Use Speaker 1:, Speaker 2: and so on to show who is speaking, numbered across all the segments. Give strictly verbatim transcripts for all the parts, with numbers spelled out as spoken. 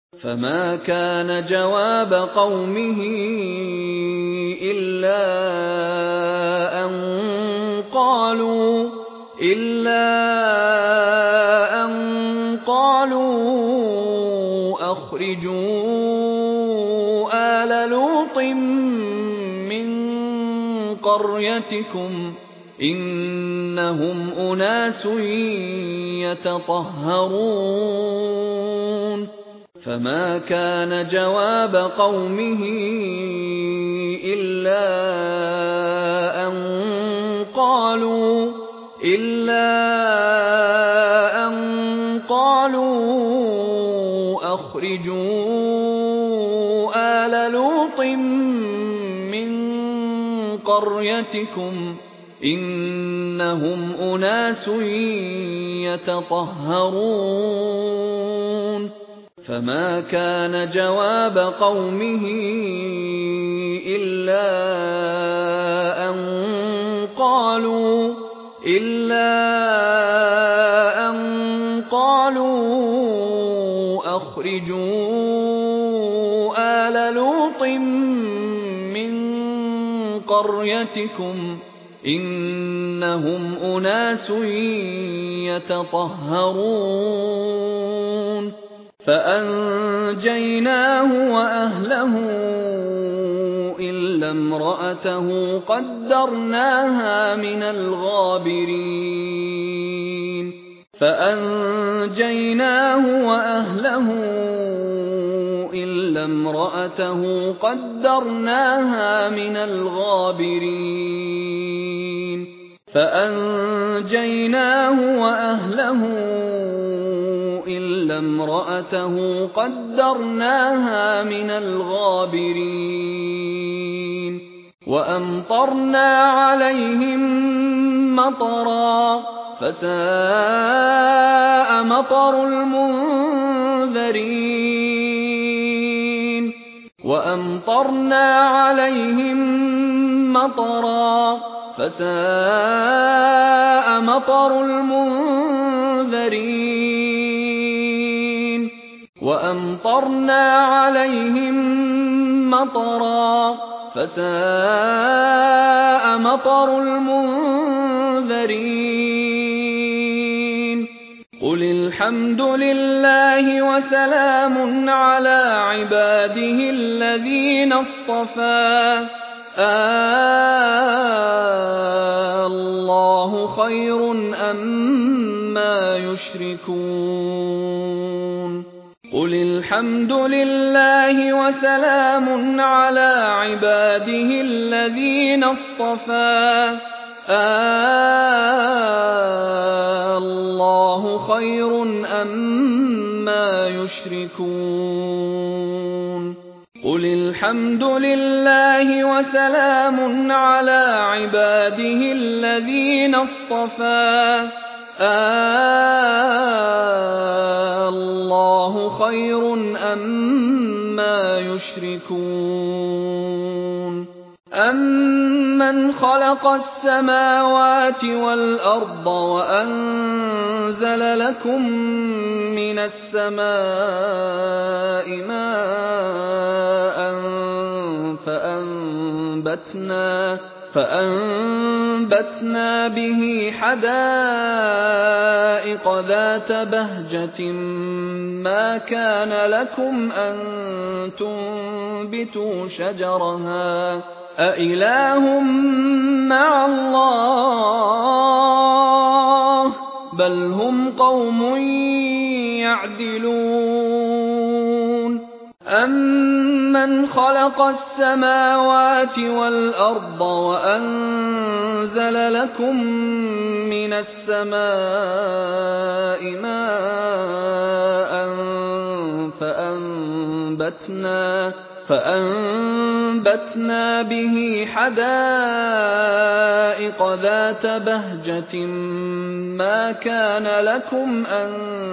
Speaker 1: فما كان جواب قومه إلا أن قالوا إلا أن قالوا أخرجوا آل لوط من قريتكم إنهم أناس يتطهرون فما كان جواب قومه إلا أن قالوا إلا أن قالوا أخرجوا آل لوط من قريتكم إنهم أناس يتطهرون فما كان جواب قومه إلا أن قالوا إلا أن قالوا أخرجوا آل لوط من قريتكم إنهم أناس يتطهرون فأنجيناه وأهله إلا امرأته قدرناها من الغابرين فأنجيناه وأهله إلا امرأته قدرناها من الغابرين فأنجيناه وأهله إلا امرأته قدرناها من الغابرين وأمطرنا عليهم مطرا فساء مطر المنذرين وأمطرنا عليهم مطرا فساء مطر المنذرين وأمطرنا عليهم مطرا فساء مطر المنذرين قل الحمد لله وسلام على عباده الذين اصطفى الله خير أما يشركون قل الحمد لله وسلام على عباده الذين اصطفى الله خير أما يشركون قل الحمد لله وسلام على عباده الذين اصطفى الله خير أما يشركون أمن خلق السماوات والأرض وأنزل لكم من السماء ماء فأنبتنا فأنبتنا به حدائق ذات بهجة ما كان لكم أن تنبتوا شجرها أإله مع الله بل هم قوم يعدلون أمن خلق السماوات والأرض وأنزل لكم من السماء ماء فأنبتنا فأنبتنا به حدائق ذات بهجة ما كان لكم أن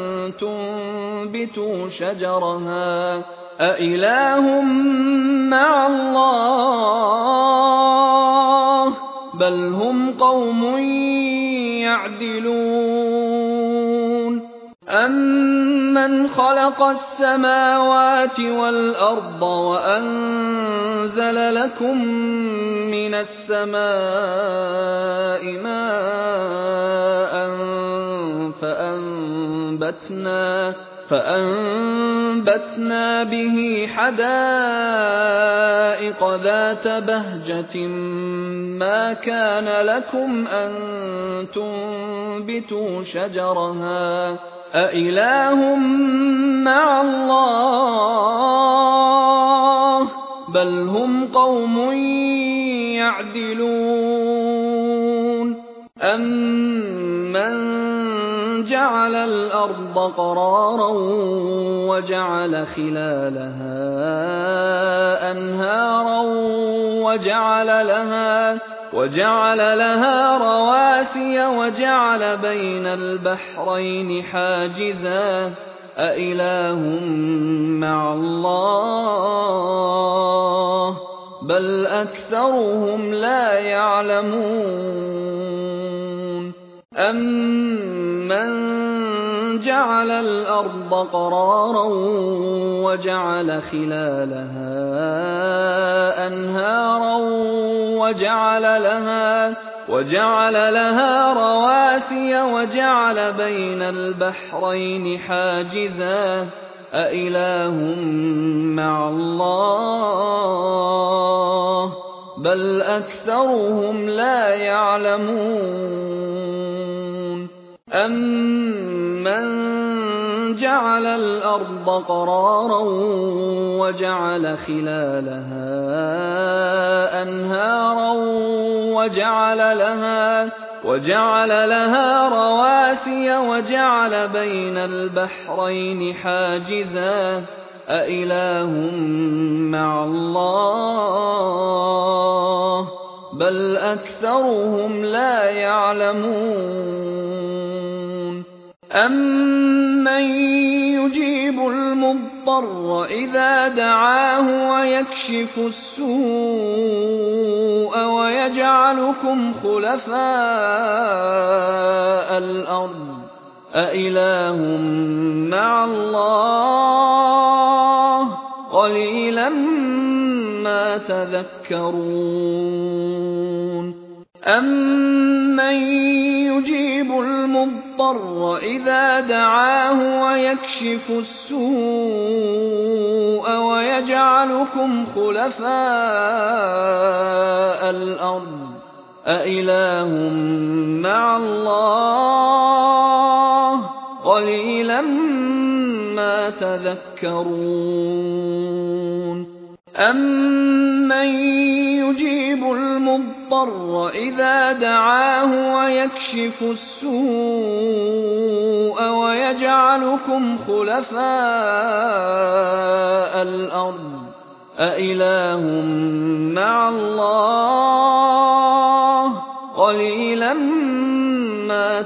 Speaker 1: تنبتوا شجرها أإله مع الله بل هم قوم يعدلون أمن أَمَّنْ خَلَقَ السَّمَاوَاتِ وَالْأَرْضَ وَأَنزَلَ لَكُم مِّنَ السَّمَاءِ مَاءً فَأَنبَتْنَا فَأَنبَتْنَا بِهِ حَدَائِقَ ذَاتَ بَهْجَةٍ مَّا كَانَ لَكُمْ أَن تُنبِتُوا شَجَرَهَا أَإِلَٰهٌ مَّعَ اللَّهِ ۚ بَلْ هُمْ قَوْمٌ يَعْدِلُونَ أَمَّن جَعَلَ الْأَرْضَ قَرَارًا وَجَعَلَ خِلَالَهَا أَنْهَارًا وَجَعَلَ لَهَا وَجَعَلَ لَهَا رَوَاسِيَ وَجَعَلَ بَيْنَ الْبَحْرَيْنِ حَاجِزًا أَإِلَٰهٌ مَّعَ اللَّهِ ۚ بَلْ أَكْثَرُهُمْ لَا يَعْلَمُونَ أَمَّن جَعَلَ الْأَرْضَ قَرَارًا وَجَعَلَ خِلَالَهَا أَنْهَارًا وَجَعَلَ لَهَا وَجَعَلَ لَهَا رَوَاسِيَ وَجَعَلَ بَيْنَ الْبَحْرَيْنِ حَاجِزًا أَإِلَٰهٌ مَّعَ اللَّهِ ۚ بَلْ أَكْثَرُهُمْ لَا يَعْلَمُونَ أَمَّن جَعَلَ الْأَرْضَ قَرَارًا وَجَعَلَ خِلَالَهَا أَنْهَارًا وَجَعَلَ لَهَا وَجَعَلَ لَهَا رَوَاسِيَ وَجَعَلَ بَيْنَ الْبَحْرَيْنِ حَاجِزًا أَإِلَٰهٌ مَّعَ اللَّهِ ۚ بَلْ أَكْثَرُهُمْ لَا يَعْلَمُونَ أَمَّن يُجِيبُ الْمُضْطَرَّ إِذَا دَعَاهُ وَيَكْشِفُ السُّوءَ وَيَجْعَلُكُمْ خُلَفَاءَ الْأَرْضِ أَإِلَٰهٌ مَّعَ اللَّهِ ۚ قَلِيلًا مَّا تَذَكَّرُونَ أَمَّن يُجِيبُ الْمُضْطَرَّ إِذَا دَعَاهُ وَيَكْشِفُ السُّوءَ وَيَجْعَلُكُمْ خُلَفَاءَ الْأَرْضِ أَإِلَٰهٌ مَّعَ اللَّهِ ۚ قَلِيلًا مَّا تَذَكَّرُونَ أَمَّن يُجِيبُ الْمُضْطَرَّ إِذَا دَعَاهُ وَيَكْشِفُ السُّوءَ وَيَجْعَلُكُمْ خُلَفَاءَ الْأَرْضِ أَإِلَٰهٌ مَّعَ اللَّهِ ۚ قَلِيلًا مَّا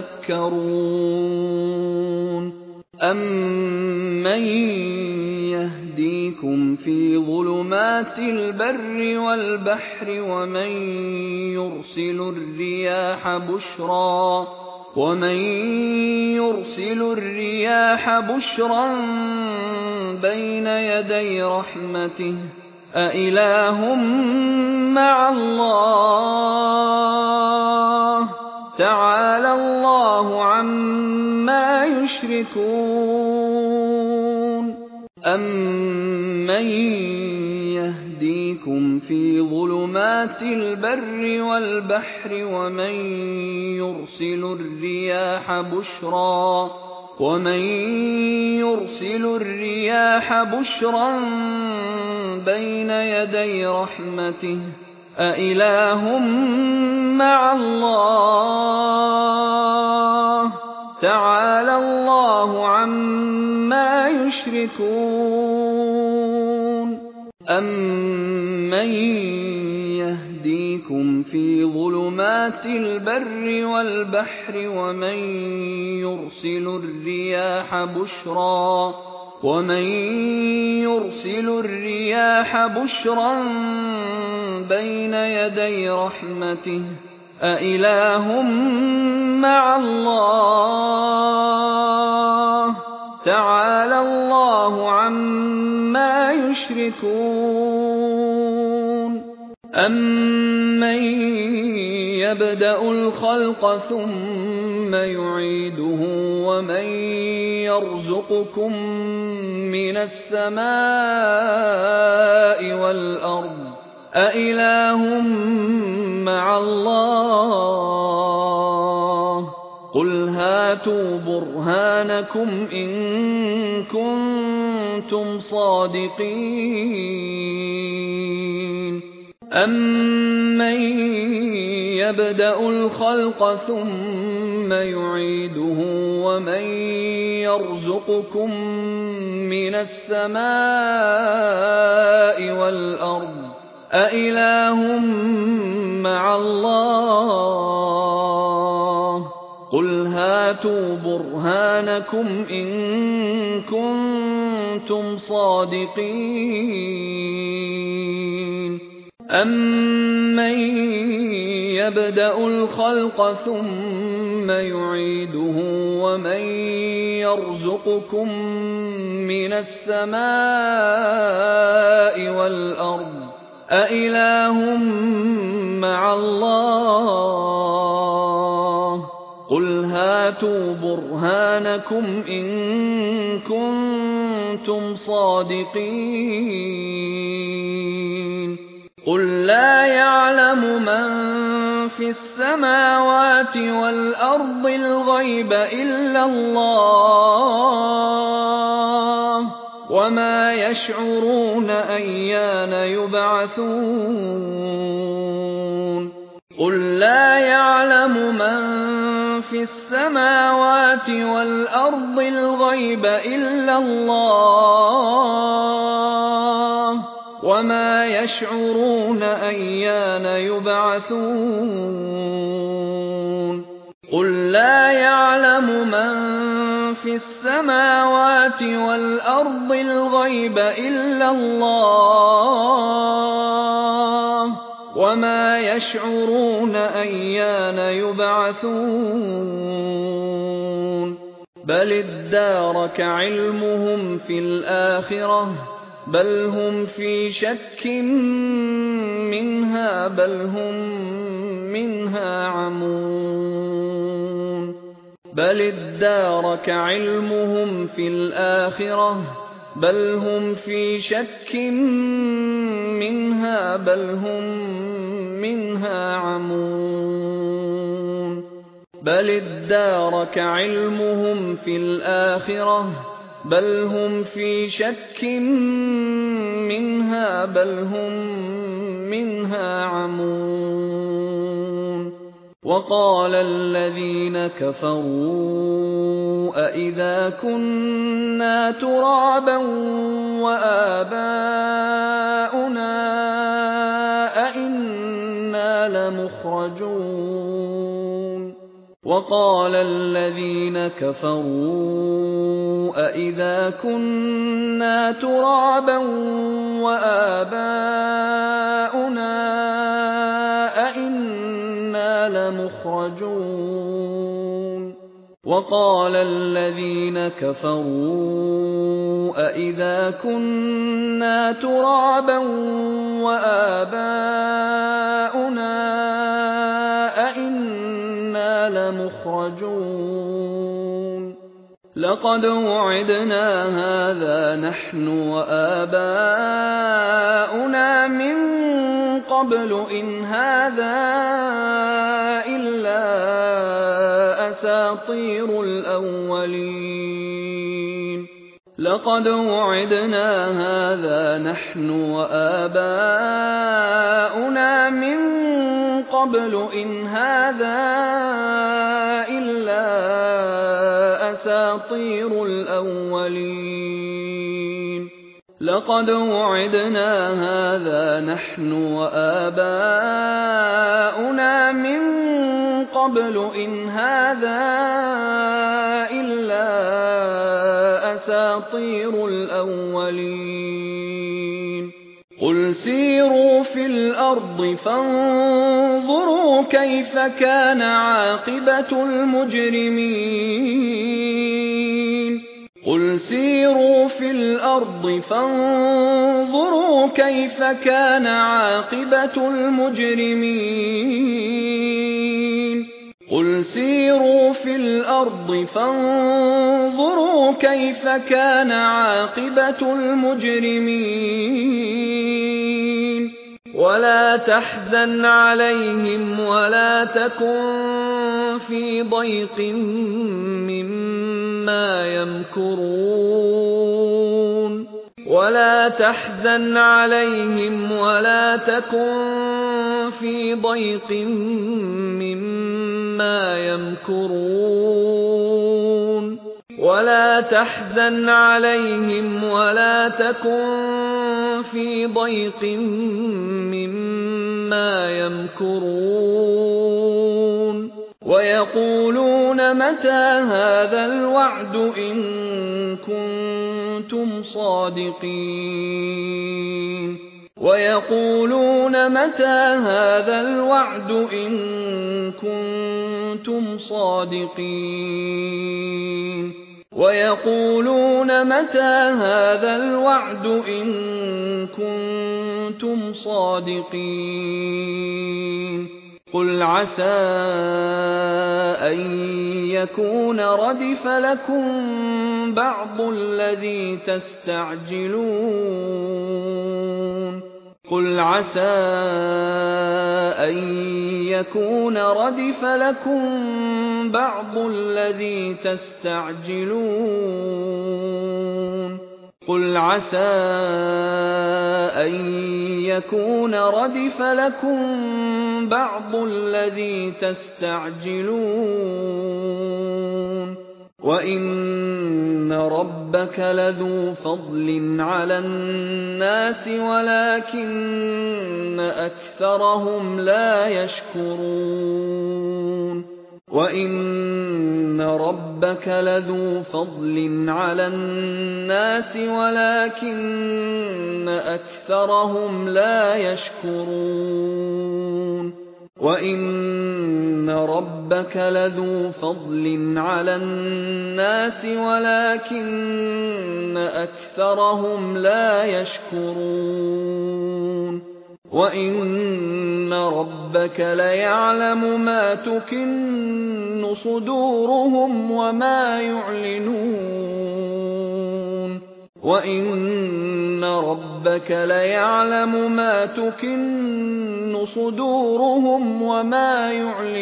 Speaker 1: تَذَكَّرُونَ أَمَّن يَهْدِيكُمْ فِي ظُلُمَاتِ الْبَرِّ وَالْبَحْرِ وَمَن يُرْسِلُ الرِّيَاحَ بُشْرًا وَمَن يُرْسِلُ الرِّيَاحَ بُشْرًا بَيْنَ يَدَيْ رَحْمَتِهِ أَإِلَٰهٌ مَّعَ اللَّهِ ۚ تَعَالَى اللَّهُ عَمَّا يُشْرِكُونَ أَمَّن يَهْدِيكُمْ فِي ظُلُمَاتِ الْبَرِّ وَالْبَحْرِ وَمَن يُرْسِلُ الرِّيَاحَ بُشْرًا وَمَن يُرْسِلُ الرِّيَاحَ بُشْرًا بَيْنَ يَدَيْ رَحْمَتِهِ أَإِلَٰهٌ مَّعَ اللَّهِ ۚ تَعَالَى اللَّهُ عَمَّا يُشْرِكُونَ أَمَّن يَهْدِيكُمْ فِي ظُلُمَاتِ الْبَرِّ وَالْبَحْرِ وَمَن يُرْسِلُ الرِّيَاحَ بُشْرًا وَمَن يُرْسِلُ الرِّيَاحَ بُشْرًا بَيْنَ يَدَيْ رَحْمَتِهِ أَإِلَٰهٌ مَّعَ اللَّهِ ۚ تعالى الله عما يشركون أمن يبدأ الخلق ثم يعيده ومن يرزقكم من السماء والأرض أإله مع الله قل هاتوا برهانكم إن كنتم صادقين أمن يبدأ الخلق ثم يعيده ومن يرزقكم من السماء والأرض أإله مع الله قل هاتوا برهانكم إن كنتم صادقين أمن يبدأ الخلق ثم يعيده ومن يرزقكم من السماء والأرض أإله مع الله قل هاتوا برهانكم إن كنتم صادقين قل لا يعلم من في السماوات والأرض الغيب إلا الله وما يشعرون أيان يبعثون قل لا يعلم من في السماوات والأرض الغيب إلا الله وما يشعرون أيان يبعثون قل لا يعلم من في السماوات والأرض الغيب إلا الله وما يشعرون أيان يبعثون بل ادارك علمهم في الآخرة بل هم في شك منها بل هم منها عمون بل ادارك علمهم في الآخرة بل هم في شك منها بل هم منها عمون بل ادارك علمهم في الآخرة بل هم في شك منها بل هم منها عمون وقال الذين كفروا أإذا كنا ترابا وآباؤنا أإنا لمخرجون وقال الذين كفروا أإذا كنا ترابا وآباؤنا أإنا لمخرجون وقال الذين كفروا أإذا كنا ترابا وآباؤنا أإنا لمخرجون لقد وعدنا هذا نحن وآباؤنا من قبل إن هذا إلا أساطير الأولين لقد وعدنا هذا نحن وآباؤنا من قبل إن هذا إلا أساطير الأولين لقد وعدنا هذا نحن وآباؤنا من قبل إن هذا إلا أساطير الأولين قل سيروا في الأرض فانظروا كيف كان عاقبة المجرمين قل قل سيروا في الأرض فانظروا كيف كان عاقبة المجرمين قل سيروا في الأرض فانظروا كيف كان عاقبة المجرمين ولا تحزن عليهم ولا تكن في ضيق مما يمكرون ولا تحزن عليهم ولا تكن في ضيق مما يمكرون ولا تحزن عليهم ولا تكن في ضيق مما يمكرون ويقولون متى هذا الوعد إن كنتم صادقين ويقولون متى هذا الوعد إن كنتم صادقين ويقولون متى هذا الوعد إن كنتم صادقين قل عسى أن يكون ردف لكم بعض الذي تستعجلون قل عسى أن يكون ردف لكم بعض الذي تستعجلون قل عسى أن يكون ردف لكم بعض الذي تستعجلون وإن ربك لذو فضل على الناس ولكن أكثرهم لا يشكرون وَإِنَّ رَبَّكَ لَذُو فَضْلٍ عَلَى النَّاسِ وَلَكِنَّ أَكْثَرَهُمْ لَا يَشْكُرُونَ وَإِنَّ رَبَّكَ لَذُو فَضْلٍ عَلَى النَّاسِ وَلَكِنَّ أَكْثَرَهُمْ لَا يَشْكُرُونَ وَإِنَّ رَبَّكَ لَيَعْلَمُ مَا تُكِنُّ صُدُورُهُمْ وَمَا يُعْلِنُونَ وَإِنَّ رَبَّكَ لَيَعْلَمُ مَا تُكِنُّ صُدُورُهُمْ وَمَا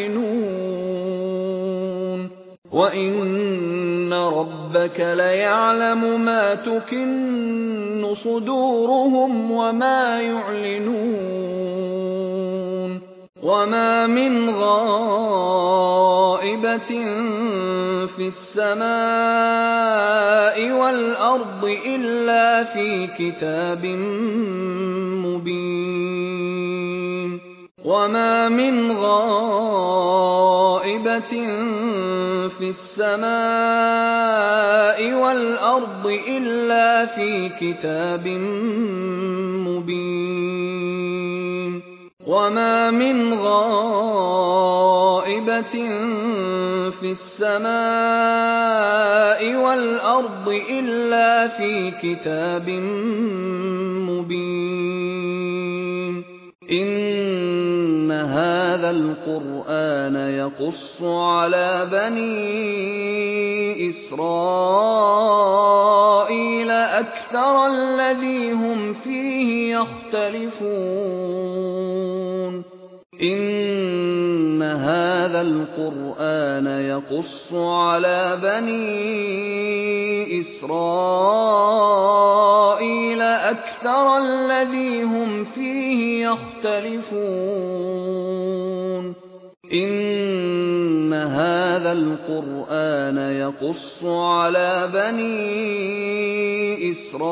Speaker 1: يُعْلِنُونَ وَإِنَّ رَبَّكَ لَيَعْلَمُ مَا تُكِنُّ صُدُورُهُمْ وَمَا يُعْلِنُونَ وَمَا مِنْ غَائِبَةٍ فِي السَّمَاءِ وَالْأَرْضِ إِلَّا فِي كِتَابٍ مُبِينٍ وَمَا مِنْ غَائِبَةٍ فِي السَّمَاءِ وَالْأَرْضِ إِلَّا فِي كِتَابٍ مُبِينٍ وَمَا مِنْ غَائِبَةٍ فِي السَّمَاءِ وَالْأَرْضِ إِلَّا فِي كِتَابٍ مُبِينٍ إِنَّ هَذَا الْقُرْآنَ يَقُصُّ عَلَى بَنِي إِسْرَائِيلَ أَكْثَرَ الَّذِي هُمْ فِيهِ يَخْتَلِفُونَ إِنَّ هَذَا الْقُرْآنَ يَقُصُّ عَلَى بَنِي إِسْرَائِيلَ أَكْثَرَ الَّذِي هُمْ فِيهِ يَخْتَلِفُونَ إِنَّ هَذَا الْقُرْآنَ يَقُصُّ عَلَى بَنِي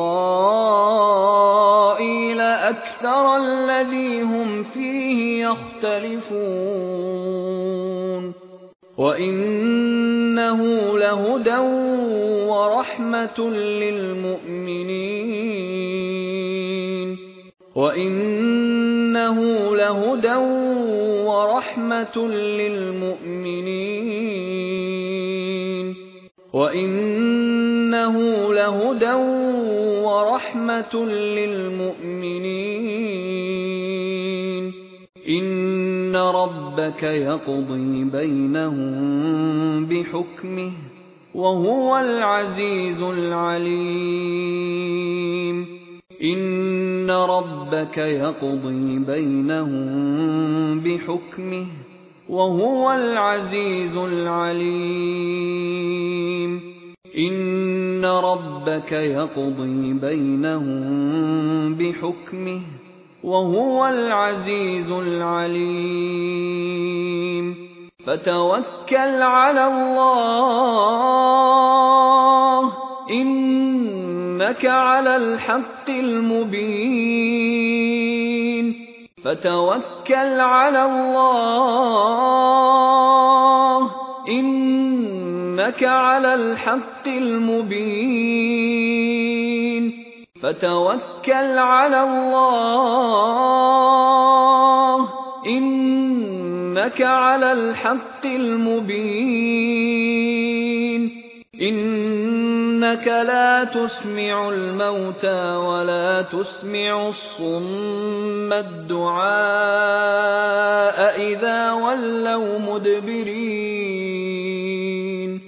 Speaker 1: إِسْرَائِيلَ أَكْثَرَ الَّذِي هُمْ فِيهِ يَخْتَلِفُونَ وَإِنَّهُ لَهُدًى وَرَحْمَةٌ لِّلْمُؤْمِنِينَ وَإِنَّهُ لَهُدًى وَرَحْمَةٌ لِّلْمُؤْمِنِينَ وَإِنَّهُ لهدى ورحمة للمؤمنين إن ربك يقضي بينهم بحكمه وهو العزيز العليم إن ربك يقضي بينهم بحكمه وهو العزيز العليم إن ربك يقضي بينهم بحكمه وهو العزيز العليم فتوكل على الله إنك على الحق المبين فتوكل على الله إنك على الحق المبين فتوكل على الله إنك على الحق المبين إنك لا تسمع الموتى ولا تسمع الصم الدعاء إذا ولوا مدبرين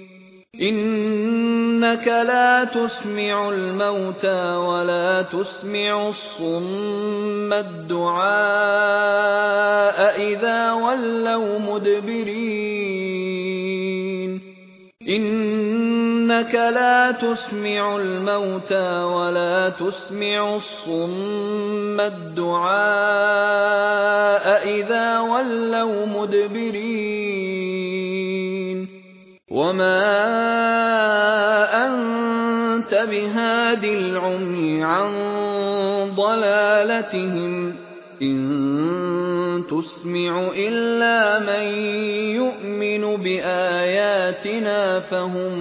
Speaker 1: إنك لا تسمع الموتى ولا تسمع الصم الدعاء إذا ولوا مدبرين إنك لا تسمع الموتى ولا تسمع الصم الدعاء إذا ولوا مدبرين وما أنت بهاد العمي عن ضلالتهم إن تسمع إلا من يؤمن بآياتنا فهم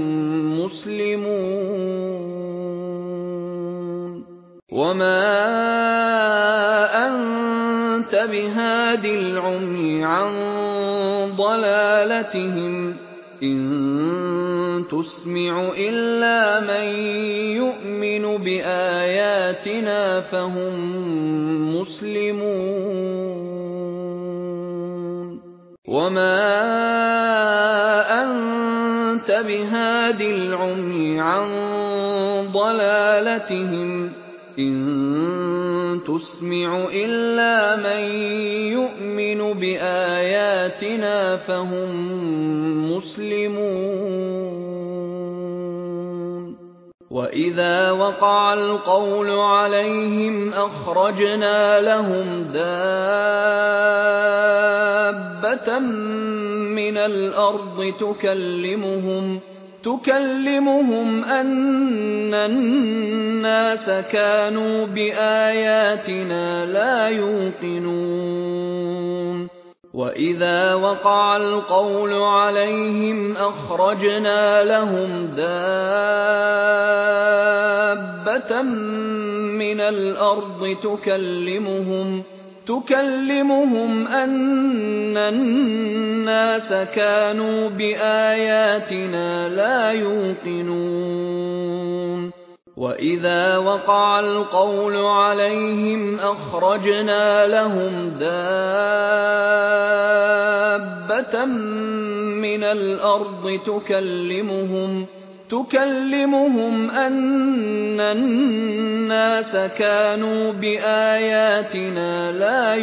Speaker 1: مسلمون وما أنت بهاد العمي عن ضلالتهم إن تسمع إلا من يؤمن بآياتنا فهم مسلمون وما أنت بهاد العمي عن ضلالتهم إن تسمع إلا من يؤمن بآياتنا فهم مسلمون وإذا وقع القول عليهم أخرجنا لهم دابة من الأرض تكلمهم تكلمهم أن الناس كانوا بآياتنا لا يوقنون وإذا وقع القول عليهم أخرجنا لهم دابة من الأرض تكلمهم تكلمهم أن الناس كانوا بآياتنا لا يوقنون وإذا وقع القول عليهم أخرجنا لهم دابة من الأرض تكلمهم تكلمهم أن الناس كانوا بآياتنا لا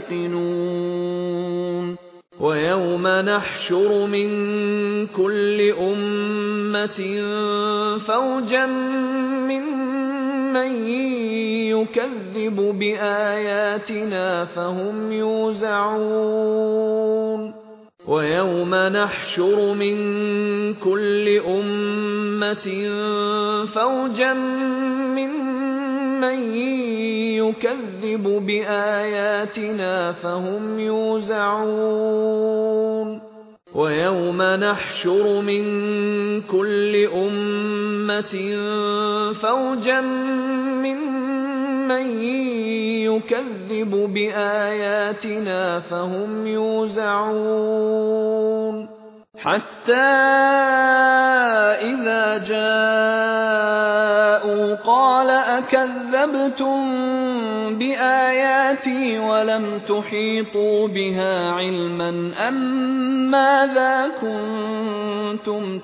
Speaker 1: يوقنون ويوم نحشر من كل أمة فوجا ممن يكذب بآياتنا فهم يوزعون ويوم نحشر من كل أمة فوجا ممن يكذب بآياتنا فهم يوزعون ويوم نحشر من كل أمة فوجا ممن يكذب بآياتنا فهم يوزعون حتى إذا جاءوا قال أكذبتم بآياتي ولم تحيطوا بها علما أم ماذا كنتم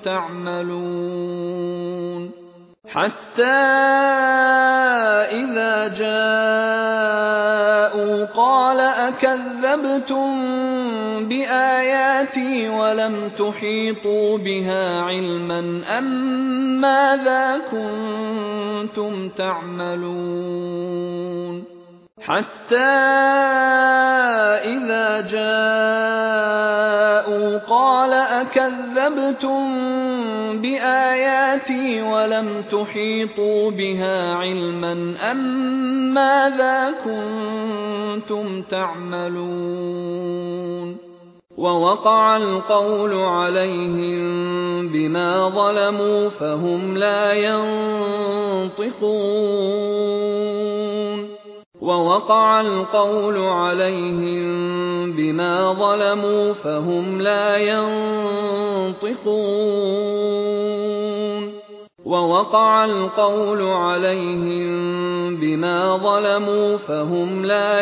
Speaker 1: تعملون حتى إذا جاءوا قال أكذبتم بآياتي ولم تحيطوا بها علما أم ماذا كنتم تعملون حتى إذا جاءوا قال أكذبتم بآياتي ولم تحيطوا بها علما أم ماذا كنتم تعملون ووقع القول عليهم بما ظلموا فهم لا ينطقون ووقع القول عليهم بما ظلموا فهم لا ينطقون ووقع القول عليهم بما ظلموا فهم لا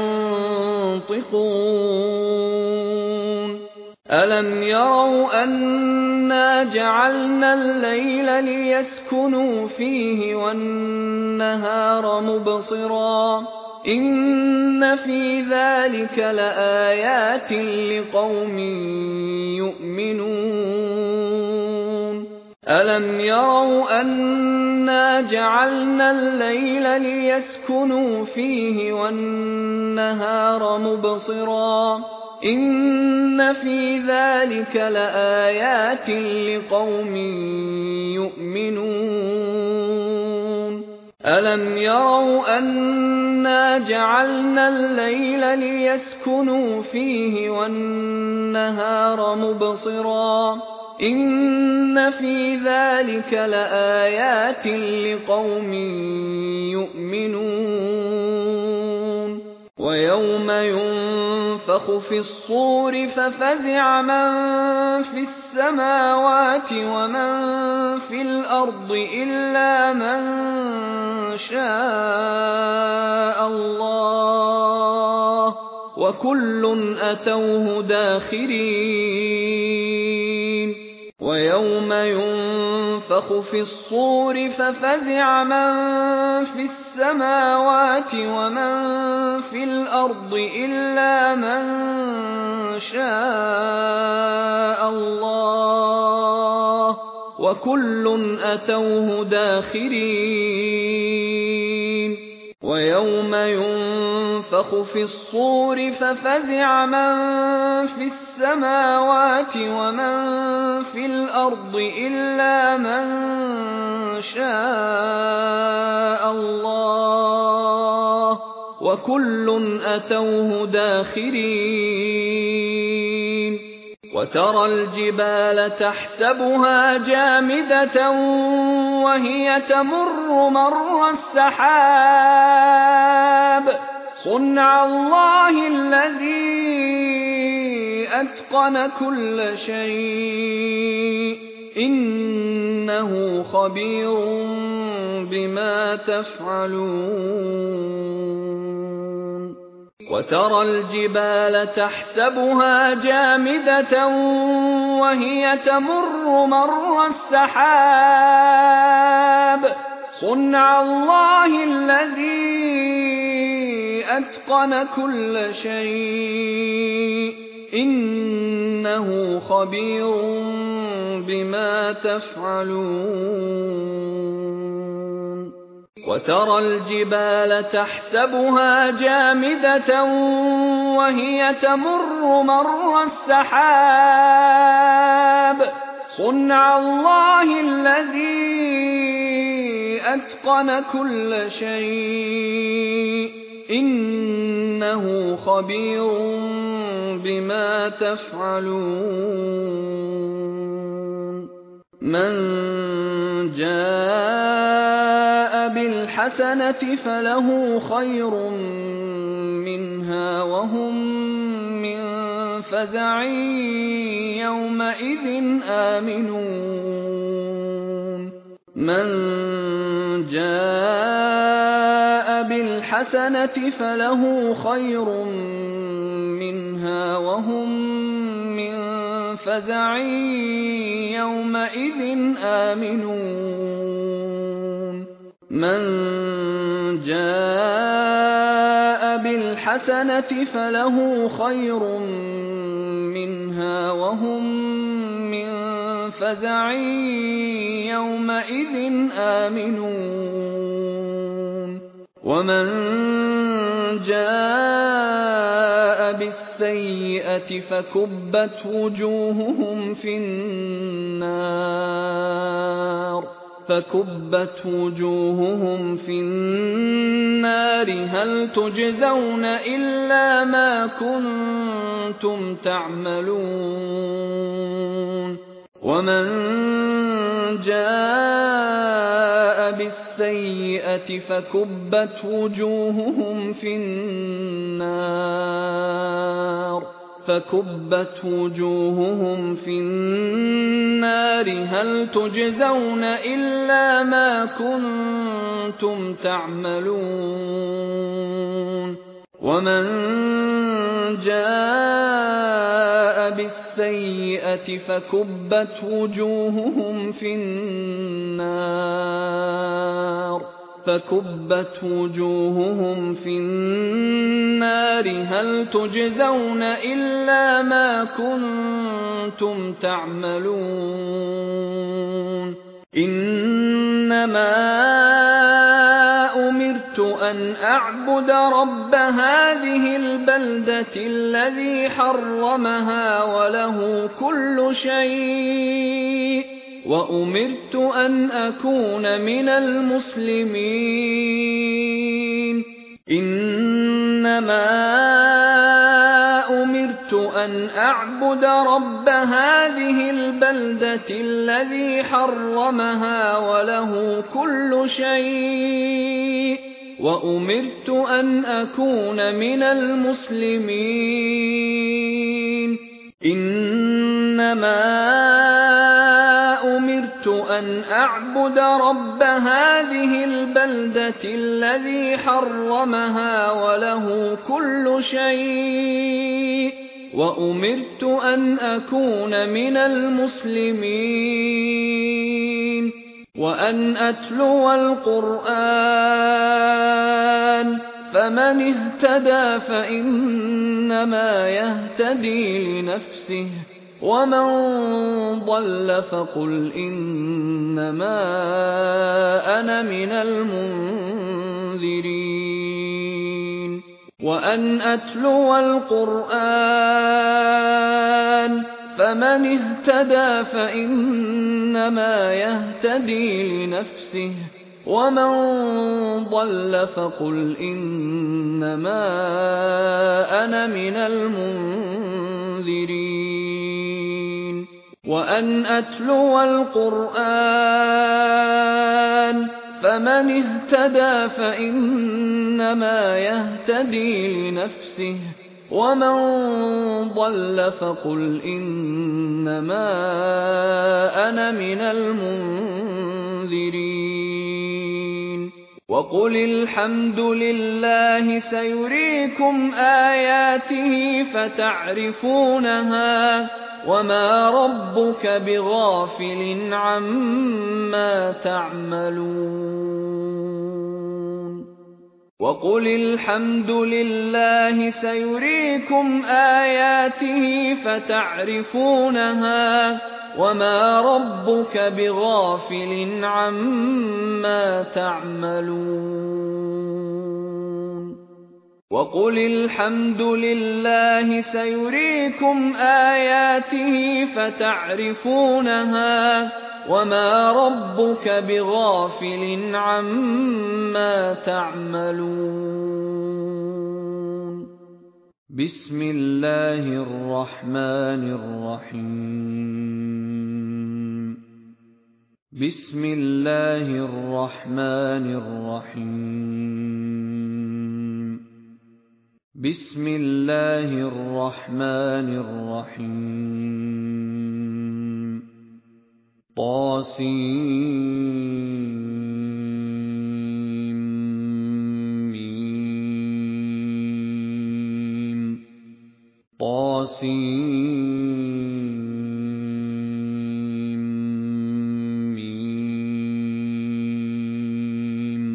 Speaker 1: ينطقون ألم يروا أنا جعلنا الليل ليسكنوا فيه والنهار مبصرا إن في ذلك لآيات لقوم يؤمنون ألم يروا أنا جعلنا الليل ليسكنوا فيه والنهار مبصرا إن في ذلك لآيات لقوم يؤمنون ألم يروا أنا جعلنا الليل ليسكنوا فيه والنهار مبصرا إن في ذلك لآيات لقوم يؤمنون ويوم ينفخ في الصور ففزع من في السماوات ومن في الأرض إلا من شاء الله وكل أتوه داخرين ويوم ينفخ في الصور ففزع من في السماوات ومن في الأرض إلا من شاء الله وكل أتوه داخرين ويوم ينفخ في الصور ففزع من في السماوات ومن في الأرض إلا من شاء الله وكل أتوه داخرين وترى الجبال تحسبها جامدة وهي تمر مر السحاب صنع الله الذي أتقن كل شيء إنه خبير بما تفعلون وترى الجبال تحسبها جامدة وهي تمر مر السحاب صنع الله الذي أتقن كل شيء إنه خبير بما تفعلون وترى الجبال تحسبها جامدة وهي تمر مر السحاب صنع الله الذي أتقن كل شيء إنه خبير بما تفعلون من جاء بالحسنة فله خير منها وهم من فزع يومئذ آمنون من جاء بالحسنة فله خير منها وهم من فزع يومئذ آمنون من جاء بالحسنة فله خير منها وهم من فزع يومئذ آمنون ومن جاء بالسيئة فكبت وجوههم في النار فكبت وجوههم في النار هل تجزون إلا ما كنتم تعملون ومن جاء بالسيئة فكبت وجوههم في النار فكبت وجوههم في النار هل تجزون إلا ما كنتم تعملون ومن جاء بالسيئة فكبت وجوههم في النار فكبت وجوههم في النار هل تجزون إلا ما كنتم تعملون إنما أمرت أن أعبد رب هذه البلدة الذي حرمها وله كل شيء وأمرت أن أكون من المسلمين إنما أمرت أن أعبد رب هذه البلدة الذي حرمها وله كل شيء وأمرت أن أكون من المسلمين إنما أمرت أن أعبد رب هذه البلدة الذي حرمها وله كل شيء وأمرت أن أكون من المسلمين وأن أتلو القرآن فمن اهتدى فإنما يهتدي لنفسه ومن ضل فقل إنما أنا من المنذرين وأن أتلو القرآن فمن اهتدى فإنما يهتدي لنفسه ومن ضل فقل إنما أنا من المنذرين وأن أتلو القرآن فمن اهتدى فإنما يهتدي لنفسه ومن ضل فقل إنما أنا من المنذرين وقل الحمد لله سيريكم آياته فتعرفونها وما ربك بغافل عما تعملون وقل الحمد لله سيريكم آياته فتعرفونها وما ربك بغافل عما تعملون وقل الحمد لله سيريكم آياته فتعرفونها وما ربك بغافل عما تعملون بسم الله الرحمن الرحيم بسم الله الرحمن الرحيم بسم الله الرحمن الرحيم طاسيم طاسيم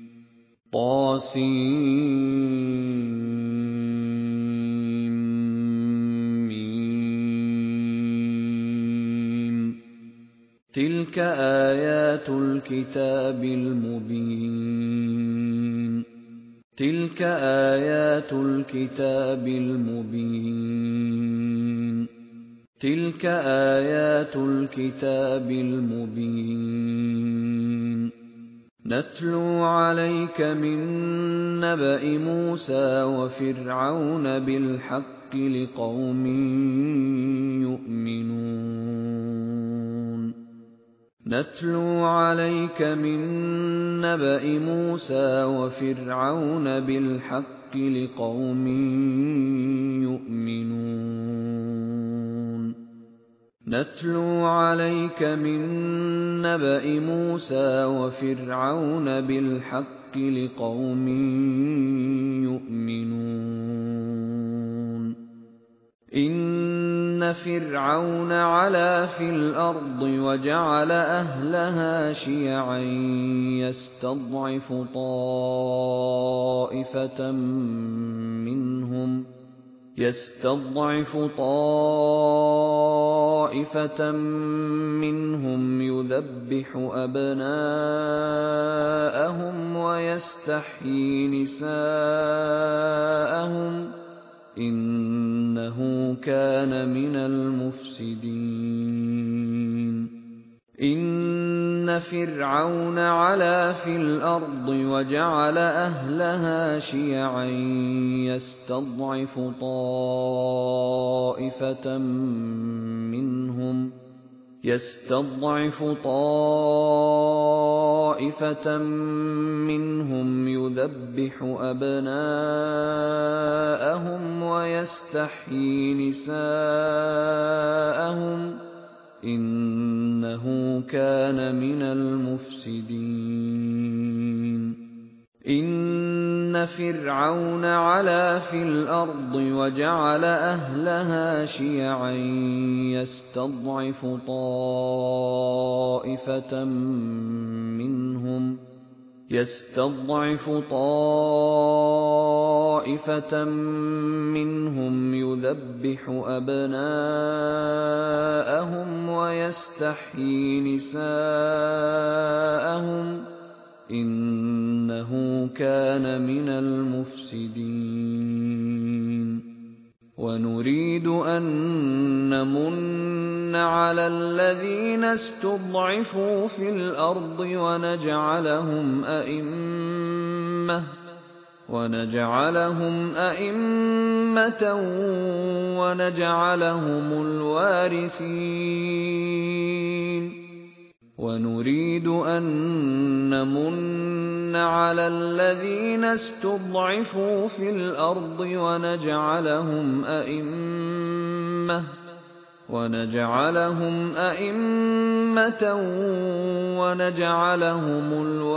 Speaker 1: طاسيم تلك آيات الكتاب المبين تلك آيات الكتاب المبين تلك آيات الكتاب المبين نتلو عليك من نبأ موسى وفرعون بالحق لقوم يؤمنون نتلو عليك من نبأ موسى وفرعون بالحق لقوم يؤمنون نتلو عليك من نبأ موسى وفرعون بالحق لقوم يؤمنون إن فرعون علا في الأرض وجعل أهلها شيعا يستضعف طائفة منهم يستضعف طائفة منهم يذبح أبناءهم ويستحيي نساءهم إنه كان من المفسدين إن فرعون علا في الأرض وجعل أهلها شيعا يستضعف طائفة منهم يستضعف طائفة منهم يذبح أبناءهم ويستحيي نساءهم إنه كان من المفسدين إن فرعون علا في الأرض وجعل أهلها شيعا يستضعف طائفة منهم يستضعف طائفة منهم يذبح أبناءهم ويستحيي نساءهم إنه كان من المفسدين ونريد أن نمن على الذين استضعفوا في الأرض ونجعلهم أئمة ونجعلهم أئمة ونجعلهم الوارثين ونريد أن نمن على الذين استضعفوا في الأرض ونجعلهم أئمة ونجعلهم أئمة ونجعلهم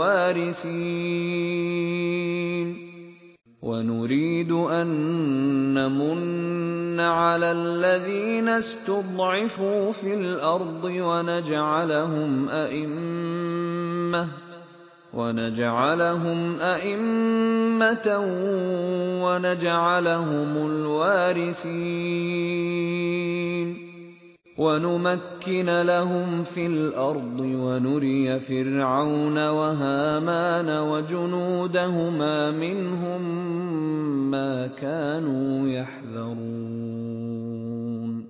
Speaker 1: الوارثين ونريد أن نمن على الذين استضعفوا في الأرض ونجعلهم أئمة ونجعلهم أئمة ونجعلهم الوارثين ونمكن لهم في الأرض ونري فرعون وهامان وجنودهما منهم ما كانوا يحذرون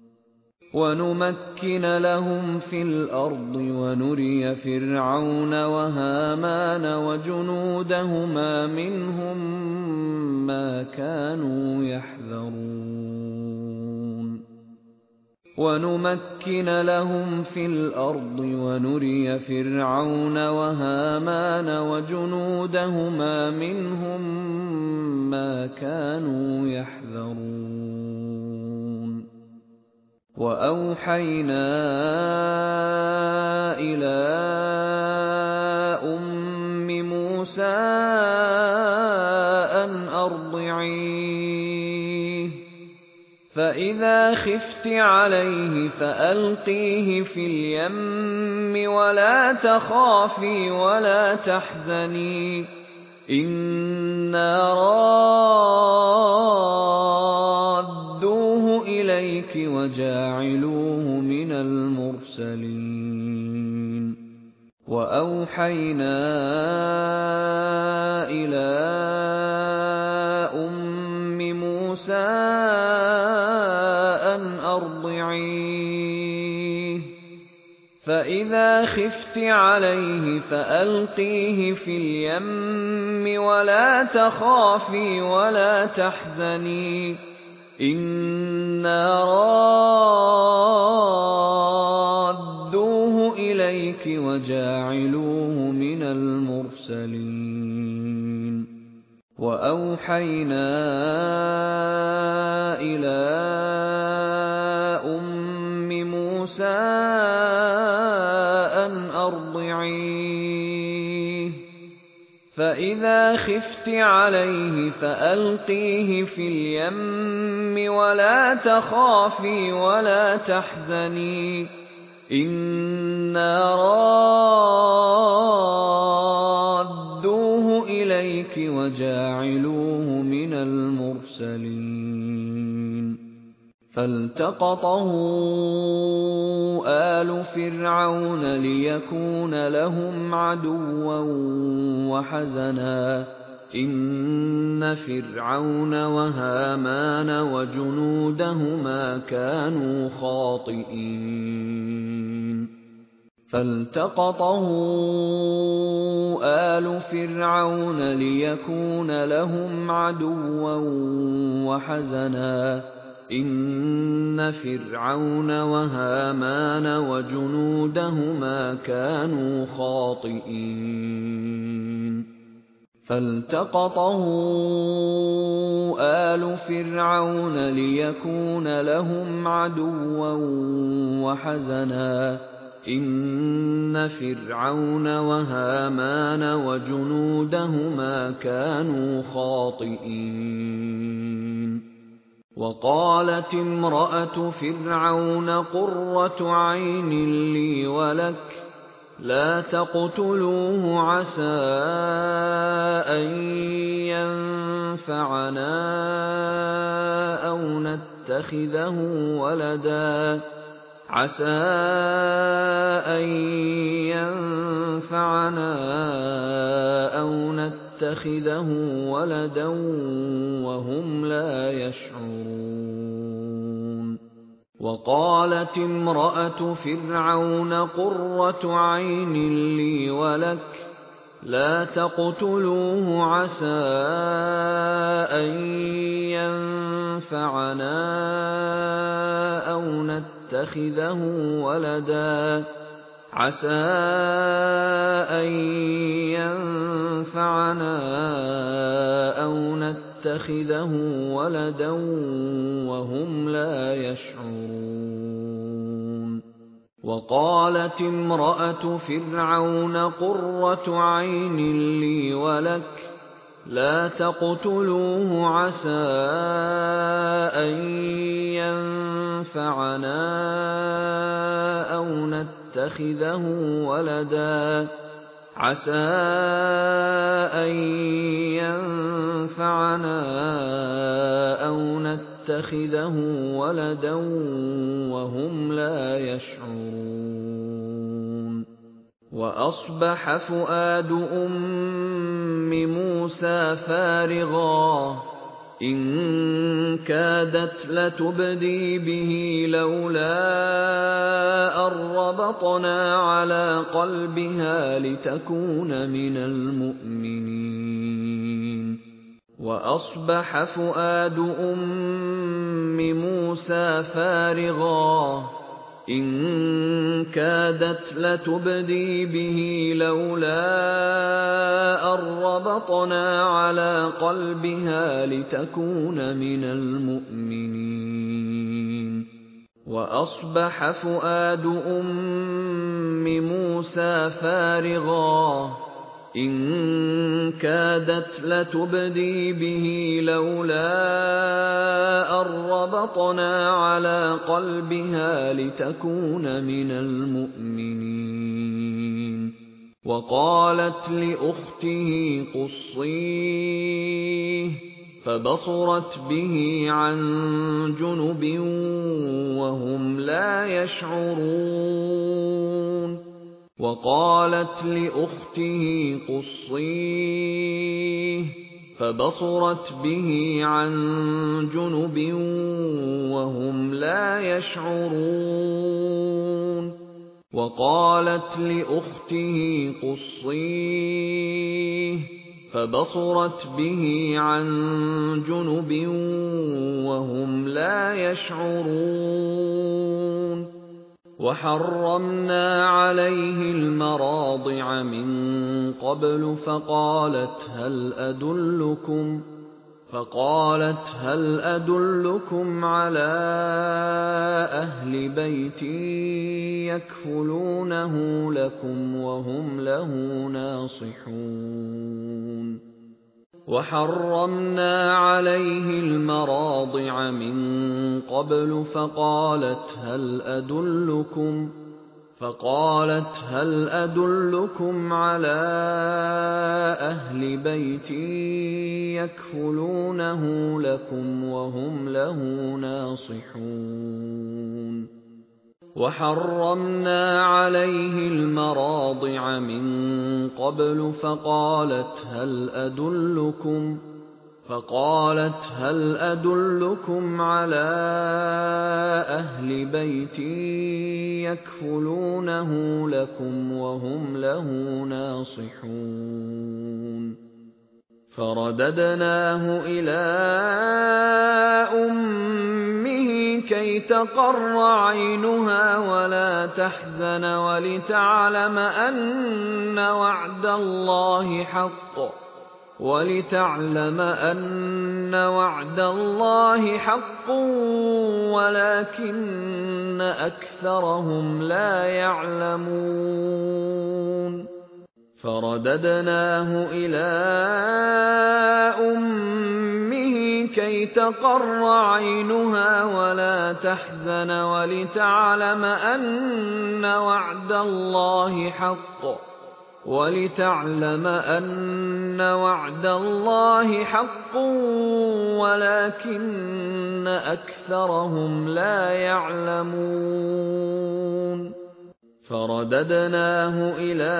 Speaker 1: ونمكن لهم في الأرض ونري فرعون وهامان وجنودهما منهم ما كانوا يحذرون ونمكن لهم في الأرض ونري فرعون وهامان وجنودهما منهم مَا كَانُوا يَحْذَرُونَ وَأَوْحَيْنَا إِلَىٰ أُمِّ مُوسَىٰ أَنْ أَرْضِعِيهِ فَإِذَا خِفْتِ عَلَيْهِ فَأَلْقِيهِ فِي الْيَمِّ وَلَا تَخَافِي وَلَا تَحْزَنِي إِنَّا رَادُّوهُ إِلَيْكِ وَجَاعِلُوهُ مِنَ الْمُرْسَلِينَ وَأَوْحَيْنَا إِلَىٰ أُمِّ مُوسَىٰ أَنْ أَرْضِعِيهِ فَإِذَا خِفْتِ عَلَيْهِ فَأَلْقِيهِ فِي الْيَمِّ وَلَا تَخَافِي وَلَا تَحْزَنِي إِنَّا رَادُّوهُ إِلَيْكِ وَجَاعِلُوهُ مِنَ الْمُرْسَلِينَ وَأَوْحَيْنَا إِلَىٰ أُمِّ مُوسَىٰ أَنْ أَرْضِعِيهِ فَإِذَا خِفْتِ عَلَيْهِ فَأَلْقِيهِ فِي الْيَمِّ وَلَا تَخَافِي وَلَا تَحْزَنِي إِنَّا رَادُّوهُ إِلَيْكِ وَجَاعِلُوهُ مِنَ الْمُرْسَلِينَ فَالْتَقَطَهُ آلُ فِرْعَوْنَ لِيَكُونَ لَهُمْ عَدُوًّا وَحَزَنًا إِنَّ فِرْعَوْنَ وَهَامَانَ وَجُنُودَهُمَا كَانُوا خَاطِئِينَ فَالْتَقَطَهُ آلُ فِرْعَوْنَ لِيَكُونَ لَهُمْ عَدُوًّا وَحَزَنًا إِنَّ فِرْعَوْنَ وَهَامَانَ وَجُنُودَهُمَا كَانُوا خَاطِئِينَ فَالْتَقَطَهُ آلُ فِرْعَوْنَ لِيَكُونَ لَهُمْ عَدُوًّا وَحَزَنًا إِنَّ فِرْعَوْنَ وَهَامَانَ وَجُنُودَهُمَا كَانُوا خَاطِئِينَ وَقَالَتِ امْرَأَتُ فِرْعَوْنَ قُرَّةُ عَيْنٍ لِّي وَلَكَ لَا تَقْتُلُوهُ عَسَىٰ أَن يَنفَعَنَا أَوْ نَتَّخِذَهُ وَلَدًا عَسَىٰ أَن يَنفَعَنَا أَوْ نَتَّخِذَهُ وَلَدًا وَهُمْ لَا يَشْعُرُونَ وَقَالَتِ امْرَأَتُ فِرْعَوْنَ قُرَّةُ عَيْنٍ لِّي وَلَكَ لَا تَقْتُلُوهُ عَسَىٰ أَن يَنفَعَنَا أَوْ نَتَّخِذَهُ وَلَدًا عَسَىٰ أَن يَنفَعَنَا أَوْ نَتَّخِذَهُ وَلَدًا وَهُمْ لَا يَشْعُرُونَ وَقَالَتِ امْرَأَتُ فِرْعَوْنَ قُرَّةُ عَيْنٍ لِّي وَلَكَ لَا تَقْتُلُوهُ عَسَىٰ أَن يَنفَعَنَا أَوْ نَتَّخِذَهُ وَلَدًا عَسَىٰ أَن يَنفَعَنَا أَوْ نَتَّخِذَهُ وَلَدًا وَهُمْ لَا يَشْعُرُونَ وَأَصْبَحَ فُؤَادُ أُمِّ مُوسَىٰ فَارِغًا إِن كَادَتْ لَتُبْدِي بِهِ لَوْلَا أَن رَّبَطْنَا عَلَىٰ قَلْبِهَا لِتَكُونَ مِنَ الْمُؤْمِنِينَ وَأَصْبَحَ فُؤَادُ أُمِّ مُوسَىٰ فَارِغًا إن كادت لتبدي به لولا أن ربطنا على قلبها لتكون من المؤمنين وأصبح فؤاد أم موسى فارغا إن كادت لتبدي به لولا أن ربطنا على قلبها لتكون من المؤمنين وقالت لأخته قصيه فبصرت به عن جنب وهم لا يشعرون وقالت لأخته قصيه فبصرت به عن جنب وهم لا يشعرون وقالت لأخته قصيه فبصرت به عن جنب وهم لا يشعرون وحرمنا عليه المراضع من قبل فقالت هل أدلكم فقالت هل أدلكم على أهل بيت يكفلونه لكم وهم له ناصحون وحرمنا عليه المراضع من قبل فقالت هل أدلكم فقالت هل أدلكم على أهل بيت يكفلونه لكم وهم له ناصحون وحرمنا عليه المراضع من قبل فقالت هل أدلكم فقالت هل أدلكم على أهل بيت يكفلونه لكم وهم له ناصحون فرددناه إلى أمه كي تقر عينها ولا تحزن ولتعلم أن وعد الله حق ولتعلم أن وعد الله حق ولكن أكثرهم لا يعلمون فرددناه إلى أمه كي تقر عينها ولا تحزن ولتعلم أن وعد الله حق ولتعلم أن وعد الله حق ولكن أكثرهم لا يعلمون فرددناه إلى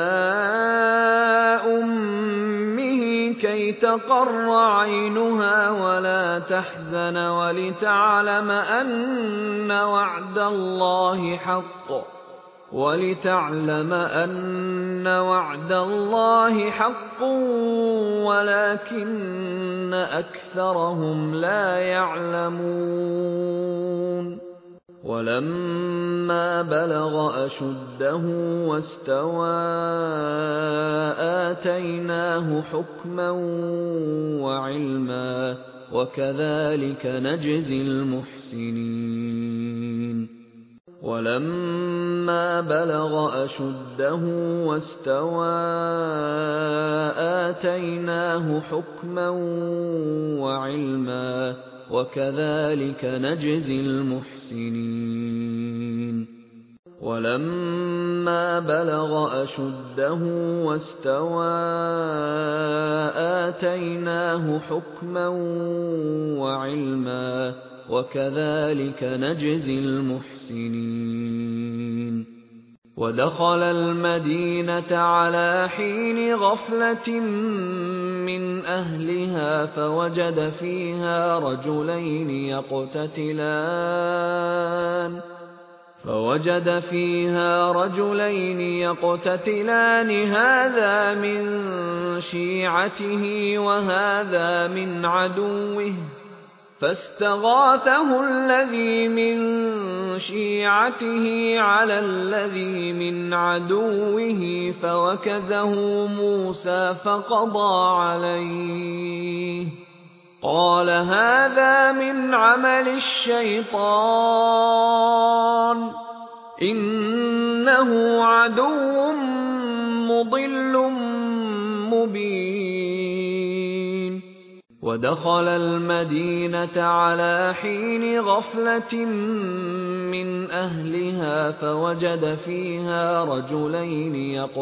Speaker 1: أمه كي تقر عينها ولا تحزن ولتعلم أن وعد الله حق ولتعلم أن وعد الله حق ولكن أكثرهم لا يعلمون ولما بلغ أشده واستوى آتيناه حكما وعلما وكذلك نجزي المحسنين ولما بلغ أشده واستوى آتيناه حكما وعلما وكذلك نجزي المحسنين ولما بلغ أشده واستوى آتيناه حكما وعلما وكذلك نجزي المحسنين ودخل المدينة على حين غفلة من أهلها فوجد فيها رجلين يقتتلان فوجد فيها رجلين يقتتلان هذا من شيعته وهذا من عدوه فاستغاثه الذي من شيعته على الذي من عدوه فوكزه موسى فقضى عليه قال هذا من عمل الشيطان إنه عدو مضل مبين ودخل المدينة على حين غفلة من أهلها فوجد فيها رجلين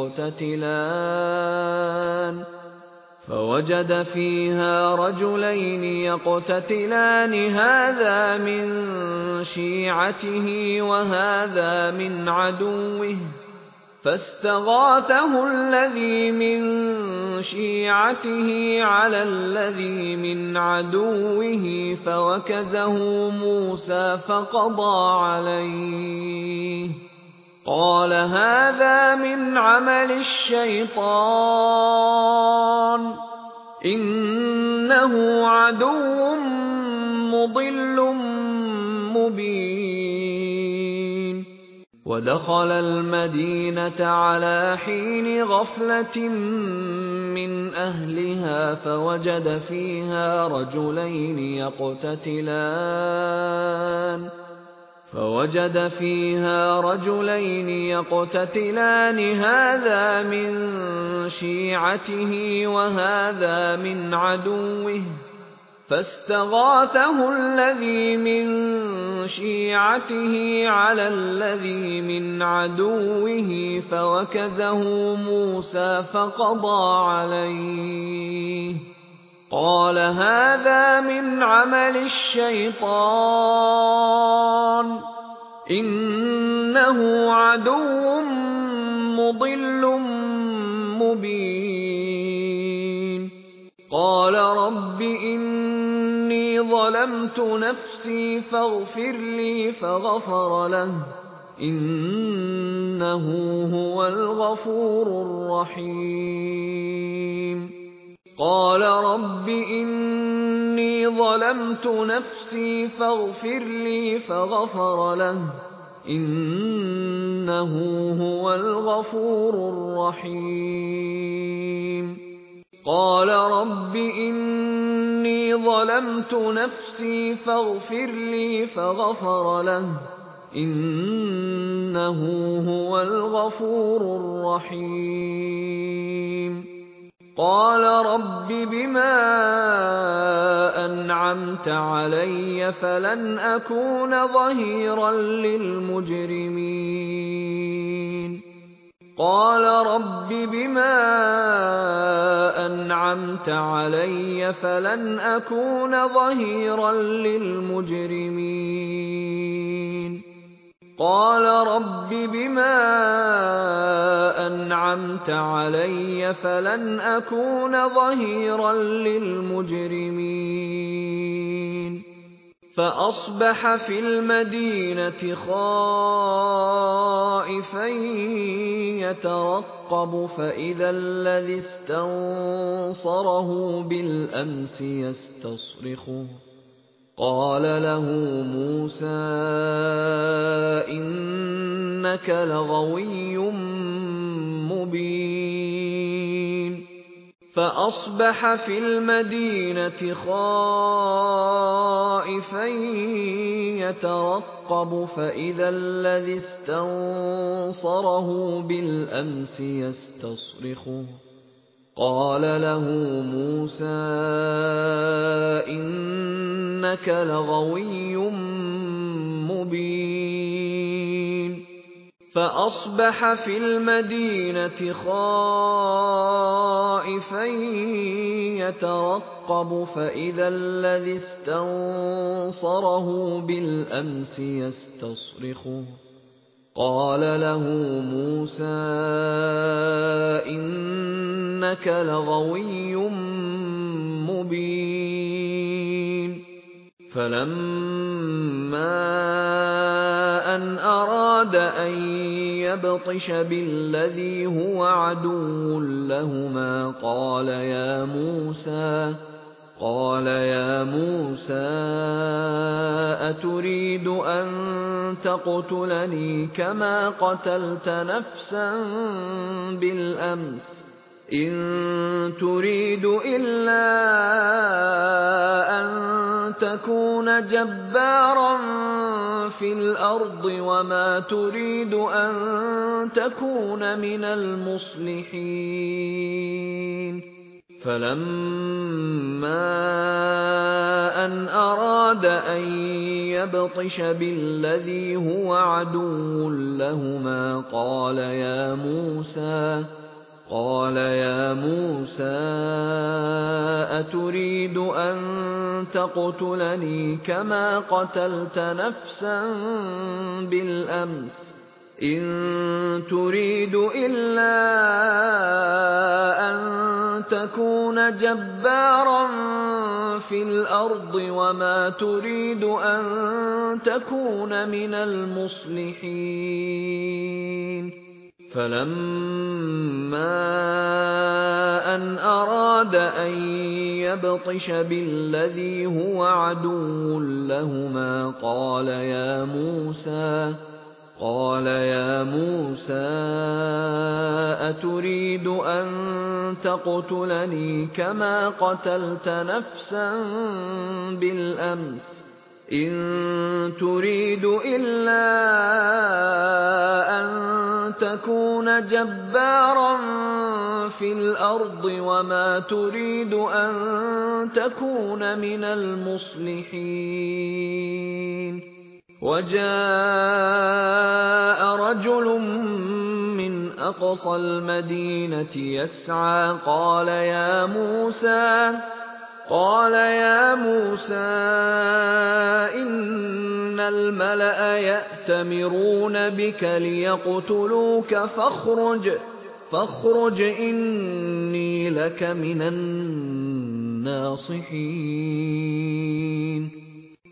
Speaker 1: يقتتلان فوجد فيها رجلين يقتتلان هذا من شيعته وهذا من عدوه فاستغاثه الذي من شيعته على الذي من عدوه فوكزه موسى فقضى عليه قال هذا من عمل الشيطان إنه عدو مضل مبين ودخل المدينة على حين غفلة من أهلها فوجد فيها رجلين يقتتلان فوجد فيها رجلين يقتتلان هذا من شيعته وهذا من عدوه فاستغاثه الذي من شيعته على الذي من عدوه فوكزه موسى فقضى عليه قال هذا من عمل الشيطان إنه عدو مضل مبين قال رب إني ظلمت نفسي فاغفر لي فغفر له إنه هو الغفور الرحيم قال رب إني ظلمت نفسي فاغفر لي فغفر له إنه هو الغفور الرحيم قال رب إني ظلمت نفسي فاغفر لي فغفر له إنه هو الغفور الرحيم قال رب بما أنعمت علي فلن أكون ظهيرا للمجرمين قال رب بما أنعمت علي فلن أكون ظهيرا للمجرمين قال رب بما أنعمت علي فلن أكون ظهيرا للمجرمين فأصبح في المدينة خائفا يترقب فإذا الذي استنصره بالأمس يستصرخه قال له موسى إنك لغوي مبين فأصبح في المدينة خائفا يترقب فإذا الذي استنصره بالأمس يستصرخه قال له موسى إنك لغوي مبين فأصبح في المدينة خائفا يترقب فإذا الذي استنصره بالأمس يستصرخه قال له موسى إنك لغوي مبين فلما أن أراد أن يبطش بالذي هو عدو لهما قال يا موسى قال يا موسى أتريد أن تقتلني كما قتلت نفسا بالأمس إن تريد إلا أن تكون جبارا في الأرض وما تريد أن تكون من المصلحين فلما أن أراد أن يبطش بالذي هو عدو لهما قال يا موسى قال يا موسى أتريد أن تقتلني كما قتلت نفسا بالأمس إن تريد إلا أن تكون جبارا في الأرض وما تريد أن تكون من المصلحين فلما أن أراد أن يبطش بالذي هو عدو لهما قال يا موسى قال يا موسى أتريد أن تقتلني كما قتلت نفسا بالأمس إن تريد إلا أن تكون جبارا في الأرض وما تريد أن تكون من المصلحين وجاء رجل من أقصى المدينة يسعى قال يا موسى قال يا موسى إن الملأ يأتمرون بك ليقتلوك فاخرج فاخرج إني لك من الناصحين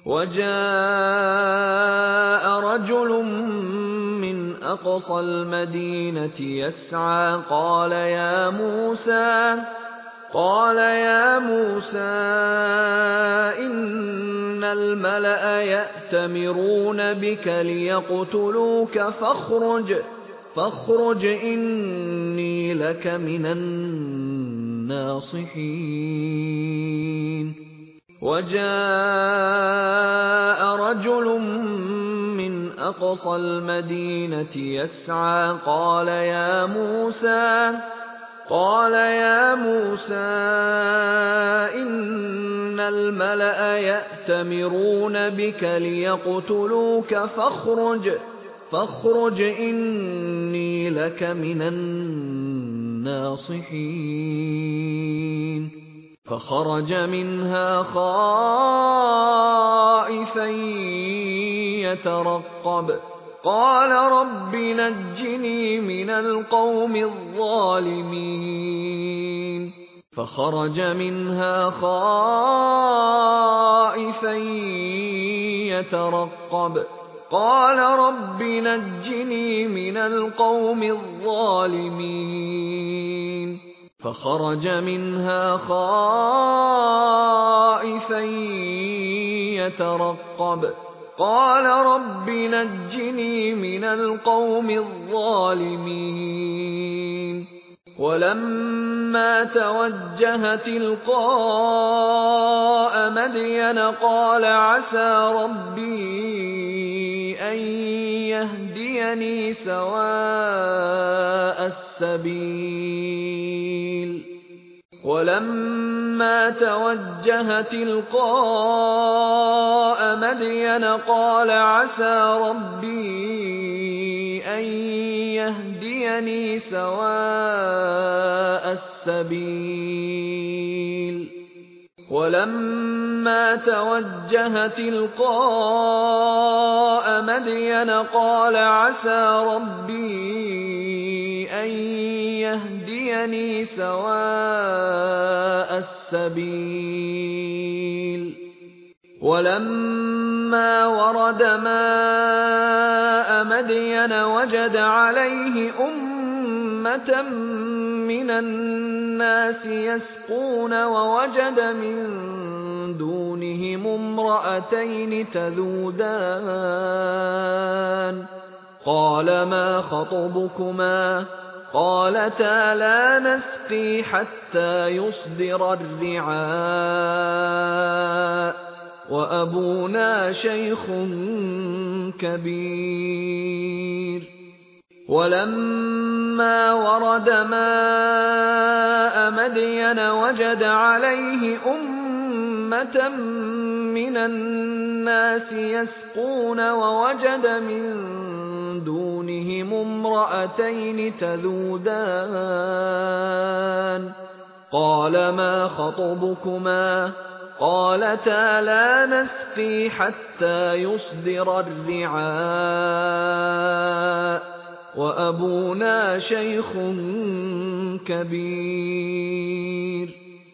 Speaker 1: وجاء رجل من أقصى المدينة يسعى قال يا موسى قال يا موسى إن الملأ يأتمرون بك ليقتلوك فاخرج فاخرج إني لك من الناصحين وجاء رجل من أقصى المدينة يسعى قال يا موسى قال يا موسى إن الملأ يأتمرون بك ليقتلوك فاخرج فاخرج إني لك من الناصحين فخرج منها خائفا يترقب قال رب نجني من القوم الظالمين فخرج منها خائفا يترقب قال رب نجني من القوم الظالمين فخرج منها خائفا يترقب قال رب نجني من القوم الظالمين ولما توجه تلقاء مدين قال عسى ربي أن يهديني سواء السبيل ولما توجه تلقاء مدين قال عسى ربي أن يهديني سواء السبيل ولما توجه تلقاء مدين قال عسى ربي أن يهديني سواء السبيل ولما ورد ماء مدين وجد عليه أمة من الناس يسقون ووجد من دونهم امرأتين تذودان قال ما خطبكما قالتا لا نسقي حتى يصدر الرعاء وأبونا شيخ كبير ولما ورد ماء مدين وجد عليه أمة من الناس يسقون ووجد من دونهم امرأتين تذودان قال ما خطبكما قالتا لا نسقي حتى يصدر الرعاء وأبونا شيخ كبير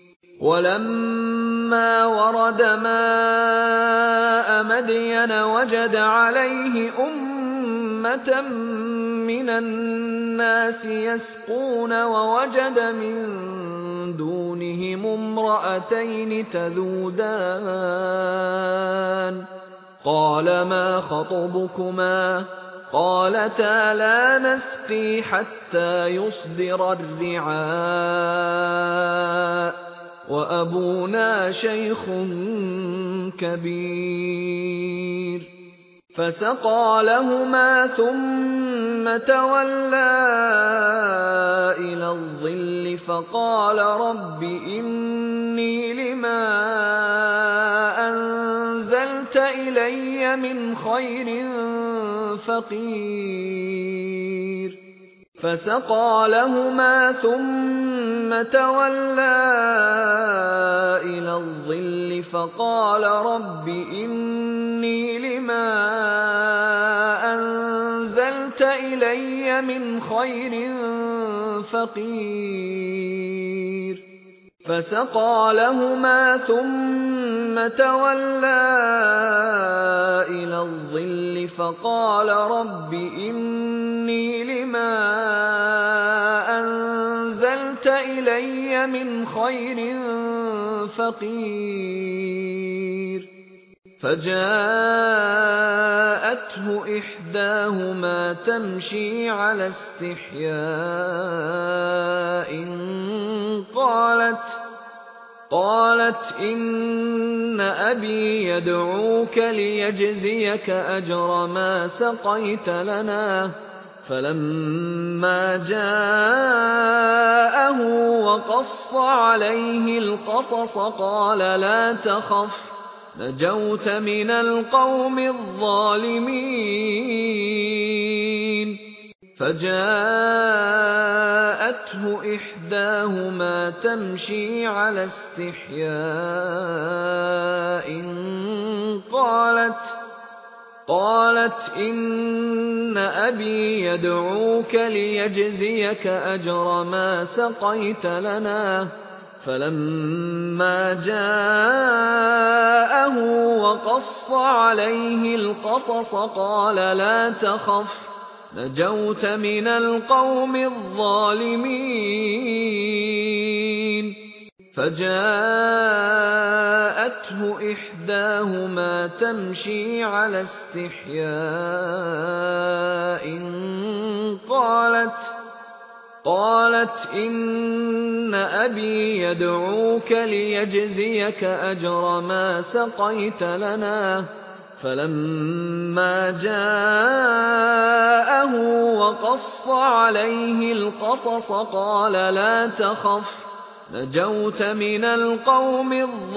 Speaker 1: ولما ورد ماء مدين وجد عليه أمة من الناس يسقون ووجد من دونهم امرأتين تذودان قال ما خطبكما قالتا لا نسقي حتى يصدر الرعاء وأبونا شيخ كبير فسقى لهما ثم تولى إلى الظل فقال رب إني لما أنزلت إلي من خير فقير فسقى لهما ثم تولى إلى الظل فقال رب إني لما أنزلت إلي من خير فقير فسقى لهما ثم تولى إلى الظل فقال رب إني لما أنزلت إلي من خير فقير فجاءته إحداهما تمشي على استحياء قالت قالت إن أبي يدعوك ليجزيك أجر ما سقيت لنا فلما جاءه وقص عليه القصص قال لا تخف نجوت من القوم الظالمين فجاءته إحداهما تمشي على استحياء قالت قالت إن أبي يدعوك ليجزيك أجر ما سقيت لنا فلما جاءه وقص عليه القصص قال لا تخف نجوت من القوم الظالمين فجاءته إحداهما تمشي على استحياء قالت قالت إن أبي يدعوك ليجزيك أجر ما سقيت لنا فلما جاءه وقص عليه القصص قال لا تخف نجوت من القوم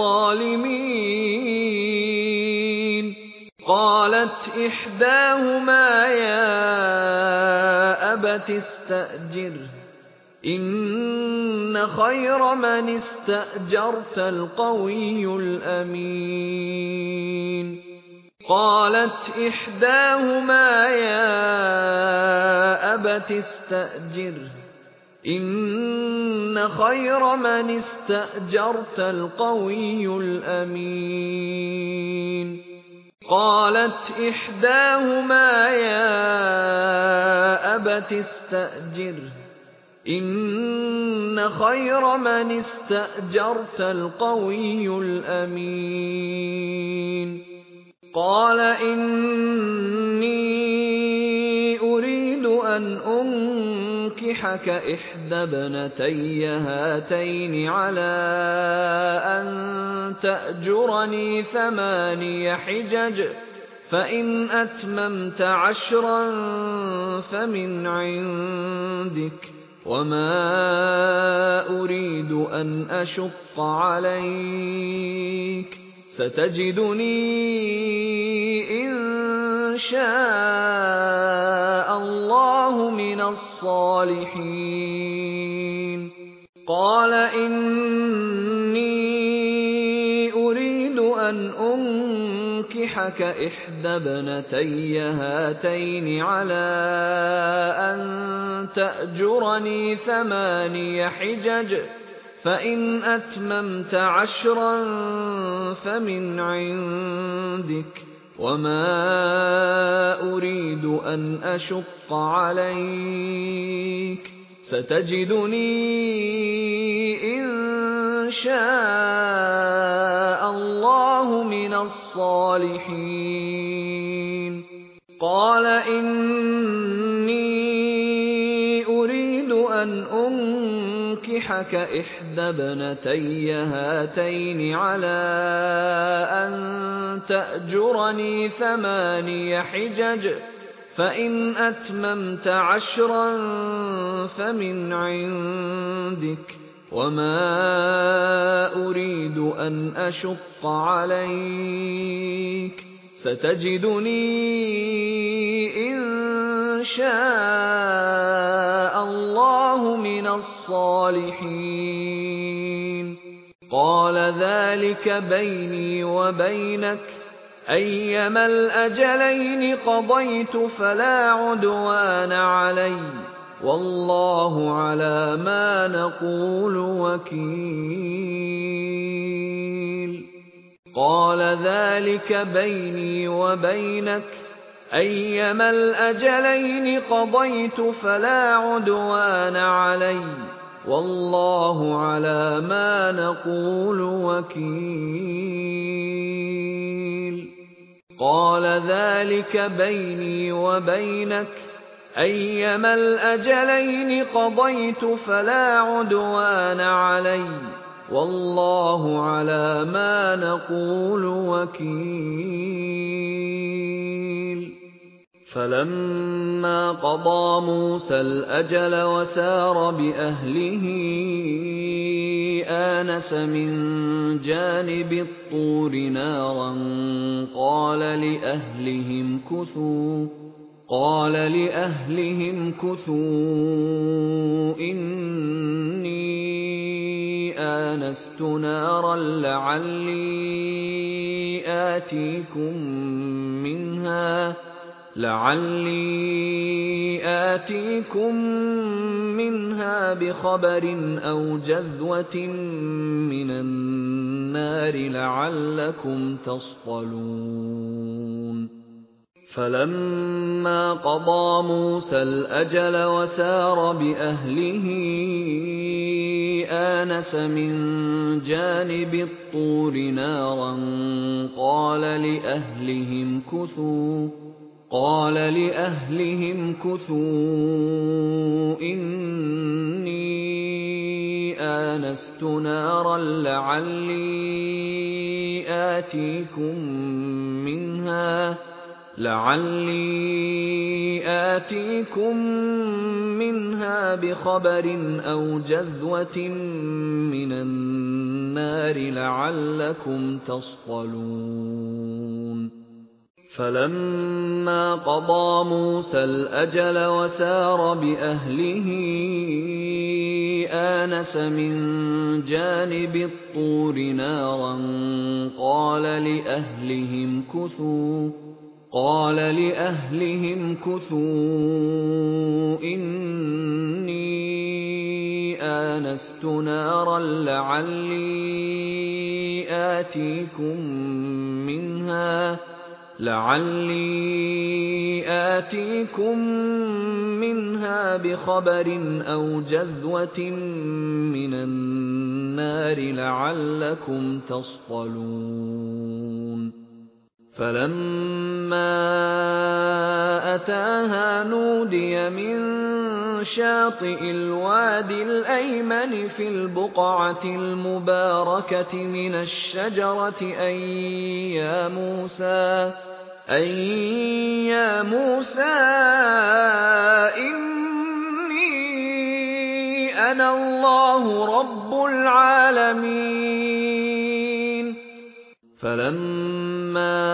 Speaker 1: الظالمين قالت إحداهما يا أبت استأجره إن خير من استأجرت القوي الأمين قالت إحداهما يا أبت استأجره إن خير من استأجرت القوي الأمين قالت إحداهما يا أبت استأجره إن خير من استأجرت القوي الأمين. قال إني أريد أن أنكحك إحدى ابنتي هاتين على أن تأجرني ثماني حجج، فإن أتممت عشرا فمن عندك، وما أريد أن أشق عليك، ستجدني إن شاء الله من الصالحين. قال إني أريد أن أنكحك إحدى ابنتي هاتين على أن تأجرني ثماني حجج، فإن أتممت عشرا فمن عندك، وما أريد أن أشق عليك، ستجدني إن شاء الله من الصالحين. قال إني أريد أن أنكحك إحدى ابنتي هاتين على أن تأجرني ثماني حجج، فإن أتممت عشرا فمن عندك، وما أريد أن أشق عليك، ستجدني إن شاء الله من الصالحين. قال ذلك بيني وبينك، أيما الأجلين قضيت فلا عدوان علي، والله على ما نقول وكيل. قال ذلك بيني وبينك، أيما الأجلين قضيت فلا عدوان علي، والله على ما نقول وكيل. قال ذلك بيني وبينك، أيما الأجلين قضيت فلا عدوان علي، والله على ما نقول وكيل. فلما قضى موسى الأجل وسار بأهله آنس من جانب الطور نارا قال لأهلهم كثوا قال لأهلهم كثوا إني آنست نارا لعلي آتيكم منها لعلي آتيكم منها بخبر أو جذوة من النار لعلكم تصطلون. فلما قضى موسى الأجل وسار بأهله آنس من جانب الطور نارا قال لأهلهم كثوا قال لأهلهم كثوا إني آنست نارا لعلي آتيكم منها لعلي آتيكم منها بخبر أو جذوة من النار لعلكم تصطلون. فلما قضى موسى الأجل وسار بأهله آنس من جانب الطور نارا قال لأهلهم كثوا قال لأهلهم كثوا إني آنست نارا لعلي آتيكم منها لعلي آتيكم منها بخبر أو جذوة من النار لعلكم تصطلون فلما أتاها نودي من شاطئ الوادي الأيمن في البقعة المباركة من الشجرة أن يا موسى أن يا موسى إني أنا الله رب العالمين فلما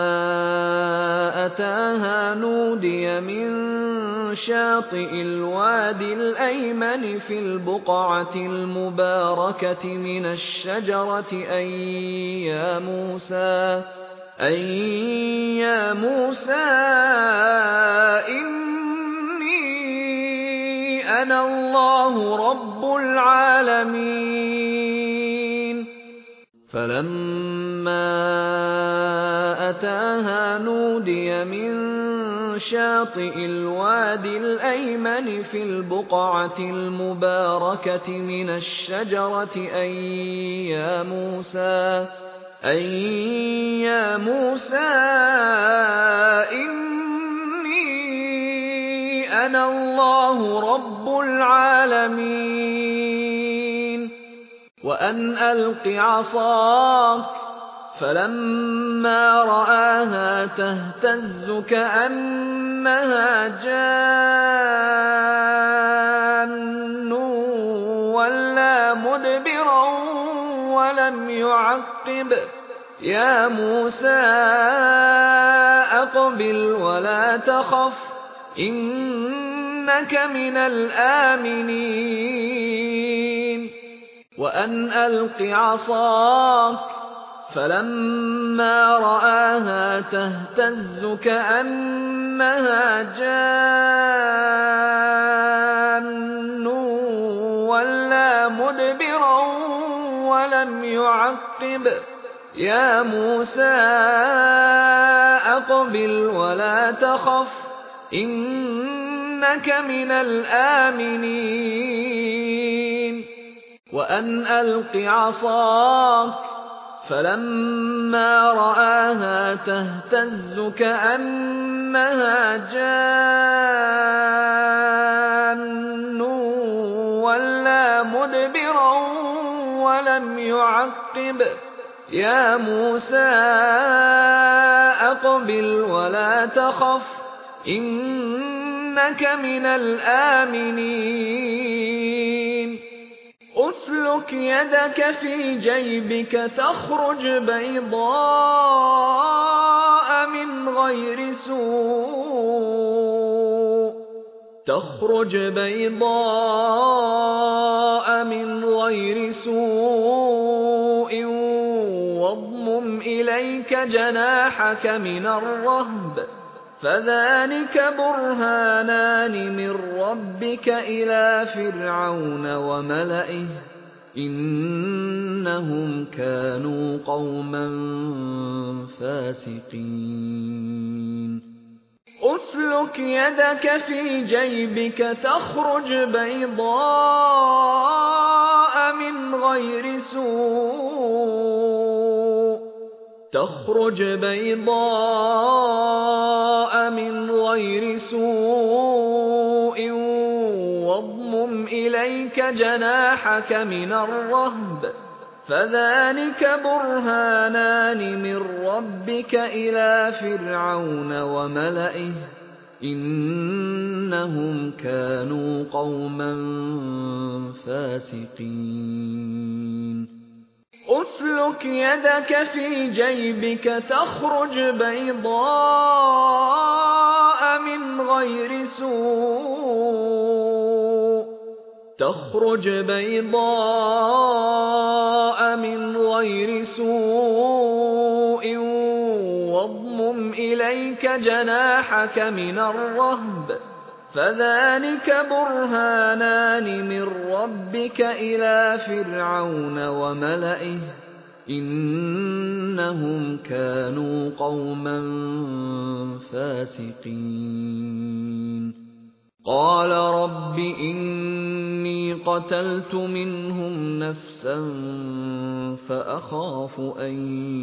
Speaker 1: أتاها نودي من شاطئ الوادي الأيمن في البقعة المباركة من الشجرة أن يا موسى أن يا موسى إني أنا الله رب العالمين فلما أتاها نودي من شاطئ الوادي الأيمن في البقعة المباركة من الشجرة أن يا موسى أن يا موسى إني أنا الله رب العالمين وأن ألق عصاك فلما رآها تهتز كأنها جان ولا مدبرا ولم يعقب يا موسى أقبل ولا تخف إنك من الآمنين وأن ألق عصاك فلما رآها تهتز كأنها جان ولا مدبرا ولم يعقب يا موسى أقبل ولا تخف إنك من الآمنين وأن ألق عصاك فلما رآها تهتز كأنها جان ولا مدبرا ولم يعقب يا موسى أقبل ولا تخف إنك من الآمنين أسلك يدك في جيبك تخرج بيضاء من غير سوء تخرج بيضاء من غير سوء واضمم إليك جناحك من الرهب فذلك برهانان من ربك إلى فرعون وملئه إنهم كانوا قوما فاسقين أسلك يدك في جيبك تخرج بيضاء من غير سوء تخرج بيضاء من غير سوء واضمم إليك جناحك من الرهب فذلك برهانان من ربك إلى فرعون وملئه إنهم كانوا قوما فاسقين أسلك يدك في جيبك تخرج بيضاء من غير سوء تخرج بيضاء من غير سوء واضمم إليك جناحك من الرهب فذلك برهانان من ربك إلى فرعون وملئه إِنَّهُمْ كَانُوا قَوْمًا فَاسِقِينَ قَالَ رَبِّ إِنِّي قَتَلْتُ مِنْهُمْ نَفْسًا فَأَخَافُ أَن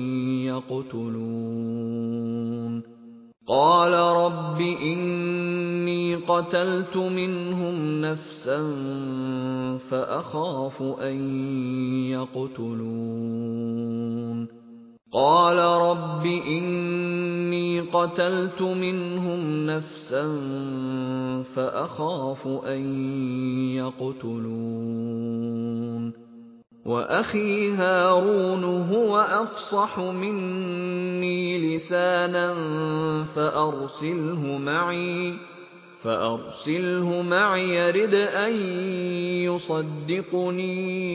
Speaker 1: يَقْتُلُونِ قَالَ رَبِّ إِنِّي قَتَلْتُ مِنْهُمْ نَفْسًا فَأَخَافُ أَن يَقْتُلُونِ قَالَ رَبِّ إِنِّي قَتَلْتُ مِنْهُمْ نَفْسًا فَأَخَافُ أَن يَقْتُلُونِ وَأَخِي هَارُونُ هُوَ أَفْصَحُ مِنِّي لِسَانًا فَأَرْسِلْهُ مَعِي فَأَرْسِلْهُ مَعِيَ يَرِدْ أَن يُصَدِّقُنِي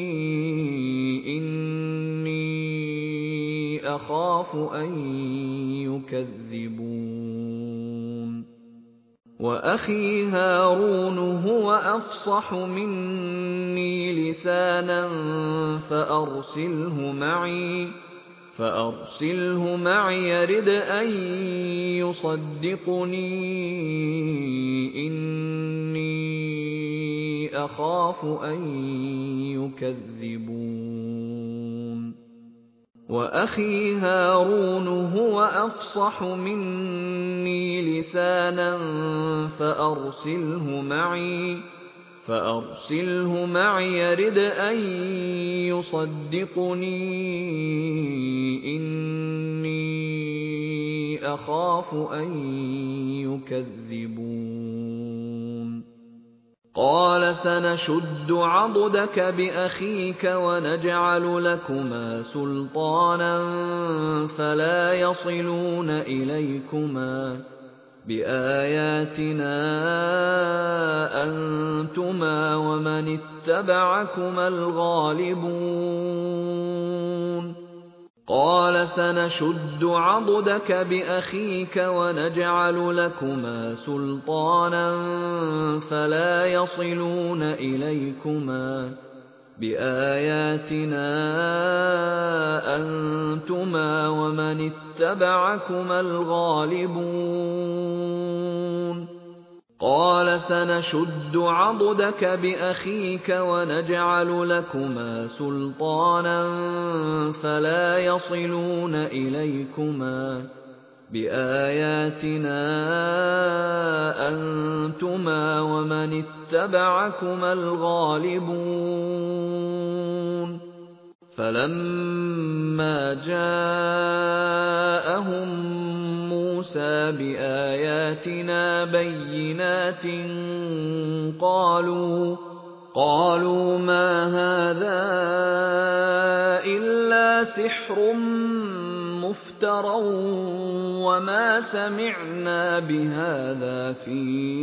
Speaker 1: إِنِّي أَخَافُ أَن يُكَذِّبُونِ وَأَخِي هَارُونُ هُوَ أَفْصَحُ مِنِّي لِسَانًا فَأَرْسِلْهُ مَعِي فَأَرْسِلْهُ مَعِيَ يَرِدْ أَن يُصَدِّقُنِي إِنِّي أَخَافُ أَن يُكَذِّبُونِ وَأَخِي هَارُونُ هُوَ أَفْصَحُ مِنِّي لِسَانًا فَأَرْسِلْهُ مَعِي فَأَرْسِلْهُ مَعِيَ يَرِدْ أَن يُصَدِّقُني إِنِّي أَخَافُ أَن يُكَذِّبُونِ قَالَ سَنَشُدُّ عَضُدَكَ بِأَخِيكَ وَنَجْعَلُ لَكُمَا سُلْطَانًا فَلَا يَصِلُونَ إِلَيْكُمَا بِآيَاتِنَا أَنتُمَا وَمَنِ اتَّبَعَكُمَا الْغَالِبُونَ قَالَ سَنَشُدُّ عَضُدَكَ بِأَخِيكَ وَنَجْعَلُ لَكُمَا سُلْطَانًا فَلَا يَصِلُونَ إِلَيْكُمَا بِآيَاتِنَا أَنتُمَا وَمَنِ اتَّبَعَكُمَا الْغَالِبُونَ قَالَ سَنَشُدُّ عَضُدَكَ بِأَخِيكَ وَنَجْعَلُ لَكُمَا سُلْطَانًا فَلَا يَصِلُونَ إِلَيْكُمَا بِآيَاتِنَا أَنتُمَا وَمَنِ اتَّبَعَكُمَا الْغَالِبُونَ فَلَمَّا جَاءَهُم مُوسَىٰ بِآيَاتِنَا بَيِّنَاتٍ قَالُوا قَالُوا مَا هَٰذَا إِلَّا سِحْرٌ مُّفْتَرًى وَمَا سَمِعْنَا بِهَٰذَا فِي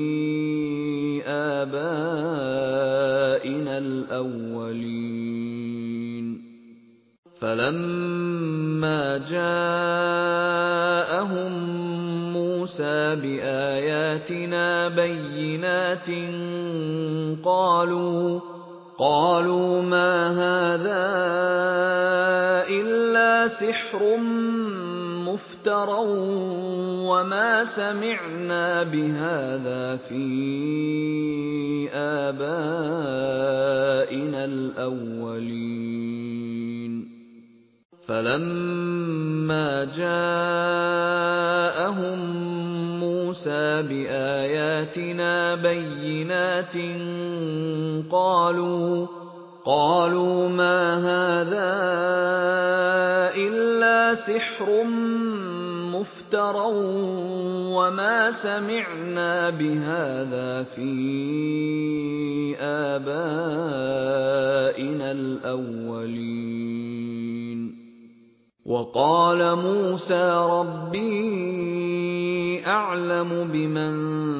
Speaker 1: آبَائِنَا الْأَوَّلِينَ فَلَمَّا جَاءَهُم مُوسَىٰ بِآيَاتِنَا بَيِّنَاتٍ قَالُوا قَالُوا مَا هَٰذَا إِلَّا سِحْرٌ مُّفْتَرًى وَمَا سَمِعْنَا بِهَٰذَا فِي آبَائِنَا الْأَوَّلِينَ فَلَمَّا جَاءَهُم مُوسَىٰ بِآيَاتِنَا بَيِّنَاتٍ قَالُوا قَالُوا مَا هَٰذَا إِلَّا سِحْرٌ مُّفْتَرًى وَمَا سَمِعْنَا بِهَٰذَا فِي آبَائِنَا الْأَوَّلِينَ وَقَالَ مُوسَىٰ رَبِّي أَعْلَمُ بِمَن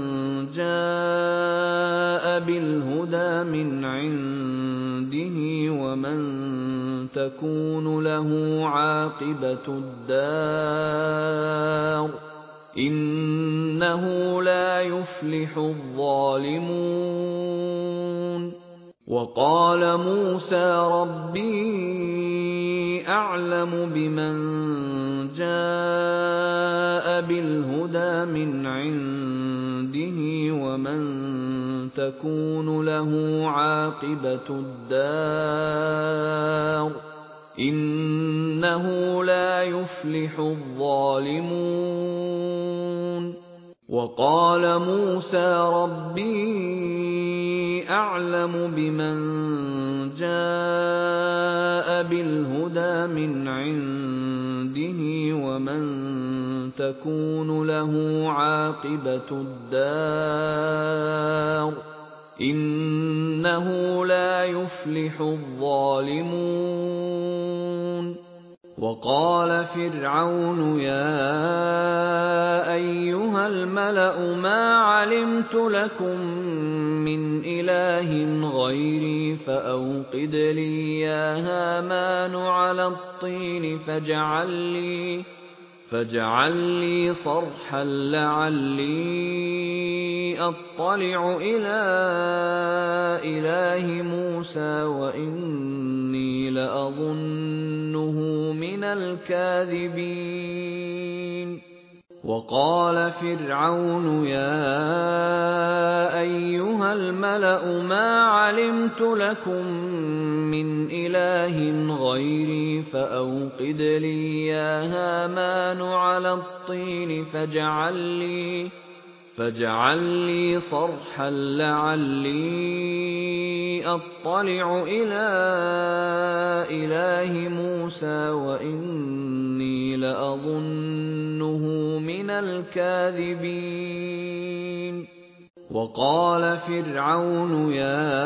Speaker 1: جَاءَ بِالْهُدَىٰ مِنْ عِندِهِ وَمَن تَكُونُ لَهُ عَاقِبَةُ الدَّارِ ۖ إِنَّهُ لَا يُفْلِحُ الظَّالِمُونَ وَقَالَ مُوسَىٰ رَبِّي أعلم بمن جاء بالهدى من عنده ومن تكون له عاقبة الدار إنه لا يفلح الظالمون وقال موسى ربي أعلم بمن جاء بالهدى من عنده ومن تكون له عاقبة الدار إنه لا يفلح الظالمون وقال فرعون يا أيها الملأ ما علمت لكم من إله غيري فأوقد لي يا هامان على الطين فاجعل لي فاجعل لي صرحا لعلي أطلع إلى إله موسى وإني لأظنه من الكاذبين وقال فرعون يا أيها الملأ ما علمت لكم من إله غيري فأوقد لي يا هامان على الطين فاجعل لي فاجعل لي صرحا لعلي أطلع إلى إله موسى وإني لأظنه من الكاذبين وقال فرعون يا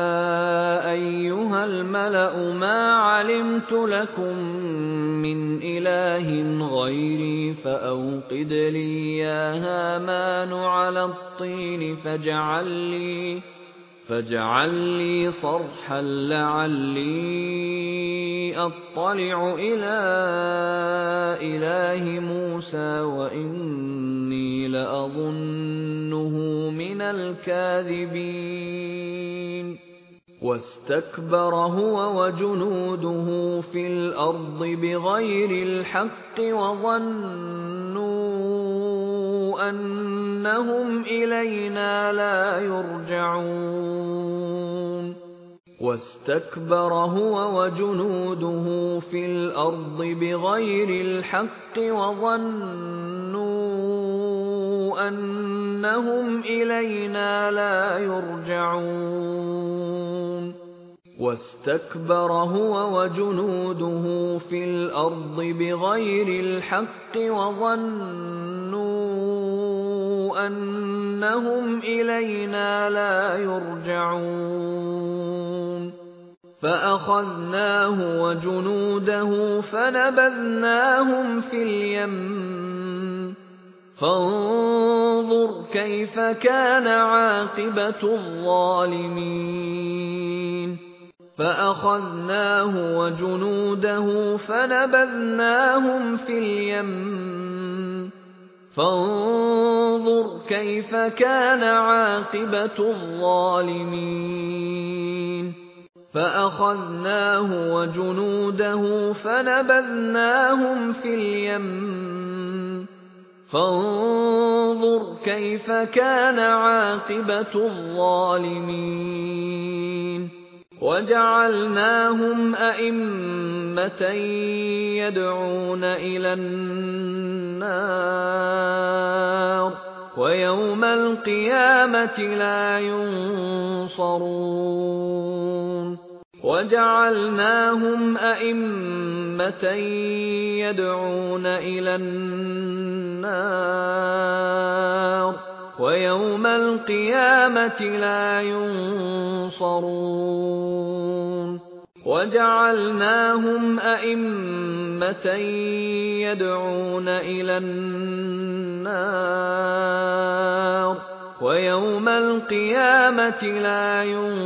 Speaker 1: أيها الملأ ما علمت لكم من إله غيري فأوقد لي يا هامان على الطين فاجعل لي فاجعل لي صرحا لعلي أطلع إلى إله موسى وإني لأظنه من الكاذبين واستكبر هو وجنوده في الأرض بغير الحق وظنوا أنهم إلينا لا يرجعون واستكبر هو وجنوده في الأرض بغير الحق وظنوا أنهم إلينا لا يرجعون واستكبر هو وجنوده في الأرض بغير الحق وظنوا أنهم إلينا لا يرجعون فأخذناه وجنوده فنبذناهم في اليم فانظر كيف كان عاقبة الظالمين فأخذناه وجنوده فنبذناهم في اليم فانظر كيف كان عاقبة الظالمين فأخذناه وجنوده فنبذناهم في اليم فانظر كيف كان عاقبة الظالمين وجعلناهم أئمة يدعون إلى النار ويوم القيامة لا ينصرون وجعلناهم أئمة يدعون إلى النار ويوم القيامة لا ينصرون وجعلناهم أئمة يدعون إلى النار ويوم القيامة لا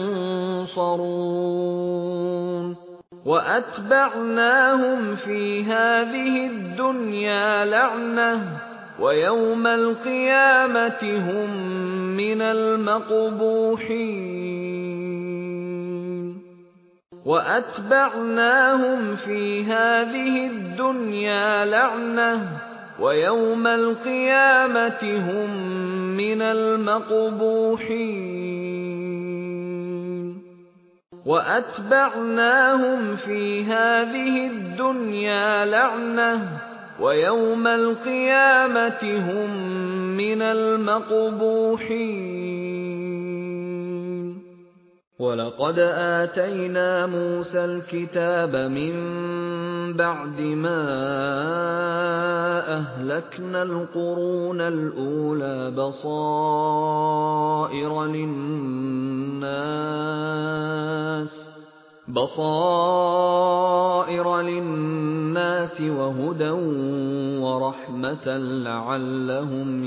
Speaker 1: ينصرون وأتبعناهم في هذه الدنيا لعنة ويوم القيامة هم من المقبوحين وَأَتْبَعْنَاهُمْ فِي هَٰذِهِ الدُّنْيَا لَعْنَةً وَيَوْمَ الْقِيَامَةِ هُم مِّنَ الْمَقْبُوحِينَ وَأَتْبَعْنَاهُمْ فِي هَٰذِهِ الدُّنْيَا لَعْنَةً وَيَوْمَ الْقِيَامَةِ هُم مِّنَ الْمَقْبُوحِينَ وَلَقَدْ آتَيْنَا مُوسَى الْكِتَابَ مِن بَعْدِ مَا أَهْلَكْنَا الْقُرُونَ الْأُولَىٰ بَصَائِرَ لِلنَّاسِ بَصَائِرَ لِلنَّاسِ وَهُدًى وَرَحْمَةً لَّعَلَّهُمْ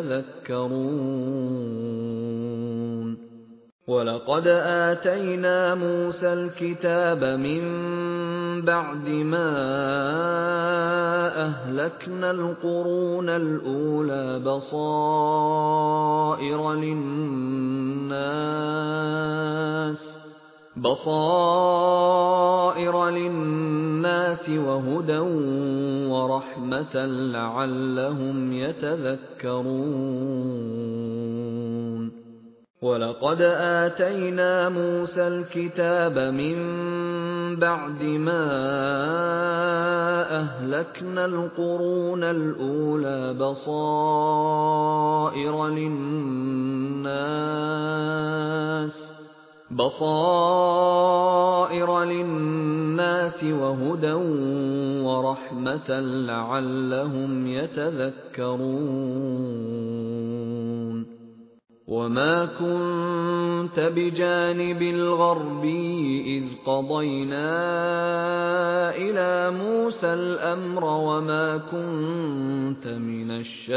Speaker 1: يَتَذَكَّرُونَ وَلَقَدْ آتَيْنَا مُوسَى الْكِتَابَ مِن بَعْدِ مَا أَهْلَكْنَا الْقُرُونَ الْأُولَىٰ بَصَائِرَ لِلنَّاسِ بَصَائِرَ لِلنَّاسِ وَهُدًى وَرَحْمَةً لَّعَلَّهُمْ يَتَذَكَّرُونَ وَلَقَدْ آتَيْنَا مُوسَى الْكِتَابَ مِن بَعْدِ مَا أَهْلَكْنَا الْقُرُونَ الْأُولَىٰ بَصَائِرَ لِلنَّاسِ بَصَائِرَ لِلنَّاسِ وَهُدًى وَرَحْمَةً لَّعَلَّهُمْ يَتَذَكَّرُونَ وَمَا كُنتَ بِجَانِبِ الْغَرْبِيِّ إِذْ قَضَيْنَا إِلَىٰ مُوسَى الْأَمْرَ وَمَا كُنتَ مِنَ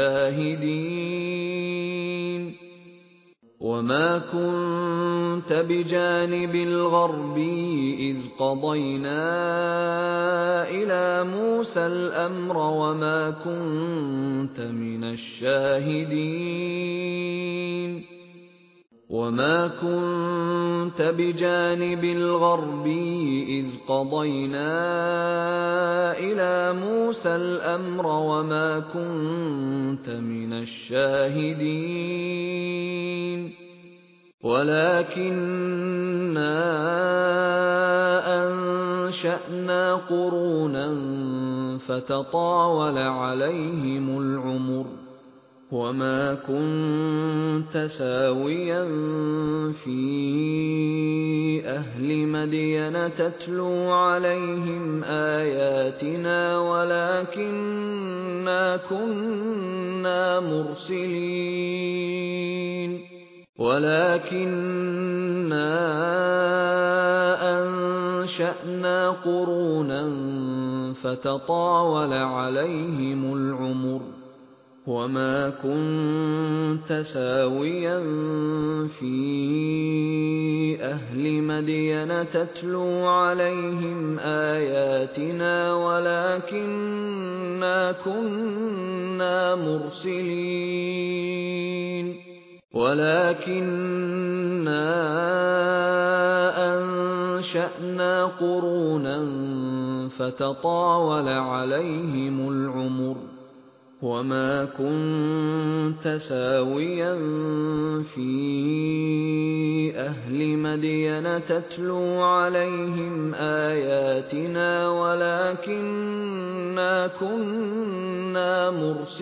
Speaker 1: الشَّاهِدِينَ وَمَا كُنتَ بِجَانِبِ الْغَرْبِيِّ إِذْ قَضَيْنَا إِلَىٰ مُوسَى الْأَمْرَ وَمَا كُنتَ مِنَ الشَّاهِدِينَ وَمَا كُنتَ بِجَانِبِ الْغَرْبِيِّ إِذْ قَضَيْنَا إِلَىٰ مُوسَى الْأَمْرَ وَمَا كُنتَ مِنَ الشَّاهِدِينَ وَلَٰكِنَّا أَنشَأْنَا قُرُونًا فَتَطَاوَلَ عَلَيْهِمُ الْعُمُرُ وَمَا كُنتَ ثَاوِيًا فِي أَهْلِ مَدْيَنَ تَتْلُو عَلَيْهِمْ آيَاتِنَا وَلَٰكِنَّا كُنَّا مُرْسِلِينَ وَلَٰكِنَّا أَنشَأْنَا قُرُونًا فَتَطَاوَلَ عَلَيْهِمُ الْعُمُرُ وَمَا كُنتَ ثَاوِيًا فِي أَهْلِ مَدْيَنَ تَتْلُو عَلَيْهِمْ آيَاتِنَا وَلَٰكِنَّا كُنَّا مُرْسِلِينَ وَلَٰكِنَّا أَنشَأْنَا قُرُونًا فَتَطَاوَلَ عَلَيْهِمُ الْعُمُرُ وَمَا كُنتَ ثَاوِيًا فِي أَهْلِ مَدْيَنَ تَتْلُو عَلَيْهِمْ آيَاتِنَا وَلَٰكِنَّا كُنَّا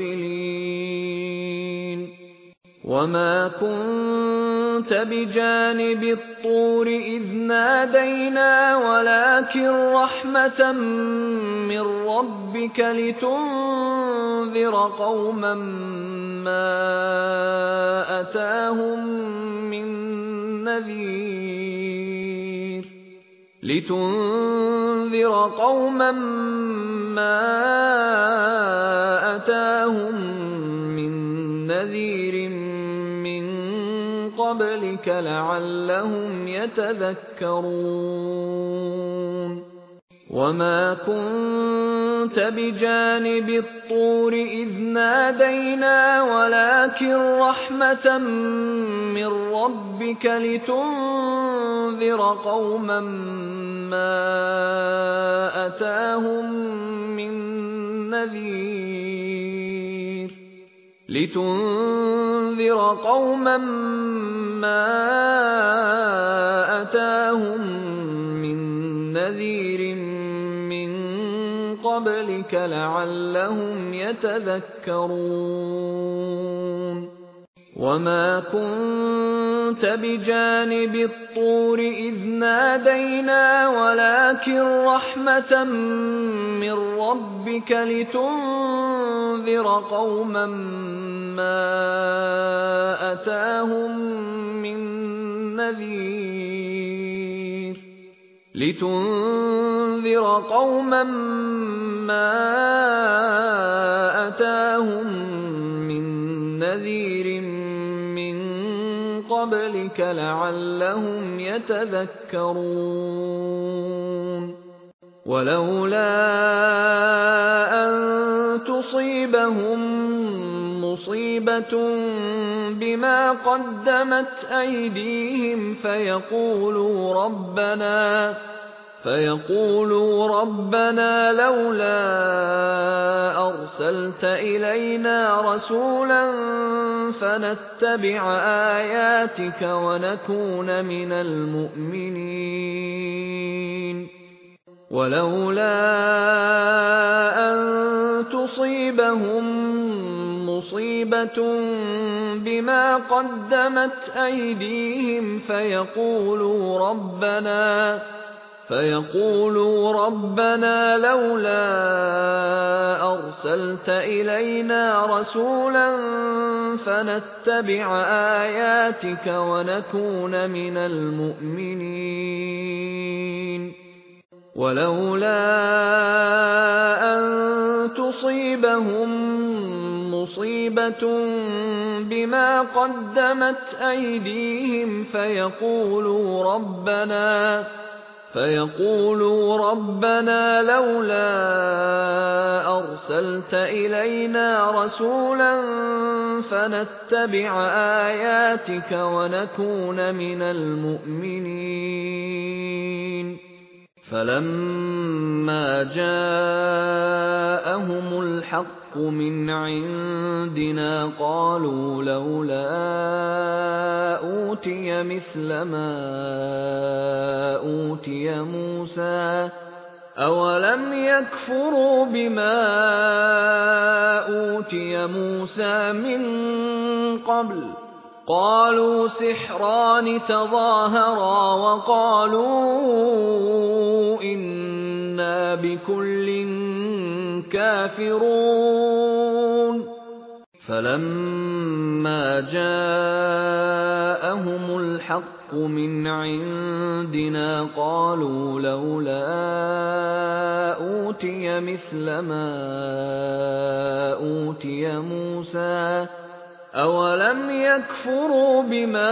Speaker 1: مُرْسِلِينَ وَمَا كُنتَ بِجَانِبِ الطُّورِ إِذْ نَادَيْنَا وَلَٰكِن رَّحْمَةً مِّن رَّبِّكَ لِتُنذِرَ قَوْمًا مَّا أَتَاهُم مِّن نَّذِيرٍ لِتُنذِرَ قَوْمًا مَّا أَتَاهُم مِّن نَّذِيرٍ قَبْلِكَ لَعَلَّهُمْ يَتَذَكَّرُونَ وَمَا كُنتَ بِجَانِبِ الطُّورِ إِذْ نَادَيْنَا وَلَٰكِن رَّحْمَةً مِّن رَّبِّكَ لِتُنذِرَ قَوْمًا مَّا أَتَاهُم مِّن نَّذِيرٍ لِتُنذِرَ قَوْمًا مَّا أَتَاهُم مِّن نَّذِيرٍ مِّن قَبْلِكَ لَعَلَّهُمْ يَتَذَكَّرُونَ وَمَا كُنتَ بِجَانِبِ الطُّورِ إِذْ نَادَيْنَا وَلَٰكِن رَّحْمَةً مِّن رَّبِّكَ لِتُنذِرَ قَوْمًا مَّا أَتَاهُم مِّن نَّذِيرٍ لِتُنذِرَ قَوْمًا مَّا أَتَاهُم مِّن نَّذِيرٍ مِّن قَبْلِكَ لَعَلَّهُمْ يَتَذَكَّرُونَ وَلَوْلَا أَن تُصِيبَهُم مُّصِيبَةٌ بِمَا قَدَّمَتْ أَيْدِيهِمْ فَيَقُولُوا رَبَّنَا فَيَقُولُوا رَبَّنَا لَوْلَا أَرْسَلْتَ إِلَيْنَا رَسُولًا فَنَتَّبِعَ آيَاتِكَ وَنَكُونَ مِنَ الْمُؤْمِنِينَ وَلَوْلَا أَن تُصِيبَهُم مُّصِيبَةٌ بِمَا قَدَّمَتْ أَيْدِيهِمْ فَيَقُولُوا رَبَّنَا فَيَقُولُوا رَبَّنَا لَوْلَا أَرْسَلْتَ إِلَيْنَا رَسُولًا فَنَتَّبِعَ آيَاتِكَ وَنَكُونَ مِنَ الْمُؤْمِنِينَ وَلَوْلَا أَن تُصِيبَهُم مُّصِيبَةٌ بِمَا قَدَّمَتْ أَيْدِيهِمْ فَيَقُولُوا رَبَّنَا فَيَقُولُوا رَبَّنَا لَوْلَا أَرْسَلْتَ إِلَيْنَا رَسُولًا فَنَتَّبِعَ آيَاتِكَ وَنَكُونَ مِنَ الْمُؤْمِنِينَ فَلَمَّا جَاءَهُمُ الْحَقُّ مِنْ عِندِنَا قَالُوا لَوْلَا أُوتِيَ مِثْلَ مَا أُوتِيَ مُوسَىٰ أَوَلَمْ يَكْفُرُوا بِمَا أُوتِيَ مُوسَىٰ مِن قَبْلُ ۖ قَالُوا سِحْرَانِ تَظَاهَرَا وَقَالُوا إِنَّا بِكُلٍّ كَافِرُونَ فَلَمَّا جَاءَهُمُ الْحَقُّ مِنْ عِندِنَا قَالُوا لَوْلَا أُوتِيَ مِثْلَ مَا أُوتِيَ مُوسَىٰ أَوَلَمْ يَكْفُرُوا بِمَا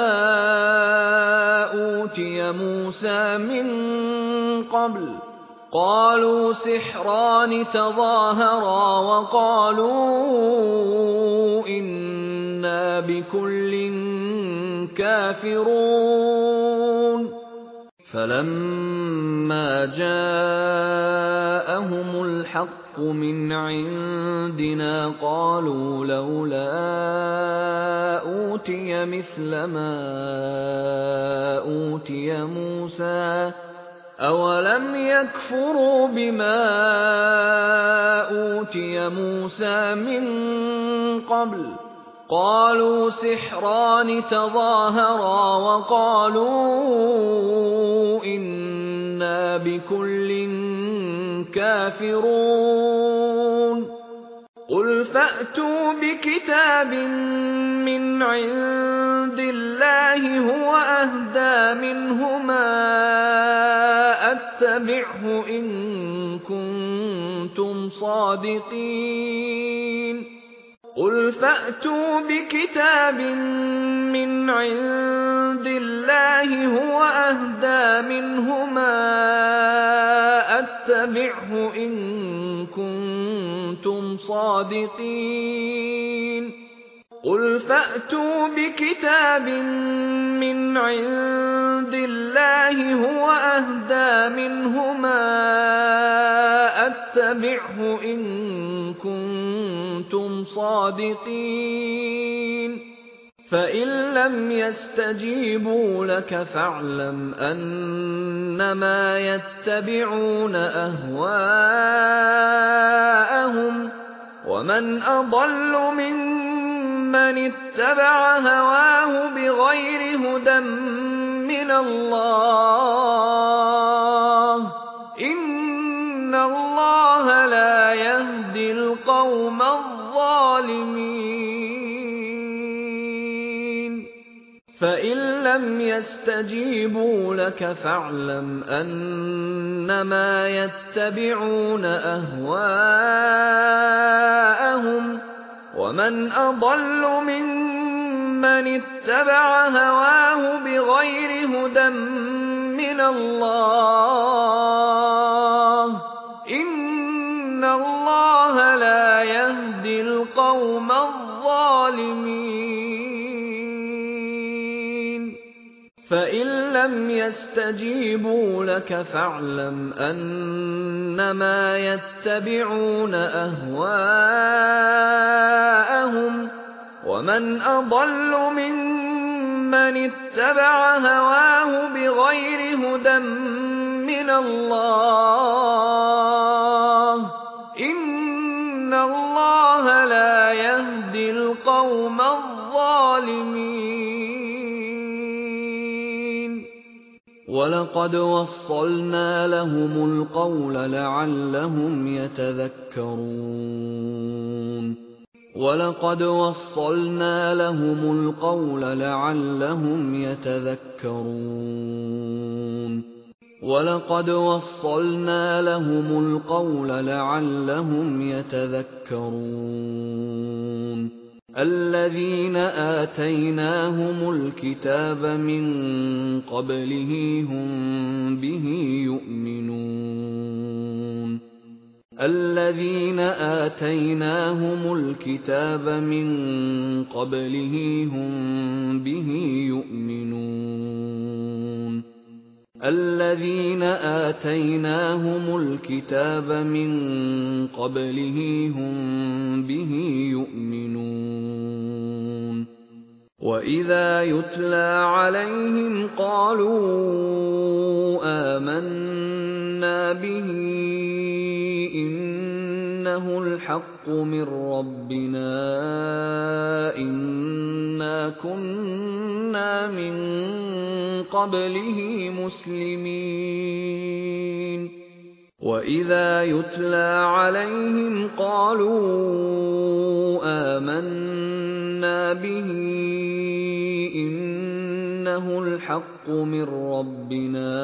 Speaker 1: أُوتِيَ مُوسَىٰ مِن قَبْلُ ۖ قَالُوا سِحْرَانِ تَظَاهَرَا وَقَالُوا إِنَّا بِكُلٍّ كَافِرُونَ فَلَمَّا جَاءَهُمُ الْحَقُّ مِنْ عِندِنَا قَالُوا لَوْلَا أُوتِيَ مِثْلَ مَا أُوتِيَ مُوسَىٰ أَوَلَمْ يَكْفُرُوا بِمَا أُوتِيَ مُوسَىٰ مِن قَبْلُ ۖ قَالُوا سِحْرَانِ تَظَاهَرَا وَقَالُوا إِنَّا بِكُلٍّ كَافِرُونَ قُلْ فَأْتُوا بِكِتَابٍ مِّنْ عِندِ اللَّهِ هُوَ أَهْدَىٰ مِنْهُمَا أَتَّبِعْهُ إِن كُنتُمْ صَادِقِينَ قُلْ فَأْتُوا بِكِتَابٍ مِّنْ عِندِ اللَّهِ هُوَ أَهْدَىٰ مِنْهُمَا أَتَّبِعْهُ إِن كُنتُمْ صَادِقِينَ قُلْ فَأْتُوا بِكِتَابٍ مِّنْ عِندِ اللَّهِ هُوَ أَهْدَىٰ مِنْهُمَا أَتَّبِعْهُ إِن كُنتُمْ صَادِقِينَ فَإِن لَّمْ يَسْتَجِيبُوا لَكَ فَاعْلَمْ أَنَّمَا يَتَّبِعُونَ أَهْوَاءَهُمْ ۚ وَمَنْ أَضَلُّ مِمَّنِ اتَّبَعَ هَوَاهُ بِغَيْرِ هُدًى مِّنَ اللَّهِ ۚ إِنَّ اللَّهَ لَا يَهْدِي الْقَوْمَ الظَّالِمِينَ فَإِن لَّمْ يَسْتَجِيبُوا لَكَ فَاعْلَمْ أَنَّمَا يَتَّبِعُونَ أَهْوَاءَهُمْ ۚ وَمَنْ أَضَلُّ مِمَّنِ اتَّبَعَ هَوَاهُ بِغَيْرِ هُدًى مِّنَ اللَّهِ ۚ إِنَّ اللَّهَ لَا يَهْدِي الْقَوْمَ الظَّالِمِينَ فَإِن لَّمْ يَسْتَجِيبُوا لَكَ فَاعْلَمْ أَنَّمَا يَتَّبِعُونَ أَهْوَاءَهُمْ ۚ وَمَنْ أَضَلُّ مِمَّنِ اتَّبَعَ هَوَاهُ بِغَيْرِ هُدًى مِّنَ اللَّهِ ۚ إِنَّ اللَّهَ لَا يَهْدِي الْقَوْمَ الظَّالِمِينَ وَلَقَدْ وَصَّلْنَا لَهُمُ الْقَوْلَ لَعَلَّهُمْ يَتَذَكَّرُونَ وَلَقَدْ وَصَّلْنَا لَهُمُ الْقَوْلَ لَعَلَّهُمْ يَتَذَكَّرُونَ وَلَقَدْ وَصَّلْنَا لَهُمُ الْقَوْلَ لَعَلَّهُمْ يَتَذَكَّرُونَ الَّذِينَ آتَيْنَاهُمُ الْكِتَابَ مِن قَبْلِهِ هُم بِهِ يُؤْمِنُونَ الَّذِينَ آتَيْنَاهُمُ الْكِتَابَ مِن قَبْلِهِ هُم بِهِ يُؤْمِنُونَ الَّذِينَ آتَيْنَاهُمُ الْكِتَابَ مِن قَبْلِهِ هُم بِهِ يُؤْمِنُونَ وَإِذَا يُتْلَىٰ عَلَيْهِمْ قَالُوا آمَنَّا بِهِ إِنَّهُ الْحَقُّ مِن رَّبِّنَا إِنَّا كُنَّا مِن قَبْلِهِ مُسْلِمِينَ وَإِذَا يُتْلَىٰ عَلَيْهِمْ قَالُوا آمَنَّا بِهِ إِنَّهُ الْحَقُّ مِن رَّبِّنَا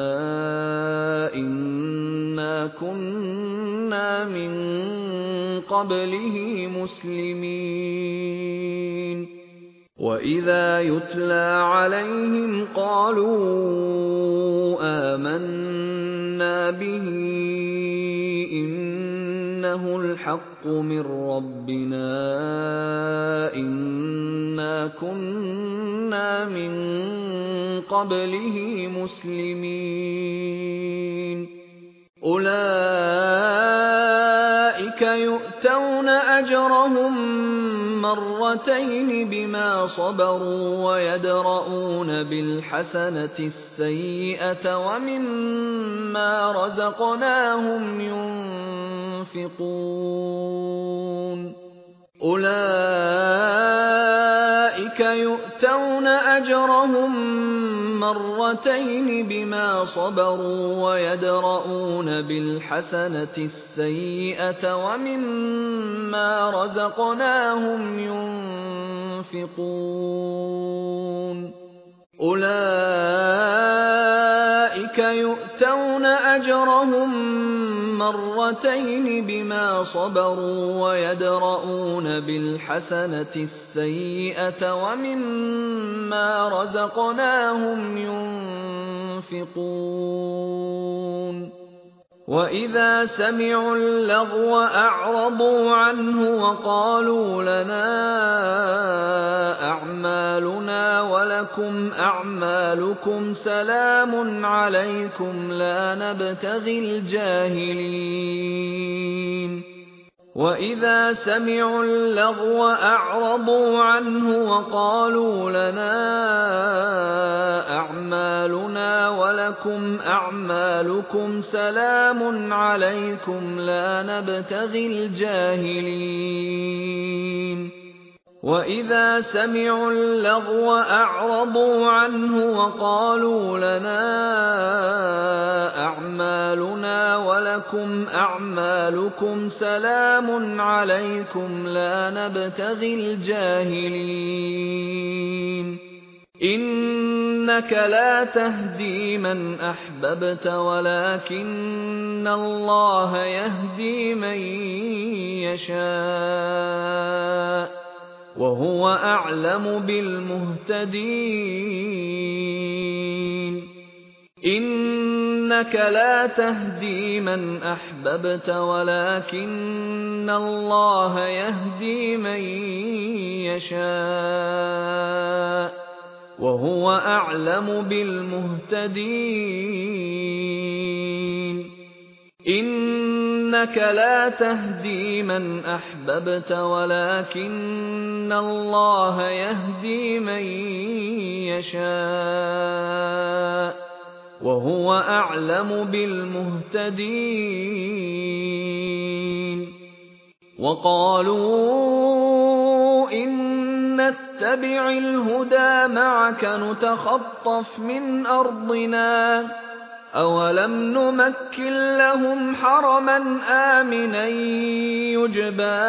Speaker 1: إِنَّا كُنَّا مِن قَبْلِهِ مُسْلِمِينَ وَإِذَا يُتْلَىٰ عَلَيْهِمْ قَالُوا آمَنَّا بِهِ إِنَّهُ الْحَقُّ مِن رَّبِّنَا إِنَّا كُنَّا مِن قَبْلِهِ مُسْلِمِينَ أُولَٰئِكَ يُؤْتَوْنَ أَجْرَهُم مَّرَّتَيْنِ بِمَا صَبَرُوا وَيَدْرَءُونَ بِالْحَسَنَةِ السَّيِّئَةَ وَمِمَّا رَزَقْنَاهُمْ يُنفِقُونَ أُولَٰئِكَ يُؤْتَوْنَ أَجْرَهُم مَّرَّتَيْنِ بِمَا صَبَرُوا وَيَدْرَءُونَ بِالْحَسَنَةِ السَّيِّئَةَ وَمِمَّا رَزَقْنَاهُمْ يُنفِقُونَ أُولَٰئِكَ يُؤْتَوْنَ أَجْرَهُم مَّرَّتَيْنِ بِمَا صَبَرُوا وَيَدْرَءُونَ بِالْحَسَنَةِ السَّيِّئَةَ وَمِمَّا رَزَقْنَاهُمْ يُنفِقُونَ وَإِذَا سَمِعُوا اللَّغْوَ أَعْرَضُوا عَنْهُ وَقَالُوا لَنَا أَعْمَالُنَا وَلَكُمْ أَعْمَالُكُمْ سَلَامٌ عَلَيْكُمْ لَا نَبْتَغِي الْجَاهِلِينَ وَإِذَا سَمِعُوا اللَّغْوَ أَعْرَضُوا عَنْهُ وَقَالُوا لَنَا أَعْمَالُنَا وَلَكُمْ أَعْمَالُكُمْ سَلَامٌ عَلَيْكُمْ لَا نَبْتَغِي الْجَاهِلِينَ وَإِذَا سَمِعُوا اللَّغْوَ أَعْرَضُوا عَنْهُ وَقَالُوا لَنَا أَعْمَالُنَا وَلَكُمْ أَعْمَالُكُمْ سَلَامٌ عَلَيْكُمْ لَا نَبْتَغِي الْجَاهِلِينَ إِنَّكَ لَا تَهْدِي مَنْ أَحْبَبْتَ وَلَكِنَّ اللَّهَ يَهْدِي مَن يَشَاءُ وَهُوَ أَعْلَمُ بِالْمُهْتَدِينَ إِنَّكَ لَا تَهْدِي مَنْ أَحْبَبْتَ وَلَكِنَّ اللَّهَ يَهْدِي مَن يَشَاءُ وَهُوَ أَعْلَمُ بِالْمُهْتَدِينَ إِنَّكَ لَا تَهْدِي مَنْ أَحْبَبْتَ وَلَكِنَّ اللَّهَ يَهْدِي مَن يَشَاءُ وَهُوَ أَعْلَمُ بِالْمُهْتَدِينَ وَقَالُوا إِن نَّتَّبِعِ الْهُدَىٰ مَعَكَ نُتَخَطَّفْ مِنْ أَرْضِنَا أَوَلَمْ نُمَكِّن لَّهُمْ حَرَمًا آمِنًا يُجْبَىٰ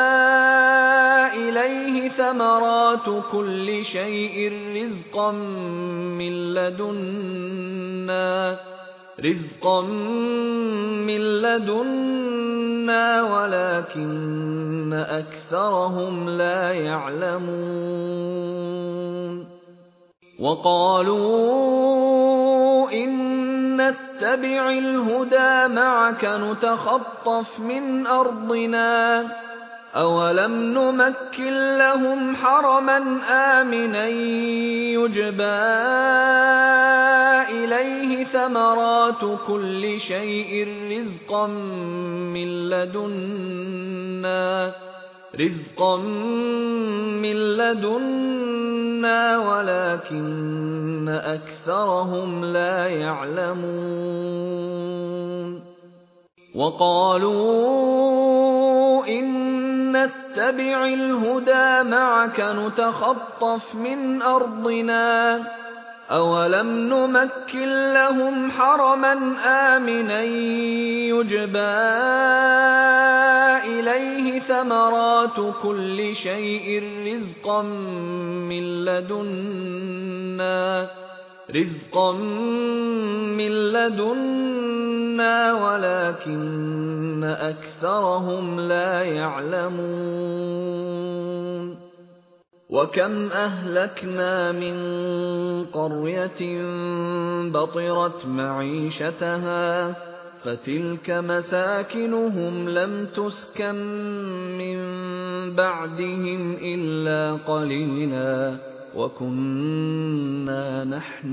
Speaker 1: إِلَيْهِ ثَمَرَاتُ كُلِّ شَيْءٍ رِّزْقًا مِّن لَّدُنَّا رِزْقًا مِّن لَّدُنَّا وَلَكِنَّ أَكْثَرَهُمْ لَا يَعْلَمُونَ وَقَالُوا إِن نَّتَّبِعِ الْهُدَىٰ مَعَكَ نُتَخَطَّفْ مِنْ أَرْضِنَا أَوَلَمْ نُمَكِّن لَّهُمْ حَرَمًا آمِنًا يُجْبَىٰ إِلَيْهِ ثَمَرَاتُ كُلِّ شَيْءٍ رِّزْقًا مِّن لَّدُنَّا رِزْقًا مِّن لَّدُنَّا وَلَكِنَّ أَكْثَرَهُمْ لَا يَعْلَمُونَ وَقَالُوا إِن نَّتَّبِعِ الْهُدَىٰ مَعَكَ نُتَخَطَّفْ مِنْ أَرْضِنَا أَوَلَمْ نُمَكِّن لَّهُمْ حَرَمًا آمِنًا يُجْبَىٰ إِلَيْهِ ثَمَرَاتُ كُلِّ شَيْءٍ رِّزْقًا مِّن لَّدُنَّا رِزْقًا مِّن لَّدُنَّا وَلَكِنَّ أَكْثَرَهُمْ لَا يَعْلَمُونَ وَكَمْ أَهْلَكْنَا مِن قَرْيَةٍ بَطِرَتْ مَعِيشَتَهَا فَتِلْكَ مَسَاكِنُهُمْ لَمْ تُسْكَن مِّن بَعْدِهِمْ إِلَّا قَلِيلًا وَكُنَّا نَحْنُ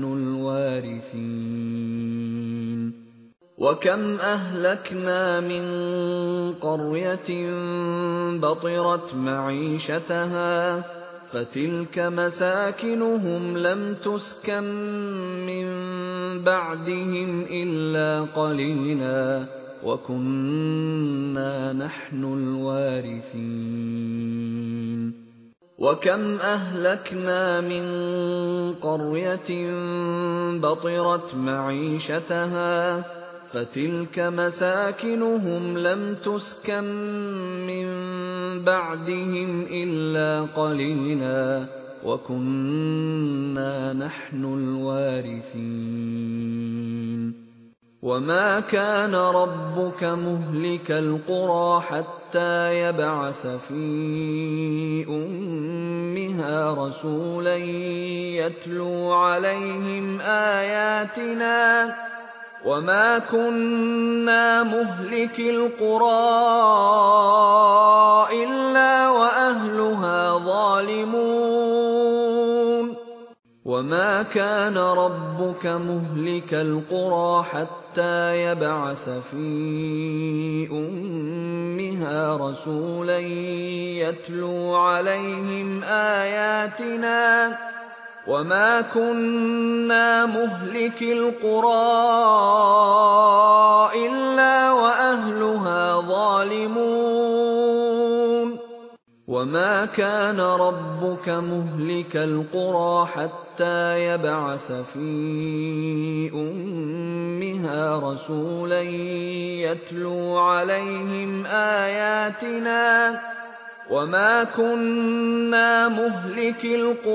Speaker 1: الْوَارِثِينَ وَكَمْ أَهْلَكْنَا مِن قَرْيَةٍ بَطِرَتْ مَعِيشَتَهَا فَتِلْكَ مَسَاكِنُهُمْ لَمْ تُسْكَن مِّن بَعْدِهِمْ إِلَّا قَلِيلًا وَكُنَّا نَحْنُ الْوَارِثِينَ وَكَمْ أَهْلَكْنَا مِن قَرْيَةٍ بَطِرَتْ مَعِيشَتَهَا فَتِلْكَ مَسَاكِنُهُمْ لَمْ تُسْكَن مِّن بَعْدِهِمْ إِلَّا قَلِيلًا وَكُنَّا نَحْنُ الْوَارِثِينَ وَمَا كَانَ رَبُّكَ مُهْلِكَ الْقُرَىٰ حَتَّىٰ يَبْعَثَ فِي أُمِّهَا رَسُولًا يَتْلُو عَلَيْهِمْ آيَاتِنَا وَمَا كُنَّا مُهْلِكِي الْقُرَىٰ إِلَّا وَأَهْلُهَا ظَالِمُونَ وَمَا كَانَ رَبُّكَ مُهْلِكَ الْقُرَىٰ حَتَّىٰ يَبْعَثَ فِي أُمِّهَا رَسُولًا يَتْلُو عَلَيْهِمْ آيَاتِنَا ۚ وَمَا كُنَّا مُهْلِكِي الْقُرَىٰ إِلَّا وَأَهْلُهَا ظَالِمُونَ وَمَا كَانَ رَبُّكَ مُهْلِكَ الْقُرَىٰ حَتَّىٰ يَبْعَثَ فِي أُمِّهَا رَسُولًا يَتْلُو عَلَيْهِمْ آيَاتِنَا ۚ وَمَا كُنَّا مُهْلِكِي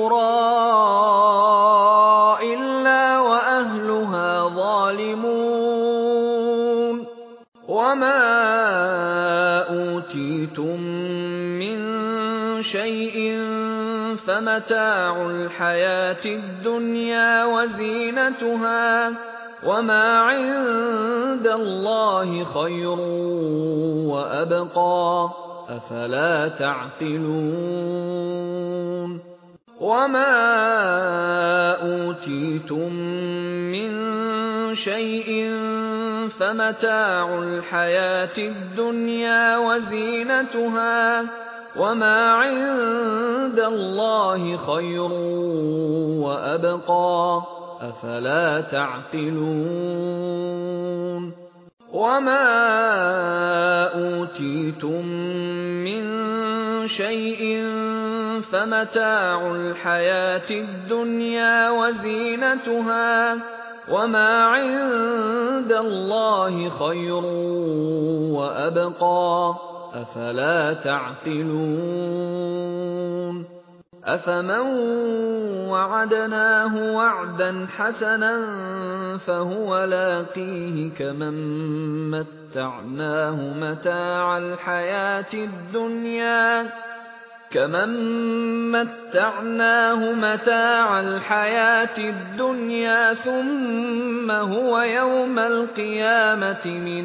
Speaker 1: الْقُرَىٰ إِلَّا وَأَهْلُهَا ظَالِمُونَ وَمَا أُوتِيتُم مِّن شَيْءٍ فَمَتَاعُ الْحَيَاةِ الدُّنْيَا وَزِينَتُهَا ۚ وَمَا عِندَ اللَّهِ خَيْرٌ وَأَبْقَىٰ ۚ أَفَلَا تَعْقِلُونَ وَمَا أُوتِيتُم مِّن شَيْءٍ فَمَتَاعُ الْحَيَاةِ الدُّنْيَا وَزِينَتُهَا ۚ وَمَا عِندَ اللَّهِ خَيْرٌ وَأَبْقَىٰ ۚ أَفَلَا تَعْقِلُونَ وَمَا أُوتِيتُم مِّن شَيْءٍ فَمَتَاعُ الْحَيَاةِ الدُّنْيَا وَزِينَتُهَا ۚ وَمَا عِندَ اللَّهِ خَيْرٌ وَأَبْقَىٰ ۚ أَفَلَا تَعْقِلُونَ أَفَمَن وَعَدْنَاهُ وَعْدًا حَسَنًا فَهُوَ لَاقِيهِ كَمَن مَّتَّعْنَاهُ مَتَاعَ الْحَيَاةِ الدُّنْيَا كَمَن مَّتَّعْنَاهُ مَتَاعَ الْحَيَاةِ الدُّنْيَا ثُمَّ هُوَ يَوْمَ الْقِيَامَةِ مِنَ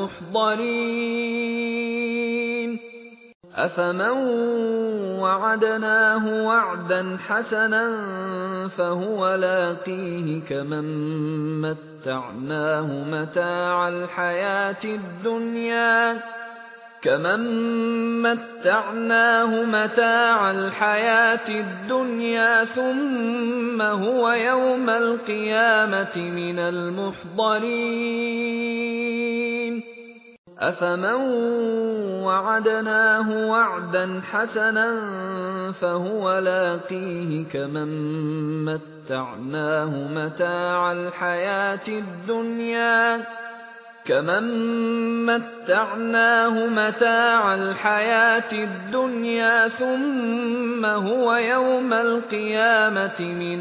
Speaker 1: الْمُحْضَرِينَ أَفَمَن وَعَدْنَاهُ وَعْدًا حَسَنًا فَهُوَ لَاقِيهِ كَمَن مَّتَّعْنَاهُ مَتَاعَ الْحَيَاةِ الدُّنْيَا كَمَن مَّتَّعْنَاهُ مَتَاعَ الْحَيَاةِ الدُّنْيَا ثُمَّ هُوَ يَوْمَ الْقِيَامَةِ مِنَ الْمُحْضَرِينَ أَفَمَن وَعَدْنَاهُ وَعْدًا حَسَنًا فَهُوَ لَاقِيهِ كَمَن مَّتَّعْنَاهُ مَتَاعَ الْحَيَاةِ الدُّنْيَا كَمَن مَّتَّعْنَاهُ مَتَاعَ الْحَيَاةِ الدُّنْيَا ثُمَّ هُوَ يَوْمَ الْقِيَامَةِ مِنَ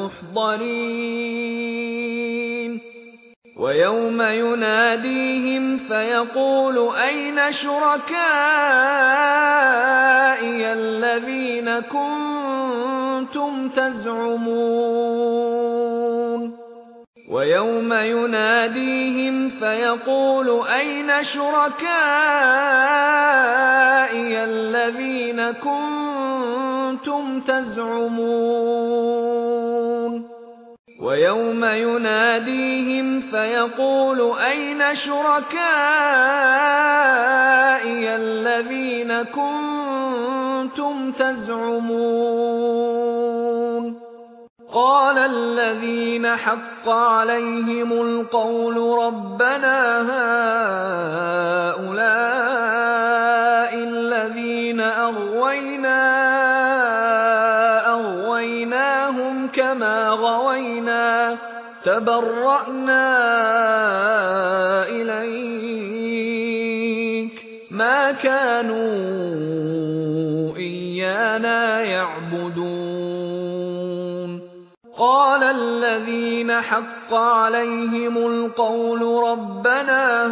Speaker 1: الْمُحْضَرِينَ وَيَوْمَ يُنَادِيهِمْ فَيَقُولُ أَيْنَ شُرَكَائِيَ الَّذِينَ كُنتُمْ تَزْعُمُونَ وَيَوْمَ يُنَادِيهِمْ فَيَقُولُ أَيْنَ شُرَكَائِيَ الَّذِينَ كُنتُمْ تَزْعُمُونَ وَيَوْمَ يُنَادِيهِمْ فَيَقُولُ أَيْنَ شُرَكَائِيَ الَّذِينَ كُنتُمْ تَزْعُمُونَ قَالَ الَّذِينَ حَقَّ عَلَيْهِمُ الْقَوْلُ رَبَّنَا هَٰؤُلَاءِ الَّذِينَ أَغْوَيْنَا أَغْوَيْنَاهُمْ كَمَا غَوَيْنَا تَبَرَّأْنَا إِلَيْكَ مَا كَانُوا إِيَّانَا يَعْبُدُونَ قَالَ الَّذِينَ حَقَّ عَلَيْهِمُ الْقَوْلُ رَبَّنَا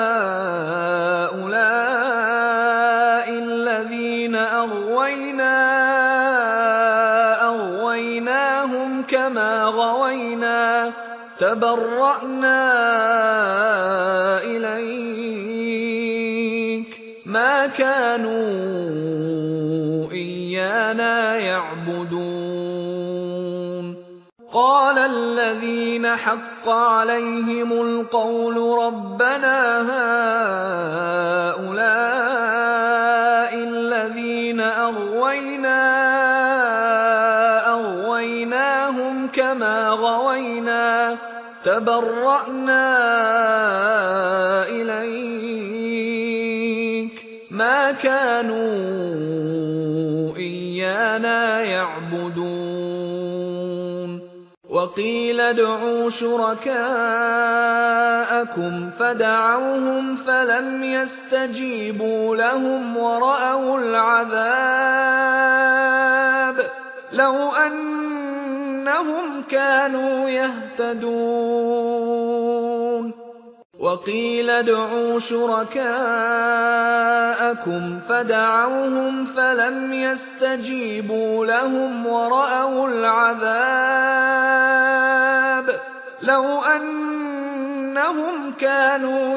Speaker 1: هَٰؤُلَاءِ الَّذِينَ أَغْوَيْنَا أَغْوَيْنَاهُمْ كَمَا غَوَيْنَا تَبَرَّأْنَا إِلَيْكَ مَا كَانُوا إِيَّانَا يَعْبُدُونَ قَالَ الَّذِينَ حَقَّ عَلَيْهِمُ الْقَوْلُ رَبَّنَا هَٰؤُلَاءِ الَّذِينَ أَغْوَيْنَا أَغْوَيْنَاهُمْ كَمَا غَوَيْنَا تَبَرَّأْنَا إِلَيْكَ مَا كَانُوا إِيَّانَا يَعْبُدُونَ وَقِيلَ ادْعُوا شُرَكَاءَكُمْ فَدَعَوْهُمْ فَلَمْ يَسْتَجِيبُوا لَهُمْ وَرَأَوُا الْعَذَابَ لَوْ أَنَّهُمْ كَانُوا يَهْتَدُونَ وَقِيلَ ادْعُوا شُرَكَاءَكُمْ فَدَعَوْهُمْ فَلَمْ يَسْتَجِيبُوا لَهُمْ وَرَأَوُا الْعَذَابَ لَوْ أَنَّهُمْ كَانُوا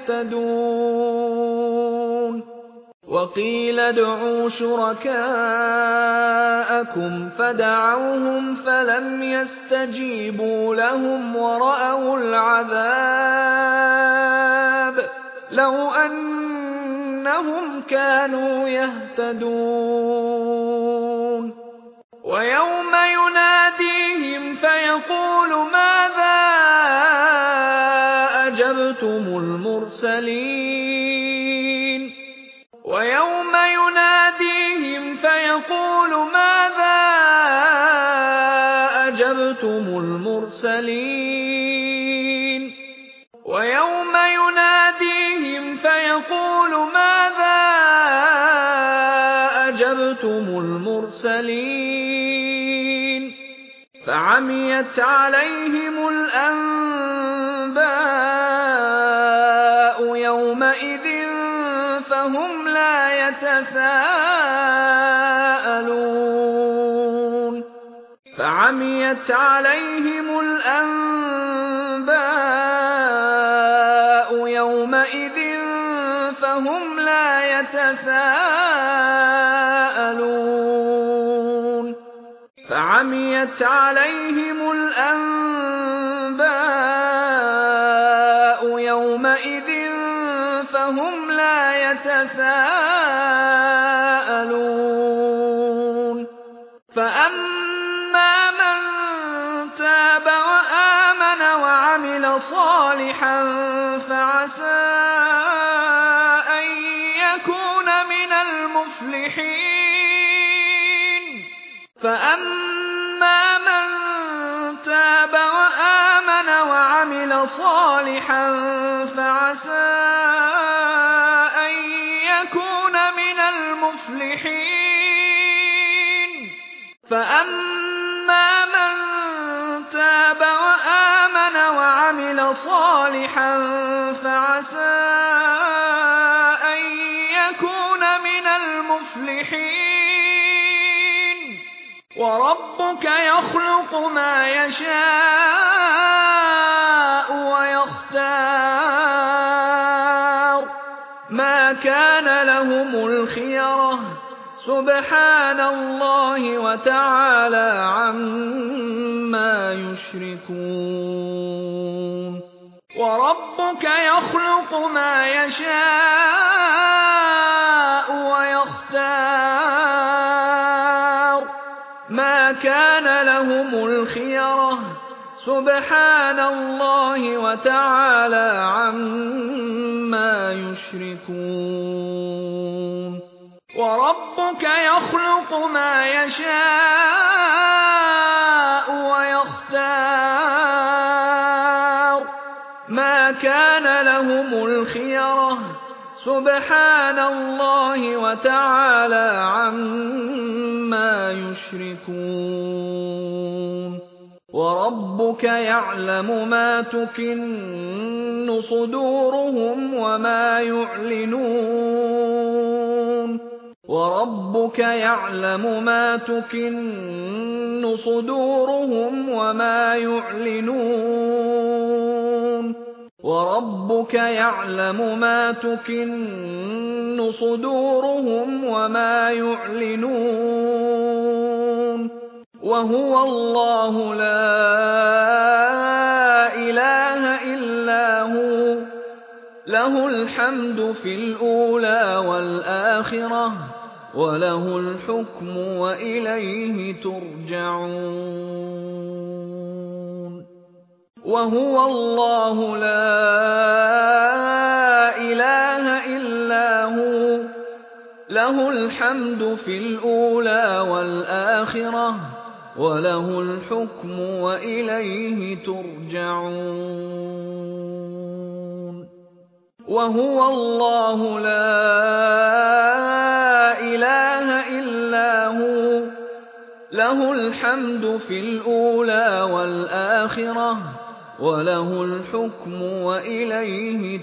Speaker 1: يَهْتَدُونَ وَقِيلَ ادْعُوا شُرَكَاءَكُمْ فَدَعَوْهُمْ فَلَمْ يَسْتَجِيبُوا لَهُمْ وَرَأَوُا الْعَذَابَ لَوْ أَنَّهُمْ كَانُوا يَهْتَدُونَ وَيَوْمَ يُنَادِيهِمْ فَيَقُولُ مَاذَا أَجَبْتُمُ الْمُرْسَلِينَ وَيَوْمَ يُنَادِيهِمْ فَيَقُولُ مَاذَا أَجَبْتُمُ الْمُرْسَلِينَ وَيَوْمَ يُنَادِيهِمْ فَيَقُولُ مَاذَا أَجَبْتُمُ الْمُرْسَلِينَ فَعَمِيَتْ عَلَيْهِمُ الْأَنبَاءُ يَوْمَئِذٍ فَهُمْ لَا يَتَسَاءَلُونَ فَعَمِيَتْ عَلَيْهِمُ الْأَنبَاءُ يَوْمَئِذٍ فَهُمْ لَا يَتَسَاءَلُونَ فَعَمِيَتْ عَلَيْهِمُ الْأَنبَاءُ يَوْمَئِذٍ فَهُمْ لَا يَتَسَاءَلُونَ فَأَمَّا مَن تَابَ وَآمَنَ وَعَمِلَ صَالِحًا فَعَسَىٰ أَن يَكُونَ مِنَ الْمُفْلِحِينَ فَأَمَّا مَن تَابَ وَآمَنَ وَعَمِلَ صَالِحًا فَعَسَىٰ أَن يَكُونَ مِنَ الْمُفْلِحِينَ فَأَمَّا مَن تَابَ وَآمَنَ وَعَمِلَ صَالِحًا فَعَسَىٰ أَن يَكُونَ مِنَ الْمُفْلِحِينَ وَرَبُّكَ يَخْلُقُ مَا يَشَاءُ وَيَخْتَارُ مَا كَانَ لَهُمُ الْخِيَرَةُ سُبْحَانَ اللَّهِ وَتَعَالَى عَمَّا يُشْرِكُونَ وَرَبُّكَ يَخْلُقُ مَا يَشَاءُ وَيَخْتَارُ مَا كَانَ لَهُمُ الْخِيَرَةُ سُبْحَانَ اللَّهِ وَتَعَالَى عَمَّا يُشْرِكُونَ وَرَبُّكَ يَخْلُقُ مَا يَشَاءُ وَيَخْتَارُ مَا كَانَ لَهُمُ الْخِيَرَةُ سُبْحَانَ اللَّهِ وَتَعَالَى عَمَّا يُشْرِكُونَ وَرَبُّكَ يَعْلَمُ مَا تُكِنُّ صُدُورُهُمْ وَمَا يُعْلِنُونَ وَرَبُّكَ يَعْلَمُ مَا تُكِنُّ صُدُورُهُمْ وَمَا يُعْلِنُونَ وَرَبُّكَ يَعْلَمُ مَا تُكِنُّ صُدُورُهُمْ وَمَا يُعْلِنُونَ وَهُوَ اللَّهُ لَا إِلَٰهَ إِلَّا هُوَ ۖ لَهُ الْحَمْدُ فِي الْأُولَىٰ وَالْآخِرَةِ ۖ وَلَهُ الْحُكْمُ وَإِلَيْهِ تُرْجَعُونَ وَهُوَ اللَّهُ لَا إِلَٰهَ إِلَّا هُوَ ۖ لَهُ الْحَمْدُ فِي الْأُولَىٰ وَالْآخِرَةِ ۖ وَلَهُ الْحُكْمُ وَإِلَيْهِ تُرْجَعُونَ وَهُوَ اللَّهُ لَا إِلَٰهَ إِلَّا هُوَ ۖ لَهُ الْحَمْدُ فِي الْأُولَىٰ وَالْآخِرَةِ ۖ وَلَهُ الْحُكْمُ وَإِلَيْهِ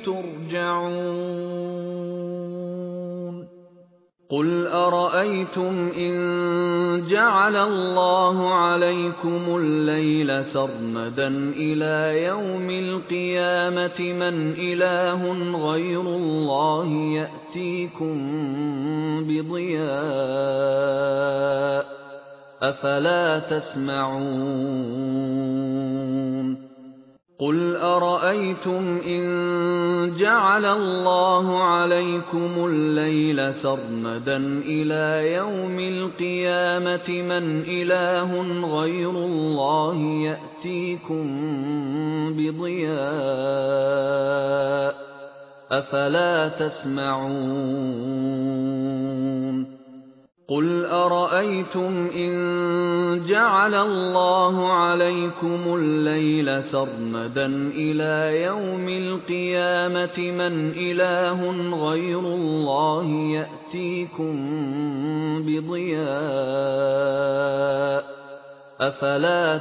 Speaker 1: تُرْجَعُونَ قُلْ أَرَأَيْتُمْ إِن جَعَلَ اللَّهُ عَلَيْكُمُ اللَّيْلَ سَرْمَدًا إِلَىٰ يَوْمِ الْقِيَامَةِ مَنْ إِلَٰهٌ غَيْرُ اللَّهِ يَأْتِيكُم بِضِيَاءٍ ۖ أَفَلَا تَسْمَعُونَ قُلْ أَرَأَيْتُمْ إِن جَعَلَ اللَّهُ عَلَيْكُمُ اللَّيْلَ سَرْمَدًا إِلَىٰ يَوْمِ الْقِيَامَةِ مَنْ إِلَٰهٌ غَيْرُ اللَّهِ يَأْتِيكُم بِضِيَاءٍ ۖ أَفَلَا تَسْمَعُونَ قُلْ أَرَأَيْتُمْ إِن جَعَلَ اللَّهُ عَلَيْكُمُ اللَّيْلَ سَرْمَدًا إِلَىٰ يَوْمِ الْقِيَامَةِ مَنْ إِلَٰهٌ غَيْرُ اللَّهِ يَأْتِيكُم بِضِيَاءٍ ۖ أَفَلَا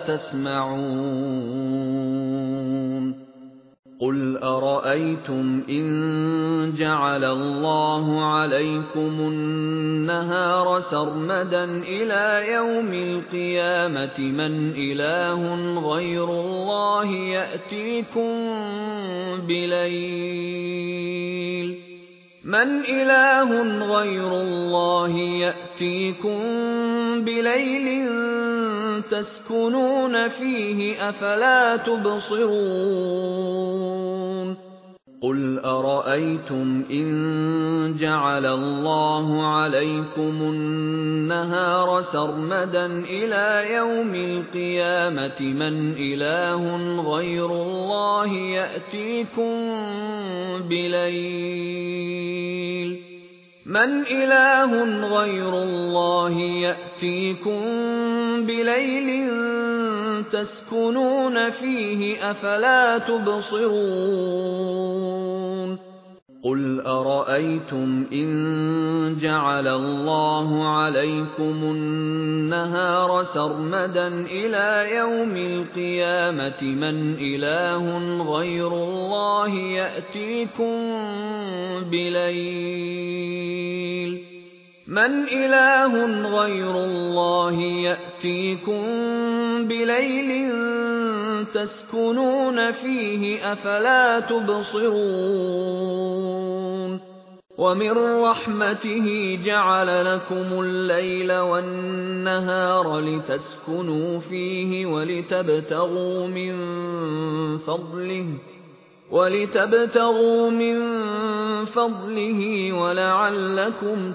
Speaker 1: تَسْمَعُونَ قُلْ أَرَأَيْتُمْ إِن جَعَلَ اللَّهُ عَلَيْكُمُ النَّهَارَ سَرْمَدًا إِلَىٰ يَوْمِ الْقِيَامَةِ مَنْ إِلَٰهٌ غَيْرُ اللَّهِ يَأْتِيكُم بِلَيْلٍ مَنْ إِلَٰهٌ غَيْرُ اللَّهِ يَأْتِيكُم بِلَيْلٍ تَسْكُنُونَ فِيهِ أَفَلَا تُبْصِرُونَ قُلْ أَرَأَيْتُمْ إِن جَعَلَ اللَّهُ عَلَيْكُمُ النَّهَارَ سَرْمَدًا إِلَىٰ يَوْمِ الْقِيَامَةِ مَنْ إِلَٰهٌ غَيْرُ اللَّهِ يَأْتِيكُم بِلَيْلٍ مَنْ إِلَٰهٌ غَيْرُ اللَّهِ يَأْتِيكُم بِلَيْلٍ تَسْكُنُونَ فِيهِ أَفَلَا تُبْصِرُونَ قُلْ أَرَأَيْتُمْ إِن جَعَلَ اللَّهُ عَلَيْكُمُ النَّهَارَ سَرْمَدًا إِلَىٰ يَوْمِ الْقِيَامَةِ مَنْ إِلَٰهٌ غَيْرُ اللَّهِ يَأْتِيكُم بِلَيْلٍ مَنْ إِلَٰهٌ غَيْرُ اللَّهِ يَأْتِيكُم بِلَيْلٍ تَسْكُنُونَ فِيهِ أَفَلَا تُبْصِرُونَ وَمِن رَّحْمَتِهِ جَعَلَ لَكُمُ اللَّيْلَ وَالنَّهَارَ لِتَسْكُنُوا فِيهِ وَلِتَبْتَغُوا مِن فَضْلِهِ وَلِتَبْتَغُوا مِن فَضْلِهِ وَلَعَلَّكُمْ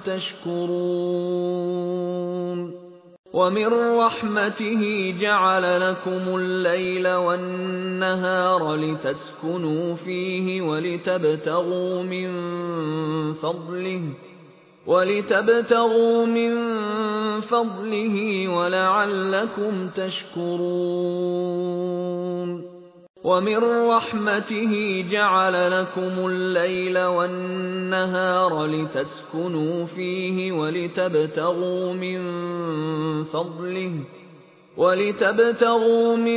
Speaker 1: تَشْكُرُونَ وَمِن رَّحْمَتِهِ جَعَلَ لَكُمُ اللَّيْلَ وَالنَّهَارَ لِتَسْكُنُوا فِيهِ وَلِتَبْتَغُوا مِن فَضْلِهِ وَلِتَبْتَغُوا مِن فَضْلِهِ وَلَعَلَّكُمْ تَشْكُرُونَ وَمِن رَّحْمَتِهِ جَعَلَ لَكُمُ اللَّيْلَ وَالنَّهَارَ لِتَسْكُنُوا فِيهِ وَلِتَبْتَغُوا مِن فَضْلِهِ وَلِتَبْتَغُوا مِن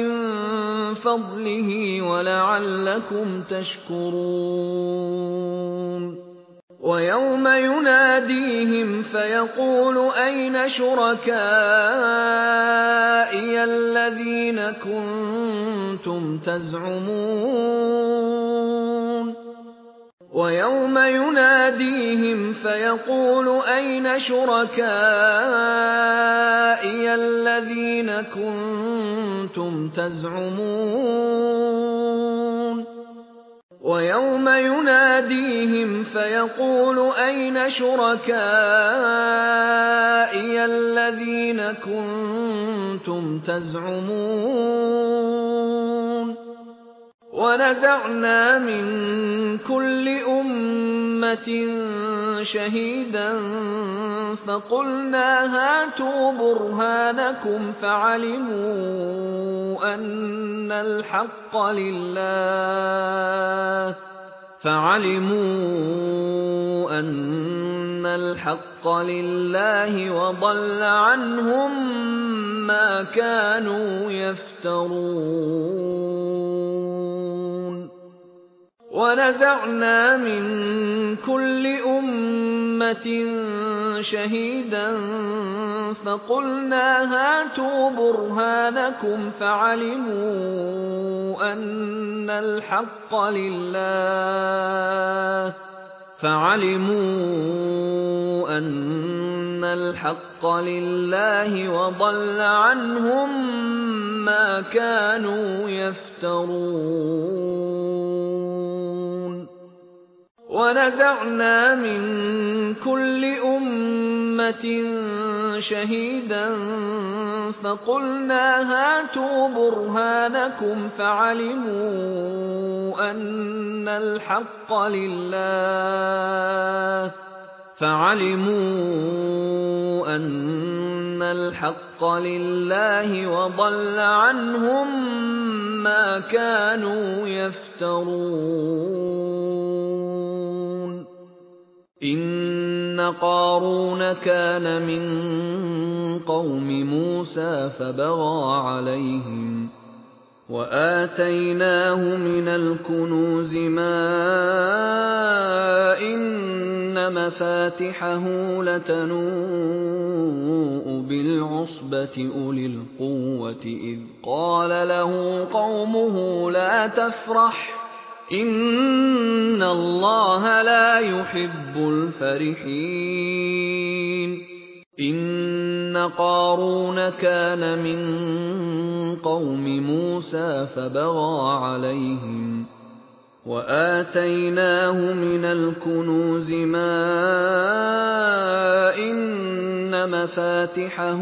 Speaker 1: فَضْلِهِ وَلَعَلَّكُمْ تَشْكُرُونَ وَيَوْمَ يُنَادِيهِمْ فَيَقُولُ أَيْنَ شُرَكَائِيَ الَّذِينَ كُنتُمْ تَزْعُمُونَ وَيَوْمَ يُنَادِيهِمْ فَيَقُولُ أَيْنَ شُرَكَائِيَ الَّذِينَ كُنتُمْ تَزْعُمُونَ وَيَوْمَ يُنَادِيهِمْ فَيَقُولُ أَيْنَ شُرَكَائِيَ الَّذِينَ كُنتُمْ تَزْعُمُونَ وَنَزَعْنَا مِن كُلِّ أُمَّةٍ شَهِيدًا فَقُلْنَا هَاتُوا بُرْهَانَكُمْ فَعَلِمُوا أَنَّ الْحَقَّ لِلَّهِ فَعَلِمُوا أَنَّ الْحَقَّ لِلَّهِ وَضَلَّ عَنْهُم مَّا كَانُوا يَفْتَرُونَ وَنَزَعْنَا مِن كُلِّ أُمَّةٍ شَهِيدًا فَقُلْنَا هَاتُوا بُرْهَانَكُمْ فَعَلِمُوا أَنَّ الْحَقَّ لِلَّهِ فَعَلِمُوا أَنَّ الْحَقَّ لِلَّهِ وَضَلَّ عَنْهُم مَّا كَانُوا يَفْتَرُونَ وَنَزَعْنَا مِن كُلِّ أُمَّةٍ شَهِيدًا فَقُلْنَا هَاتُوا بُرْهَانَكُمْ فَعَلِمُوا أَنَّ الْحَقَّ لِلَّهِ فَعَلِمُوا أَنَّ الْحَقَّ لِلَّهِ وَضَلَّ عَنْهُم مَّا كَانُوا يَفْتَرُونَ إِنَّ قَارُونَ كَانَ مِن قَوْمِ مُوسَىٰ فَبَغَىٰ عَلَيْهِمْ وَآتَيْنَاهُ مِنَ الْكُنُوزِ مَا إِنَّ مَفَاتِحَهُ لَتَنُوءُ بِالْعُصْبَةِ أُولِي الْقُوَّةِ إِذْ قَالَ لَهُ قَوْمُهُ لَا تَفْرَحْ إِنَّ اللَّهَ لَا يُحِبُّ الْفَرِحِينَ إِنَّ قَارُونَ كَانَ مِن قَوْمِ مُوسَىٰ فَبَغَىٰ عَلَيْهِمْ وَآتَيْنَاهُ مِنَ الْكُنُوزِ مَا إِنَّ مَفَاتِحَهُ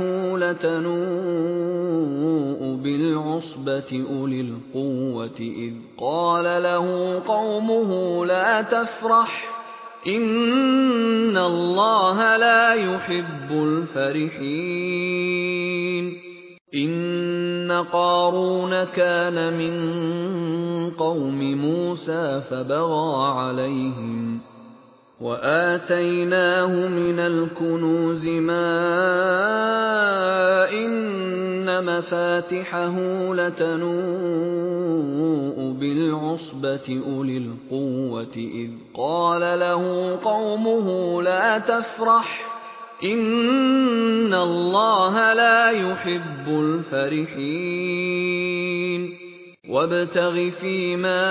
Speaker 1: لَتَنُوءُ بِالْعُصْبَةِ أُولِي الْقُوَّةِ إِذْ قَالَ لَهُ قَوْمُهُ لَا تَفْرَحْ إِنَّ اللَّهَ لَا يُحِبُّ الْفَرِحِينَ إِنَّ قَارُونَ كَانَ مِن قَوْمِ مُوسَىٰ فَبَغَىٰ عَلَيْهِمْ وَآتَيْنَاهُ مِنَ الْكُنُوزِ مَا إِنَّ مَفَاتِحَهُ لَتَنُوءُ بِالْعُصْبَةِ أُولِي الْقُوَّةِ إِذْ قَالَ لَهُ قَوْمُهُ لَا تَفْرَحْ إِنَّ اللَّهَ لَا يُحِبُّ الْفَرِحِينَ وَابْتَغِ فِيمَا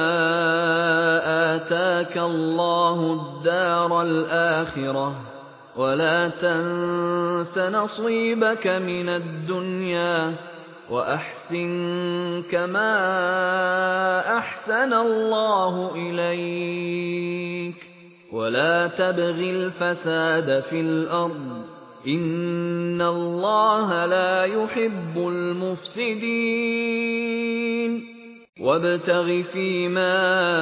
Speaker 1: آتَاكَ اللَّهُ الدَّارَ الْآخِرَةَ وَلَا تَنسَ نَصِيبَكَ مِنَ الدُّنْيَا وَأَحْسِن كَمَا أَحْسَنَ اللَّهُ إِلَيْكَ وَلَا تَبْغِ الْفَسَادَ فِي الْأَرْضِ إِنَّ اللَّهَ لَا يُحِبُّ الْمُفْسِدِينَ وَابْتَغِ فِيمَا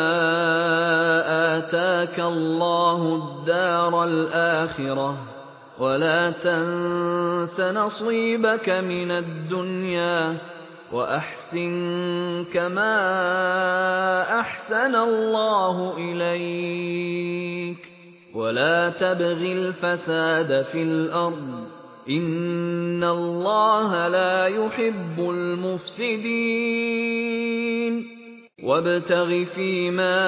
Speaker 1: آتَاكَ اللَّهُ الدَّارَ الْآخِرَةَ وَلَا تَنسَ نَصِيبَكَ مِنَ الدُّنْيَا وَأَحْسِن كَمَا أَحْسَنَ اللَّهُ إِلَيْكَ وَلَا تَبْغِ الْفَسَادَ فِي الْأَرْضِ إِنَّ اللَّهَ لَا يُحِبُّ الْمُفْسِدِينَ وابتغ فيما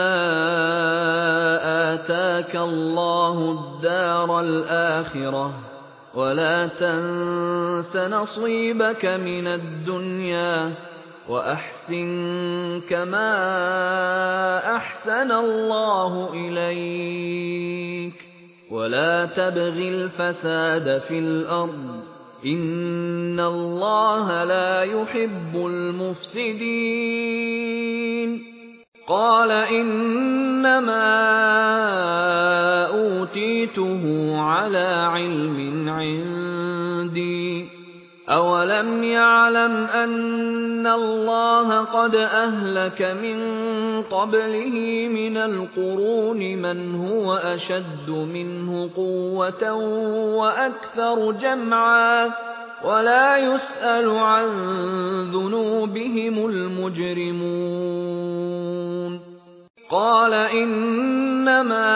Speaker 1: آتاك الله الدار الآخرة ولا تنس نصيبك من الدنيا وأحسن كما أحسن الله إليك ولا تبغ الفساد في الأرض إن الله لا يحب المفسدين قال إنما أوتيته على علم عندي أولم يعلم أن الله قد أهلك من قبله من القرون من هو أشد منه قوة وأكثر جمعا ولا يسأل عن ذنوبهم المجرمون قال إنما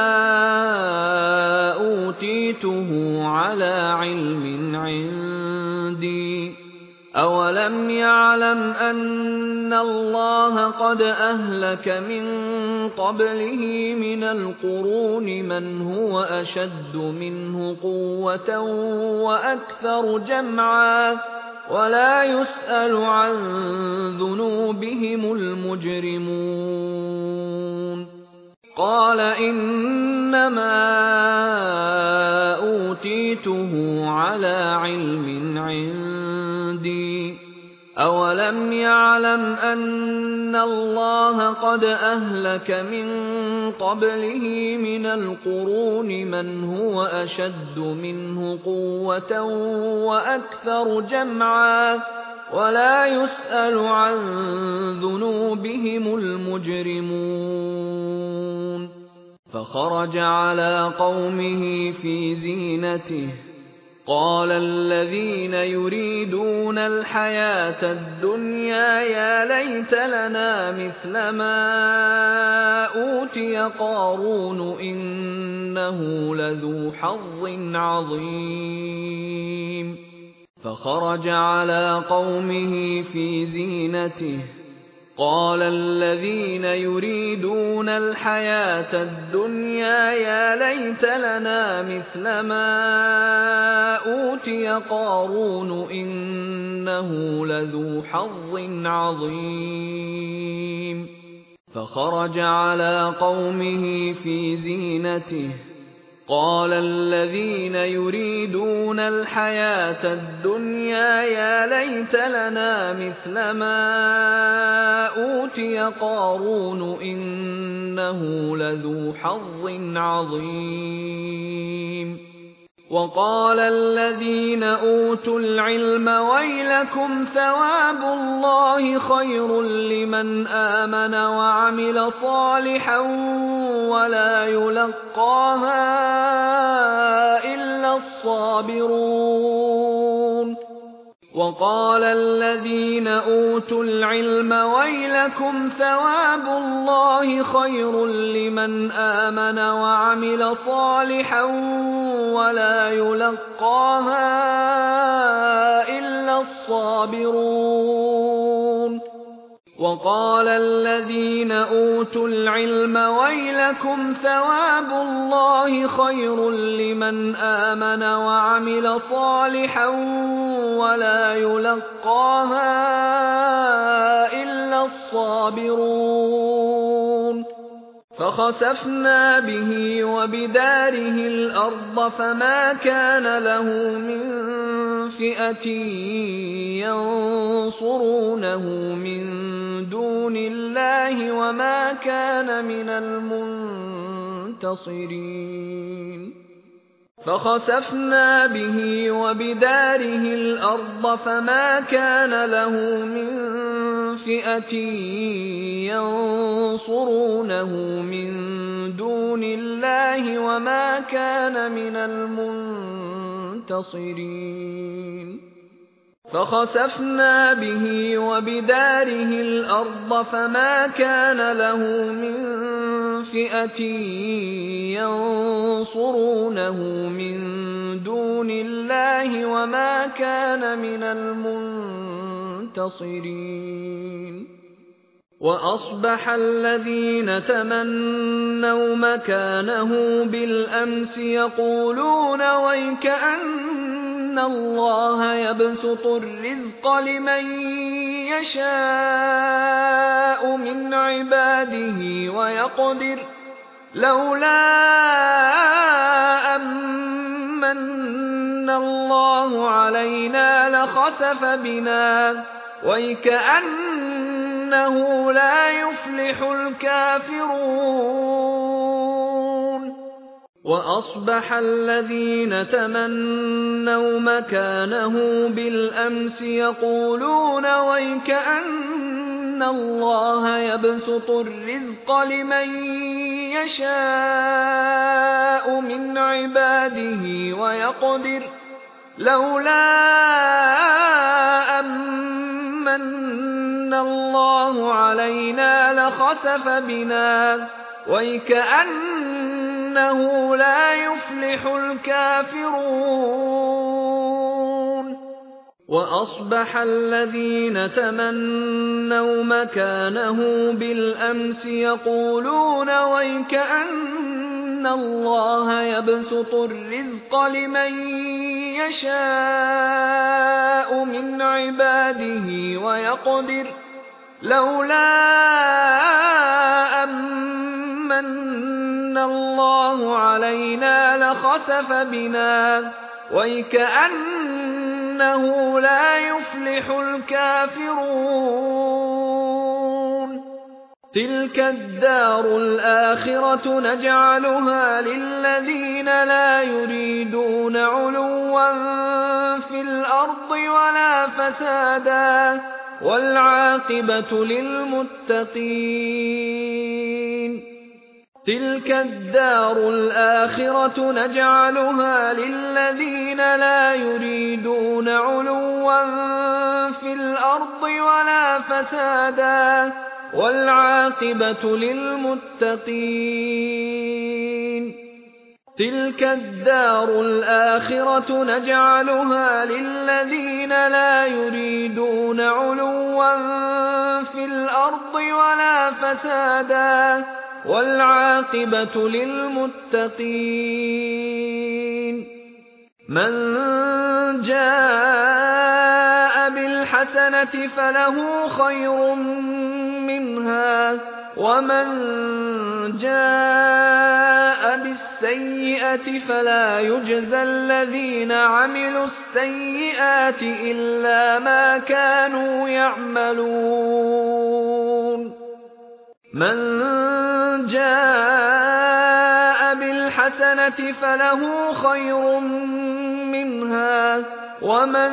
Speaker 1: أوتيته على علم عندي أولم يعلم أن الله قد أهلك من قبله من القرون من هو أشد منه قوة وأكثر جمعا ولا يسأل عن ذنوبهم المجرمون قال إنما أوتيته على علم عندي أولم يعلم أن الله قد أهلك من قبله من القرون من هو أشد منه قوة وأكثر جمعا ولا يسأل عن ذنوبهم المجرمون فخرج على قومه في زينته قال الذين يريدون الحياة الدنيا يا ليت لنا مثل ما أوتي قارون إنه لذو حظ عظيم فخرج على قومه في زينته قال الذين يريدون الحياة الدنيا يا ليت لنا مثل ما أوتي قارون إنه لذو حظ عظيم فخرج على قومه في زينته قال الذين يريدون الحياة الدنيا يا ليت لنا مثل ما أوتي قارون إنه لذو حظ عظيم وقال الذين أوتوا العلم ويلكم ثواب الله خير لمن آمن وعمل صالحا ولا يلقاها إلا الصابرون وقال الذين أوتوا العلم ويلكم ثواب الله خير لمن آمن وعمل صالحا ولا يلقاها إلا الصابرون وقال الذين أوتوا العلم ويلكم ثواب الله خير لمن آمن وعمل صالحا ولا يلقاها إلا الصابرون فخسفنا به وبداره الأرض فما كان له من فئة ينصرونه من دون الله وما كان من المنتصرين فخسفنا به وبداره الأرض فما كان له من فئة ينصرونه من دون الله وما كان من المنتصرين فخسفنا به وبداره الأرض فما كان له من فئة ينصرونه من دون الله وما كان من المنتصرين وأصبح الذين تمنوا مكانه بالأمس يقولون ويكأن الله يبسط الرزق لمن يشاء من عباده ويقدر لولا أمن الله علينا لخسف بنا ويكأنه لا يفلح الكافرون وأصبح الذين تمنوا مكانه بالأمس يقولون ويكأن الله يبسط الرزق لمن يشاء من عباده ويقدر لولا أمن الله علينا لخسف بنا ويكأنه لا يفلح الكافرون وأصبح الذين تمنوا مكانه بالأمس يقولون ويكأن الله يبسط الرزق لمن يشاء من عباده ويقدر لولا أمن الله علينا لخسف بنا ويكأنه لا يفلح الكافرون تلك الدار الآخرة نجعلها للذين لا يريدون علوا في الأرض ولا فسادا والعاقبة للمتقين تلك الدار الآخرة نجعلها للذين لا يريدون علوا في الأرض ولا فسادا والعاقبة للمتقين تلك الدار الآخرة نجعلها للذين لا يريدون علوا في الأرض ولا فسادا والعاقبة للمتقين من جاء بالحسنة فله خير منها ومن جاء بالسيئة فلا يجزى الذين عملوا السيئات إلا ما كانوا يعملون من جاء بالحسنة فله خير منها ومن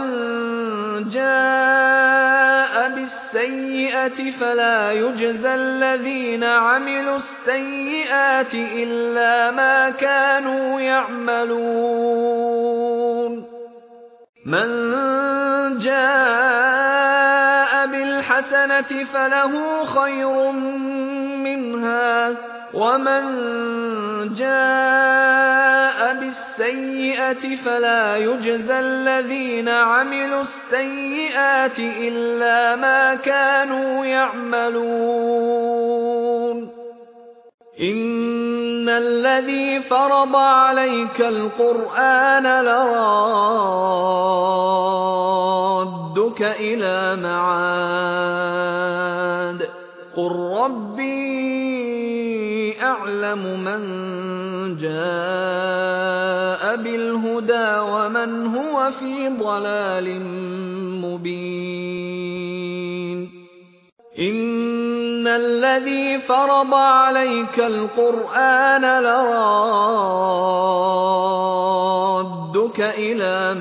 Speaker 1: جاء بالسيئة فلا يجزى الذين عملوا السيئات إلا ما كانوا يعملون من جاء بالحسنة فله خير منها ومن جاء بالسيئة فلا يجزى الذين عملوا السيئات إلا ما كانوا يعملون إن الذي فرض عليك القرآن لرادك إلى معاد قل ربي أعلم من جاء بالهدى ومن هو في ضلال مبين إن الذي فرض عليك القرآن لرادك إلى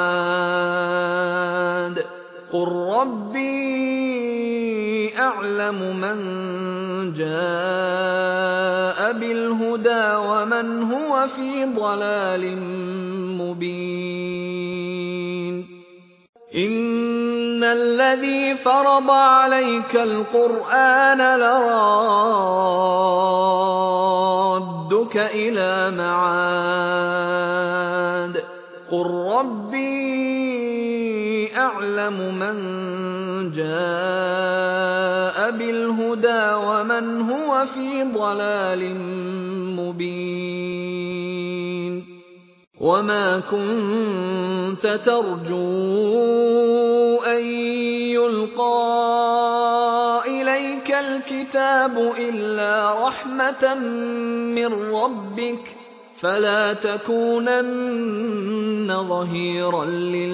Speaker 1: معاد قل ربي أعلم من جاء بالهدى ومن هو في ضلال مبين إن الذي فرض عليك القرآن لرادك إلى معاد قل ربي أعلم من جاء بالهدى ومن هو في ضلال مبين وما كنت ترجو أن يلقى إليك الكتاب إلا رحمة من ربك فلا تكونن ظهيرا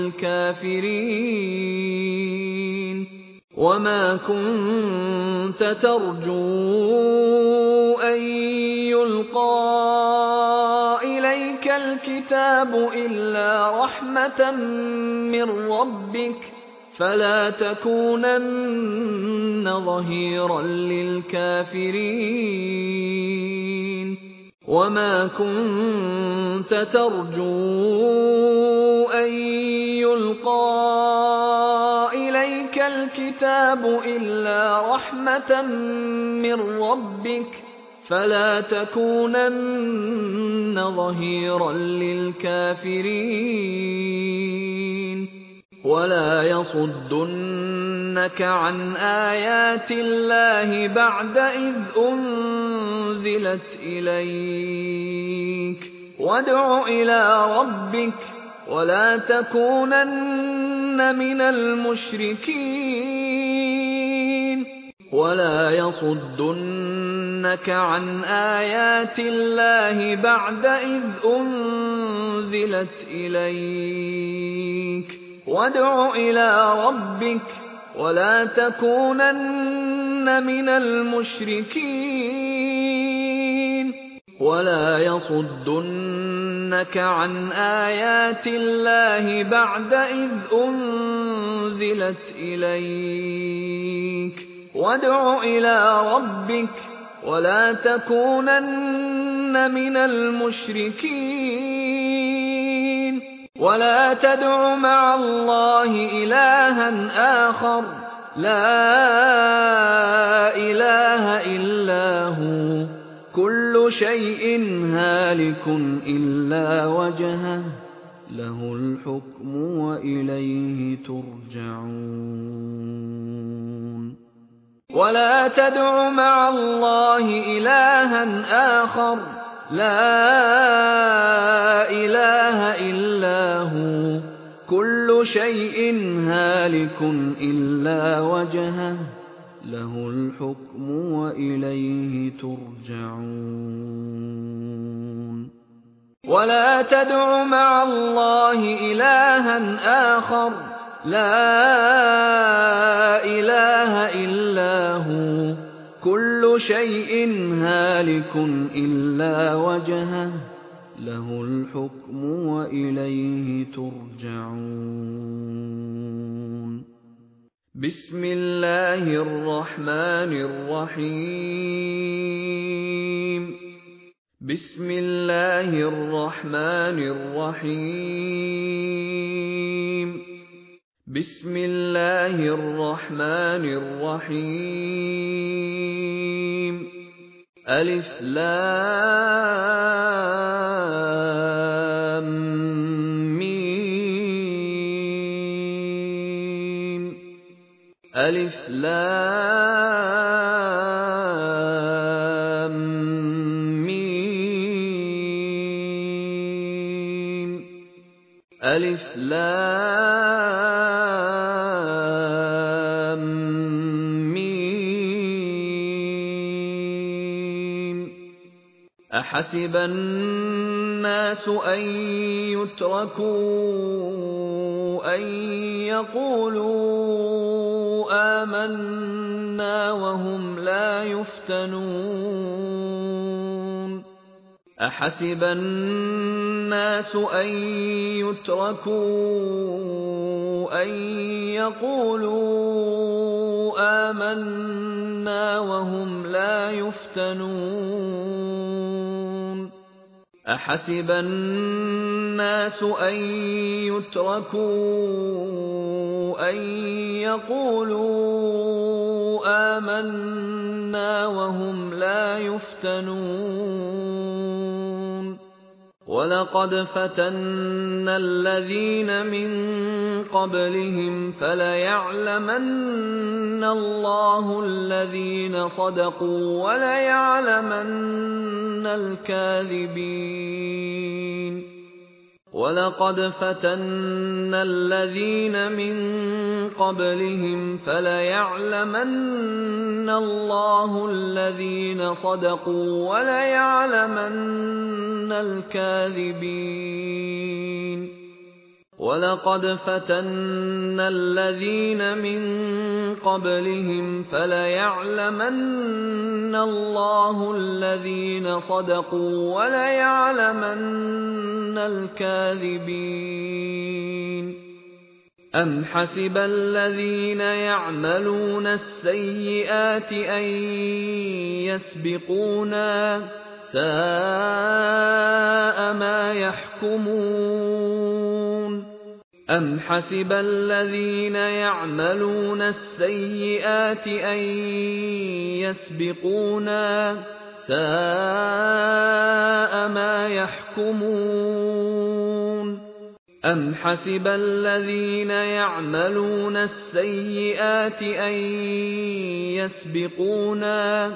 Speaker 1: للكافرين وما كنت ترجو أن يلقى إليك الكتاب إلا رحمة من ربك فلا تكونن ظهيرا للكافرين وما كنت ترجو أن يلقى إليك الكتاب إلا رحمة من ربك فلا تكونن ظهيرا للكافرين ولا يصدنك عن آيات الله بعد إذ أنزلت إليك وادع إلى ربك ولا تكونن من المشركين ولا يصدنك عن آيات الله بعد إذ أنزلت إليك وادع إلى ربك ولا تكونن من المشركين ولا يصدنك عن آيات الله بعد إذ أنزلت إليك وادع إلى ربك ولا تكونن من المشركين ولا تدع مع الله إلها آخر لا إله إلا هو كل شيء هالك إلا وجهه له الحكم وإليه ترجعون ولا تدع مع الله إلها آخر لا إله إلا هو كل شيء هالك إلا وجهه له الحكم وإليه ترجعون ولا تدع مع الله إلها آخر لا إله إلا هو كل شيء هالك إلا وجهه له الحكم وإليه ترجعون بسم الله الرحمن الرحيم بسم الله الرحمن الرحيم بسم الله الرحمن الرحيم ألف لام ميم ألف لام ميم ألف لام ميم أحسب الناس أن يتركوا أن يقولوا آمنا وهم لا يفتنون أحسب الناس أن يتركوا أن يقولوا آمنا وهم لا يفتنون أحسب الناس أن يتركوا أن يقولوا آمنا وهم لا يفتنون وَلَقَدْ فَتَنَّا الَّذِينَ مِن قَبْلِهِمْ فَلَيَعْلَمَنَّ اللَّهُ الَّذِينَ صَدَقُوا وَلَيَعْلَمَنَّ الْكَاذِبِينَ وَلَقَدْ فَتَنَّا الَّذِينَ مِن قَبْلِهِمْ فَلَيَعْلَمَنَّ اللَّهُ الَّذِينَ صَدَقُوا وَلَيَعْلَمَنَّ الْكَاذِبِينَ وَلَقَدْ فَتَنَّا الَّذِينَ مِن قَبْلِهِمْ فَلَيَعْلَمَنَّ اللَّهُ الَّذِينَ صَدَقُوا وَلَيَعْلَمَنَّ الْكَاذِبِينَ أَمْ حَسِبَ الَّذِينَ يَعْمَلُونَ السَّيِّئَاتِ أَن يَسْبِقُونَا ۚ سَاءَ مَا يَحْكُمُونَ أَمْ حَسِبَ الَّذِينَ يَعْمَلُونَ السَّيِّئَاتِ أَن يَسْبِقُونَا ۚ سَاءَ مَا يَحْكُمُونَ أَمْ حَسِبَ الَّذِينَ يَعْمَلُونَ السَّيِّئَاتِ أَن يَسْبِقُونَا ۚ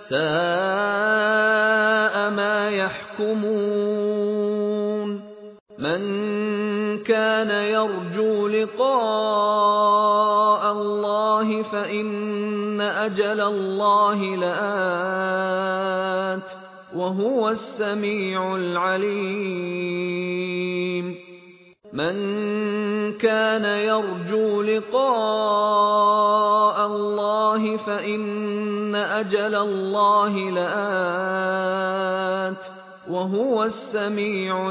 Speaker 1: سَاءَ مَا يَحْكُمُونَ مَن كَانَ يَرْجُو لِقَاءَ اللَّهِ فَإِنَّ أَجَلَ اللَّهِ لَآتٍ وَهُوَ السَّمِيعُ الْعَلِيمُ مَن كَانَ يَرْجُو لِقَاءَ اللَّهِ فَإِنَّ أَجَلَ اللَّهِ لَآتٍ وَهُوَ السَّمِيعُ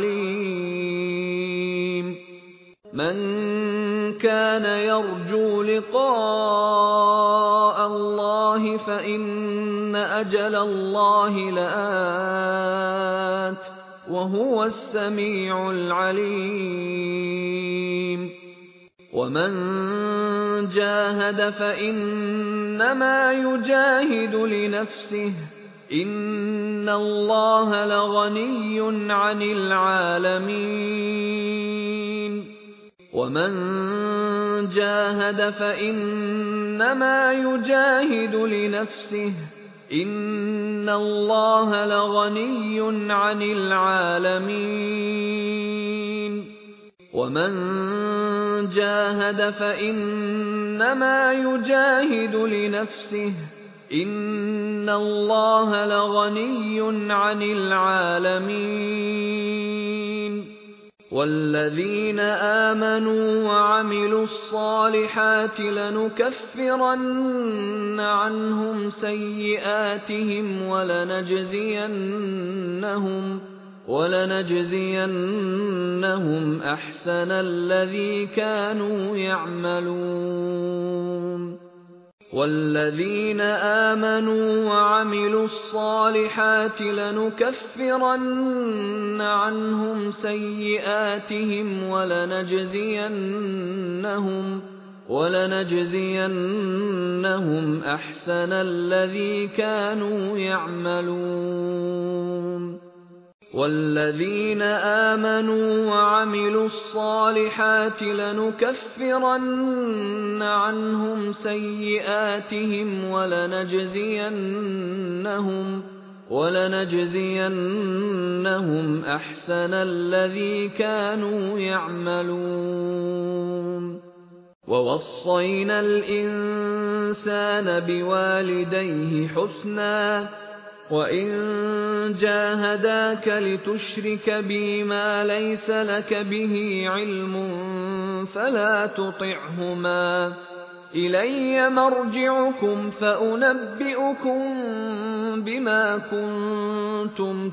Speaker 1: الْعَلِيمُ مَن كَانَ يَرْجُو لِقَاءَ اللَّهِ فَإِنَّ أَجَلَ اللَّهِ لَآتٍ وَهُوَ السَّمِيعُ الْعَلِيمُ وَمَن جَاهَدَ فَإِنَّمَا يُجَاهِدُ لِنَفْسِهِ ۚ إِنَّ اللَّهَ لَغَنِيٌّ عَنِ الْعَالَمِينَ وَمَن جَاهَدَ فَإِنَّمَا يُجَاهِدُ لِنَفْسِهِ ۚ إِنَّ اللَّهَ لَغَنِيٌّ عَنِ الْعَالَمِينَ وَمَن جَاهَدَ فَإِنَّمَا يُجَاهِدُ لِنَفْسِهِ ۚ إِنَّ اللَّهَ لَغَنِيٌّ عَنِ الْعَالَمِينَ وَالَّذِينَ آمَنُوا وَعَمِلُوا الصَّالِحَاتِ لَنُكَفِّرَنَّ عَنْهُمْ سَيِّئَاتِهِمْ وَلَنَجْزِيَنَّهُمْ وَلَنَجْزِيَنَّهُمْ أَحْسَنَ الَّذِي كَانُوا يَعْمَلُونَ وَالَّذِينَ آمَنُوا وَعَمِلُوا الصَّالِحَاتِ لَنُكَفِّرَنَّ عَنْهُمْ سَيِّئَاتِهِمْ وَلَنَجْزِيَنَّهُمْ وَلَنَجْزِيَنَّهُمْ أَحْسَنَ الَّذِي كَانُوا يَعْمَلُونَ وَالَّذِينَ آمَنُوا وَعَمِلُوا الصَّالِحَاتِ لَنُكَفِّرَنَّ عَنْهُمْ سَيِّئَاتِهِمْ وَلَنَجْزِيَنَّهُمْ وَلَنَجْزِيَنَّهُمْ أَحْسَنَ الَّذِي كَانُوا يَعْمَلُونَ وَوَصَّيْنَا الْإِنسَانَ بِوَالِدَيْهِ حُسْنًا ۖ وَإِن جَاهَدَاكَ لِتُشْرِكَ بِي مَا لَيْسَ لَكَ بِهِ عِلْمٌ فَلَا تُطِعْهُمَا ۚ إِلَيَّ مَرْجِعُكُمْ فَأُنَبِّئُكُم بِمَا كُنتُمْ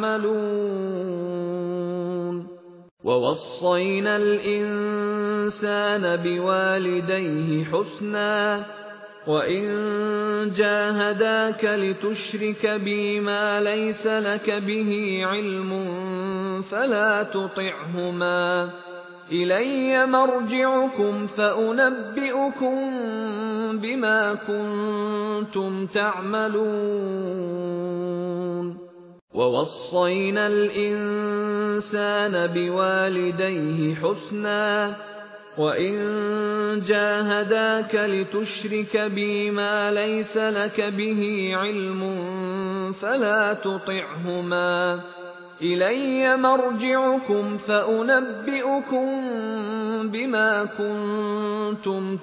Speaker 1: تَعْمَلُونَ وَوَصَّيْنَا الْإِنسَانَ بِوَالِدَيْهِ حُسْنًا ۖ وَإِن جَاهَدَاكَ لِتُشْرِكَ بِي مَا لَيْسَ لَكَ بِهِ عِلْمٌ فَلَا تُطِعْهُمَا ۚ إِلَيَّ مَرْجِعُكُمْ فَأُنَبِّئُكُم بِمَا كُنتُمْ تَعْمَلُونَ وَوَصَّيْنَا الْإِنسَانَ بِوَالِدَيْهِ حُسْنًا وَإِن جَاهَدَاكَ لِتُشْرِكَ بِي مَا لَيْسَ لَكَ بِهِ عِلْمٌ فَلَا تُطِعْهُمَا ۚ إِلَيَّ مَرْجِعُكُمْ فَأُنَبِّئُكُم بِمَا كُنتُمْ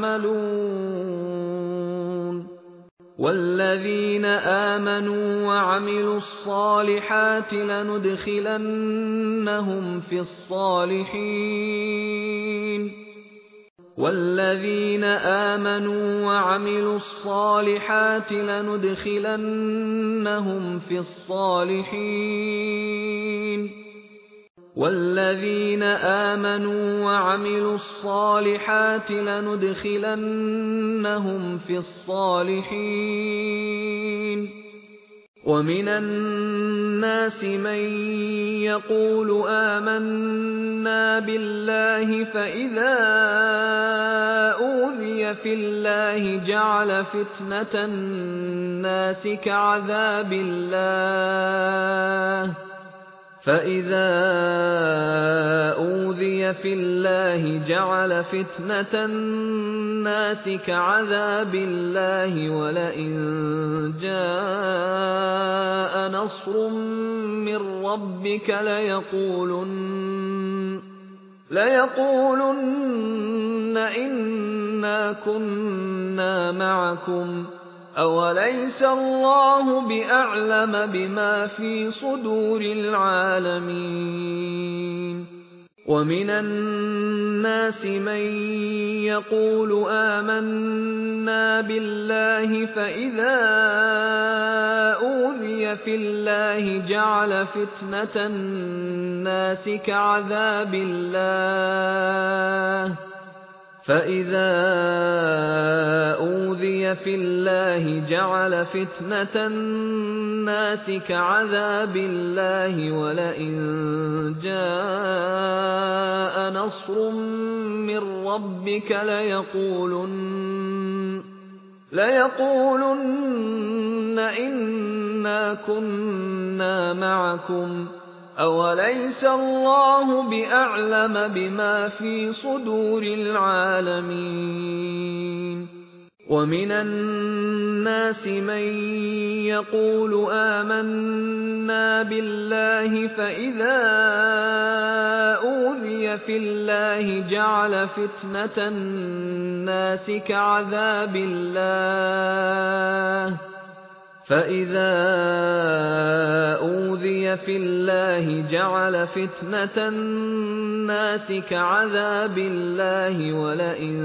Speaker 1: تَعْمَلُونَ وَالَّذِينَ آمَنُوا وَعَمِلُوا الصَّالِحَاتِ لَنُدْخِلَنَّهُمْ فِي الصَّالِحِينَ وَالَّذِينَ آمَنُوا وَعَمِلُوا الصَّالِحَاتِ لَنُدْخِلَنَّهُمْ فِي الصَّالِحِينَ وَالَّذِينَ آمَنُوا وَعَمِلُوا الصَّالِحَاتِ لَنُدْخِلَنَّهُمْ فِي الصَّالِحِينَ وَمِنَ النَّاسِ مَن يَقُولُ آمَنَّا بِاللَّهِ فَإِذَا أُوذِيَ فِي اللَّهِ جَعَلَ فِتْنَةَ النَّاسِ كَعَذَابِ اللَّهِ فَإِذَا أُوذِيَ فِي اللَّهِ جَعَلَ فِتْنَةَ النَّاسِ كَعَذَابِ اللَّهِ وَلَئِن جَاءَ نَصْرٌ مِّن رَّبِّكَ لَيَقُولُنَّ لَيَقُولُنَّ إِنَّا كُنَّا مَعَكُمْ ۚ أَوَلَيْسَ اللَّهُ بِأَعْلَمَ بِمَا فِي صُدُورِ الْعَالَمِينَ وَمِنَ النَّاسِ مَن يَقُولُ آمَنَّا بِاللَّهِ فَإِذَا أُوذِيَ فِي اللَّهِ جَعَلَ فِتْنَةَ النَّاسِ كَعَذَابِ اللَّهِ فَإِذَا أُوذِيَ فِي اللَّهِ جَعَلَ فِتْنَةَ النَّاسِ كَعَذَابِ اللَّهِ وَلَئِن جَاءَ نَصْرٌ مِّن رَّبِّكَ لَيَقُولُنَّ لَيَقُولُنَّ إِنَّا كُنَّا مَعَكُمْ ۚ أَوَلَيْسَ اللَّهُ بِأَعْلَمَ بِمَا فِي صُدُورِ الْعَالَمِينَ وَمِنَ النَّاسِ مَن يَقُولُ آمَنَّا بِاللَّهِ فَإِذَا أُوذِيَ فِي اللَّهِ جَعَلَ فِتْنَةَ النَّاسِ كَعَذَابِ اللَّهِ فَإِذَا أُوذِيَ فِي اللَّهِ جَعَلَ فِتْنَةَ النَّاسِ كَعَذَابِ اللَّهِ وَلَئِن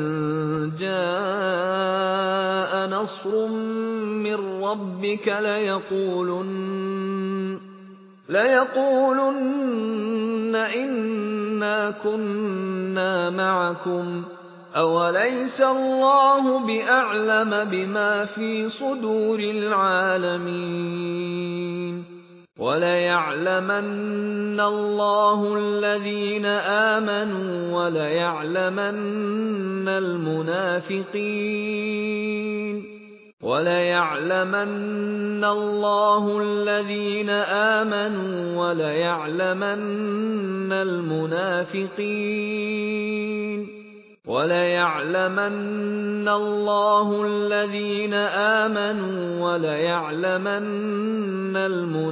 Speaker 1: جَاءَ نَصْرٌ مِّن رَّبِّكَ لَيَقُولُنَّ لَيَقُولُنَّ إِنَّا كُنَّا مَعَكُمْ ۚ أَوَلَيْسَ اللَّهُ بِأَعْلَمَ بِمَا فِي صُدُورِ الْعَالَمِينَ وَلَيَعْلَمَنَّ اللَّهُ الَّذِينَ آمَنُوا وَلَيَعْلَمَنَّ الْمُنَافِقِينَ وَلَيَعْلَمَنَّ اللَّهُ الَّذِينَ آمَنُوا وَلَيَعْلَمَنَّ الْمُنَافِقِينَ وَلَيَعْلَمَنَّ اللَّهُ الَّذِينَ آمَنُوا وَلَيَعْلَمَنَّ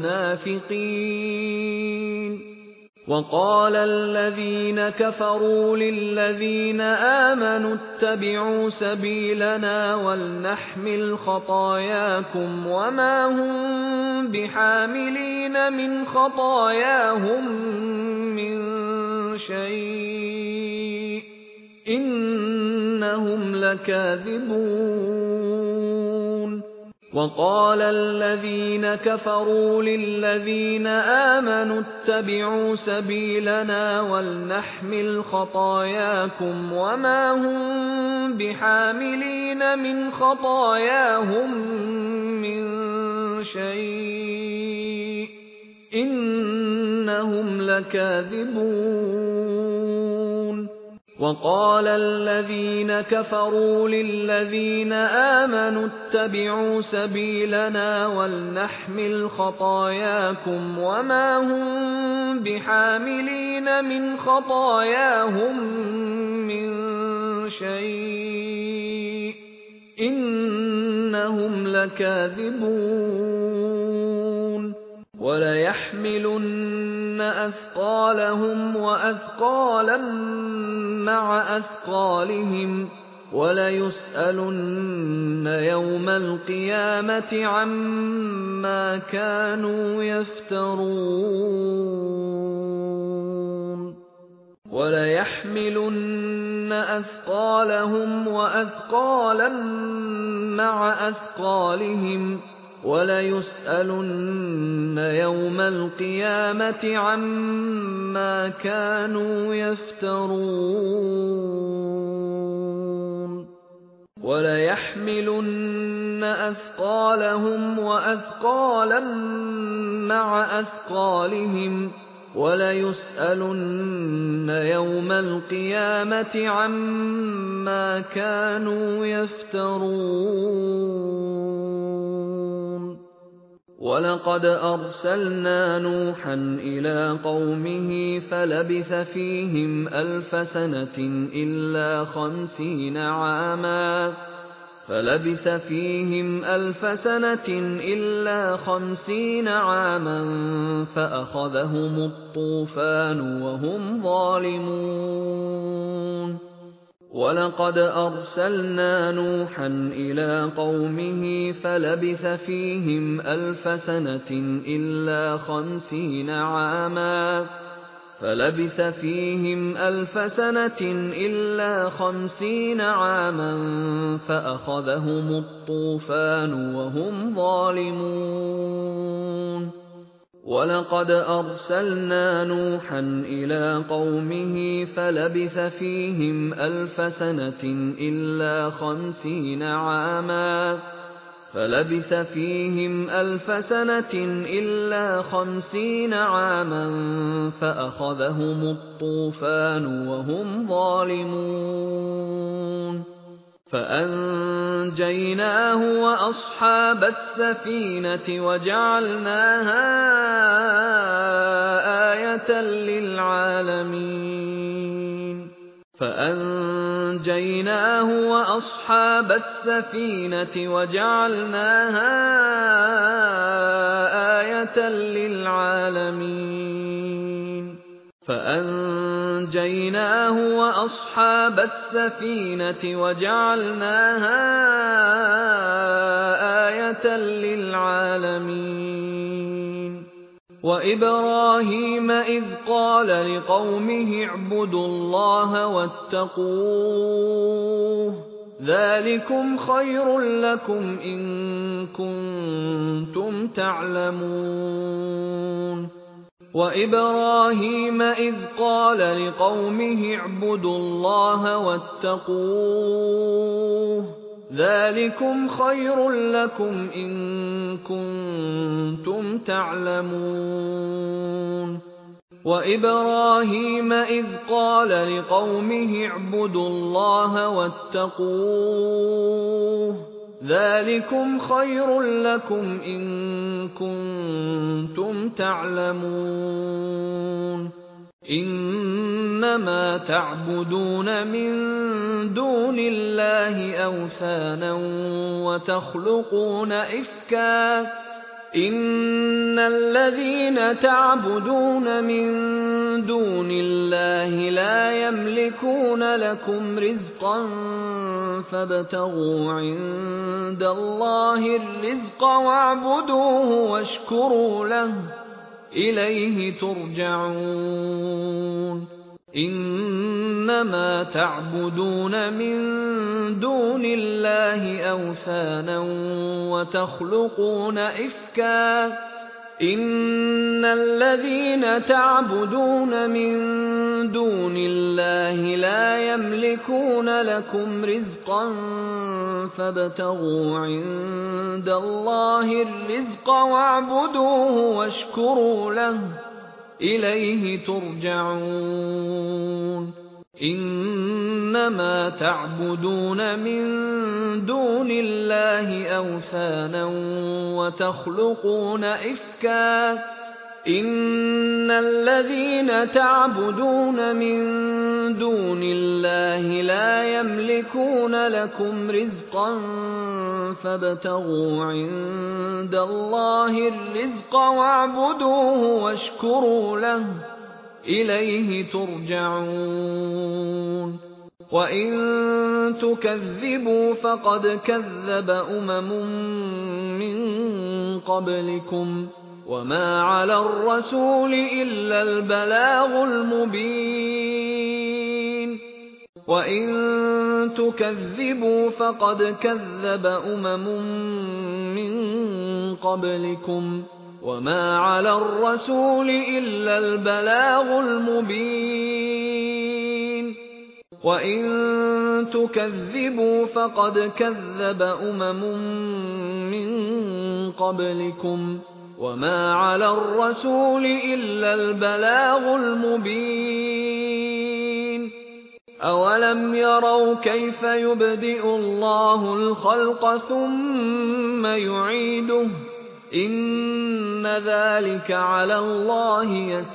Speaker 1: الْمُنَافِقِينَ وَقَالَ الَّذِينَ كَفَرُوا لِلَّذِينَ آمَنُوا اتَّبِعُوا سَبِيلَنَا وَلْنَحْمِلْ خَطَايَاكُمْ وَمَا هُم بِحَامِلِينَ مِنْ خَطَايَاهُم مِّن شَيْءٍ ۖ إِنَّهُمْ لَكَاذِبُونَ وَقَالَ الَّذِينَ كَفَرُوا لِلَّذِينَ آمَنُوا اتَّبِعُوا سَبِيلَنَا وَلْنَحْمِلْ خَطَايَاكُمْ وَمَا هُم بِحَامِلِينَ مِنْ خَطَايَاهُم مِّن شَيْءٍ ۖ إِنَّهُمْ لَكَاذِبُونَ وقال الذين كفروا للذين آمنوا اتبعوا سبيلنا ولنحمل خطاياكم وما هم بحاملين من خطاياهم من شيء إنهم لكاذبون وليحملن أثقالهم وأثقالا مع أثقالهم وليسألن يوم القيامة عما كانوا يفترون وليحملن أثقالهم وأثقالا مع أثقالهم وليسألن يوم القيامة عما كانوا يفترون وليحملن أثقالهم وأثقالا مع أثقالهم وليسألن يوم القيامة عما كانوا يفترون ولقد أرسلنا نوحا إلى قومه فلبث فيهم ألف سنة إلا خمسين عاما فلبث فيهم ألف سنة إلا خمسين عاما فأخذهم الطوفان وهم ظالمون ولقد أرسلنا نوحا إلى قومه فلبث فيهم ألف سنة إلا خمسين عاما فلبث فيهم ألف سنة إلا خمسين عاما فأخذهم الطوفان وهم ظالمون ولقد أرسلنا نوحا إلى قومه فلبث فيهم ألف سنة إلا خمسين عاما فلبث فيهم ألف سنة إلا خمسين عاما فأخذهم الطوفان وهم ظالمون فأنجيناه وأصحاب السفينة وجعلناها آية للعالمين فأنجيناه وأصحاب السفينة وجعلناها آية للعالمين فأنجيناه وأصحاب السفينة وجعلناها آية للعالمين وإبراهيم إذ قال لقومه اعبدوا الله واتقوه ذلكم خير لكم إن كنتم تعلمون وإبراهيم إذ قال لقومه اعبدوا الله واتقوه ذلكم خير لكم إن كنتم تعلمون وإبراهيم إذ قال لقومه اعبدوا الله واتقوه ذلكم خير لكم إن كنتم تعلمون إنما تعبدون من دون الله أوثانا وتخلقون إفكا إن الذين تعبدون من دون الله لا يملكون لكم رزقا فابتغوا عند الله الرزق واعبدوه واشكروا له إليه ترجعون إنما تعبدون من دون الله أوثانا وتخلقون إفكا إن الذين تعبدون من دون الله لا يملكون لكم رزقا فابتغوا عند الله الرزق واعبدوه واشكروا له إليه ترجعون إنما تعبدون من دون الله أوثانا وتخلقون إفكا إن الذين تعبدون من دون الله لا يملكون لكم رزقا فابتغوا عند الله الرزق واعبدوه واشكروا له إليه ترجعون وإن تكذبوا فقد كذب أمم من قبلكم وما على الرسول إلا البلاغ المبين وإن تكذبوا فقد كذب أمم من قبلكم وما على الرسول إلا البلاغ المبين وإن تكذبوا فقد كذب أمم من قبلكم وما على الرسول إلا البلاغ المبين أولم يروا كيف يبدئ الله الخلق ثم يعيده إن ذلك على الله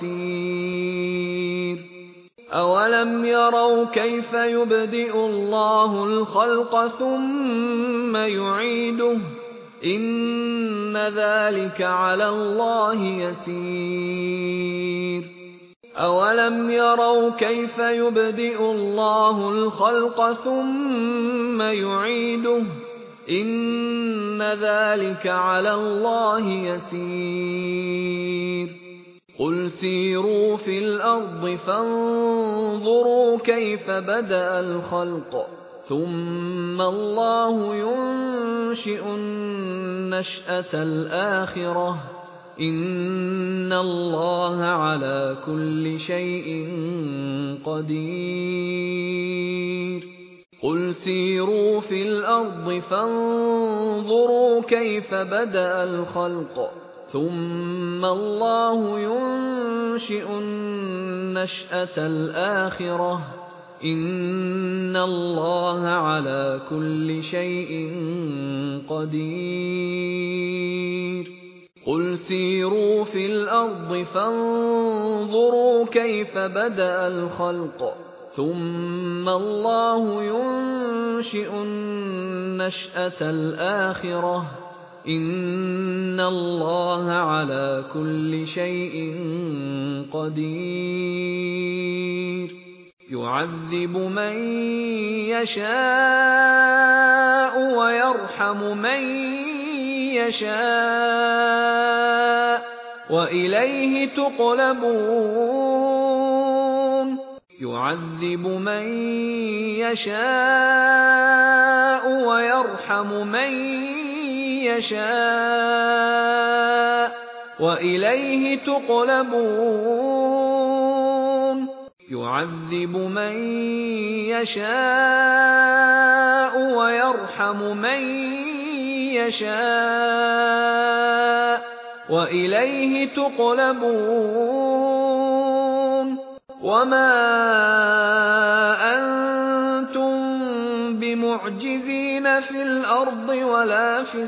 Speaker 1: يسير أولم يروا كيف يبدئ الله الخلق ثم يعيده إن ذلك على الله يسير أولم يروا كيف يبدئ الله الخلق ثم يعيده إن ذلك على الله يسير قل سيروا في الأرض فانظروا كيف بدأ الخلق ثم الله ينشئ النشأة الآخرة إن الله على كل شيء قدير قل سيروا في الأرض فانظروا كيف بدأ الخلق ثم الله ينشئ النشأة الآخرة إن الله على كل شيء قدير قل سيروا في الأرض فانظروا كيف بدأ الخلق ثم الله ينشئ النشأة الآخرة إن الله على كل شيء قدير يعذب من يشاء ويرحم من يشاء وإليه تقلبون يعذب من يشاء ويرحم من يشاء وإليه تقلبون يعذب من يشاء ويرحم من يشاء وإليه تقلبون وما أنتم بمعجزين في الأرض ولا في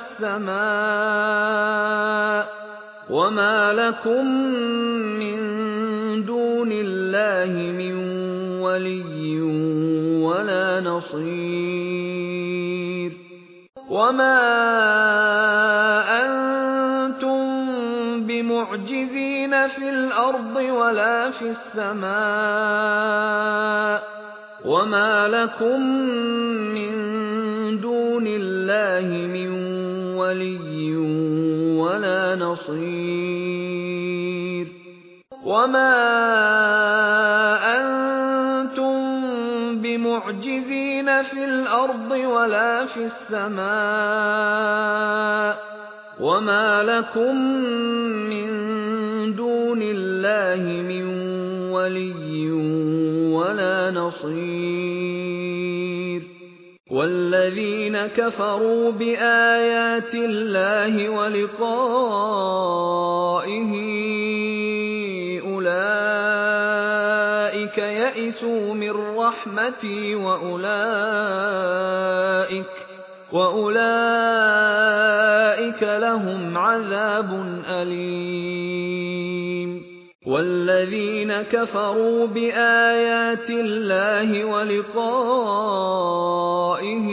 Speaker 1: السماء وما لكم من دون الله من ولي ولا نصير وما أنتم بمعجزين في الأرض ولا في السماء وما لكم من دون الله من ولي ولا نصير وما أنتم بمعجزين في الأرض ولا في السماء وما لكم من دون الله من ولي ولا نصير والذين كفروا بآيات الله ولقائه أولئك أُولَٰئِكَ يَئِسُوا مِن رَّحْمَتِي وَأُولَٰئِكَ وَأُولَٰئِكَ لَهُمْ عَذَابٌ أَلِيمٌ وَالَّذِينَ كَفَرُوا بِآيَاتِ اللَّهِ وَلِقَائِهِ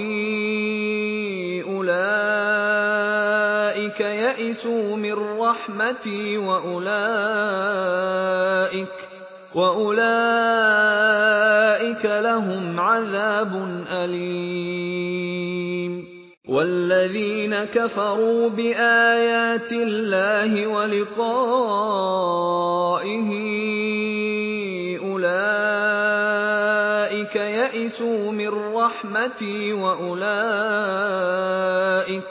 Speaker 1: أُولَٰئِكَ يَئِسُوا مِن رَّحْمَتِي وَأُولَٰئِكَ وَأُولَٰئِكَ لَهُمْ عَذَابٌ أَلِيمٌ وَالَّذِينَ كَفَرُوا بِآيَاتِ اللَّهِ وَلِقَائِهِ أُولَٰئِكَ يَئِسُوا مِن رَّحْمَتِي وَأُولَٰئِكَ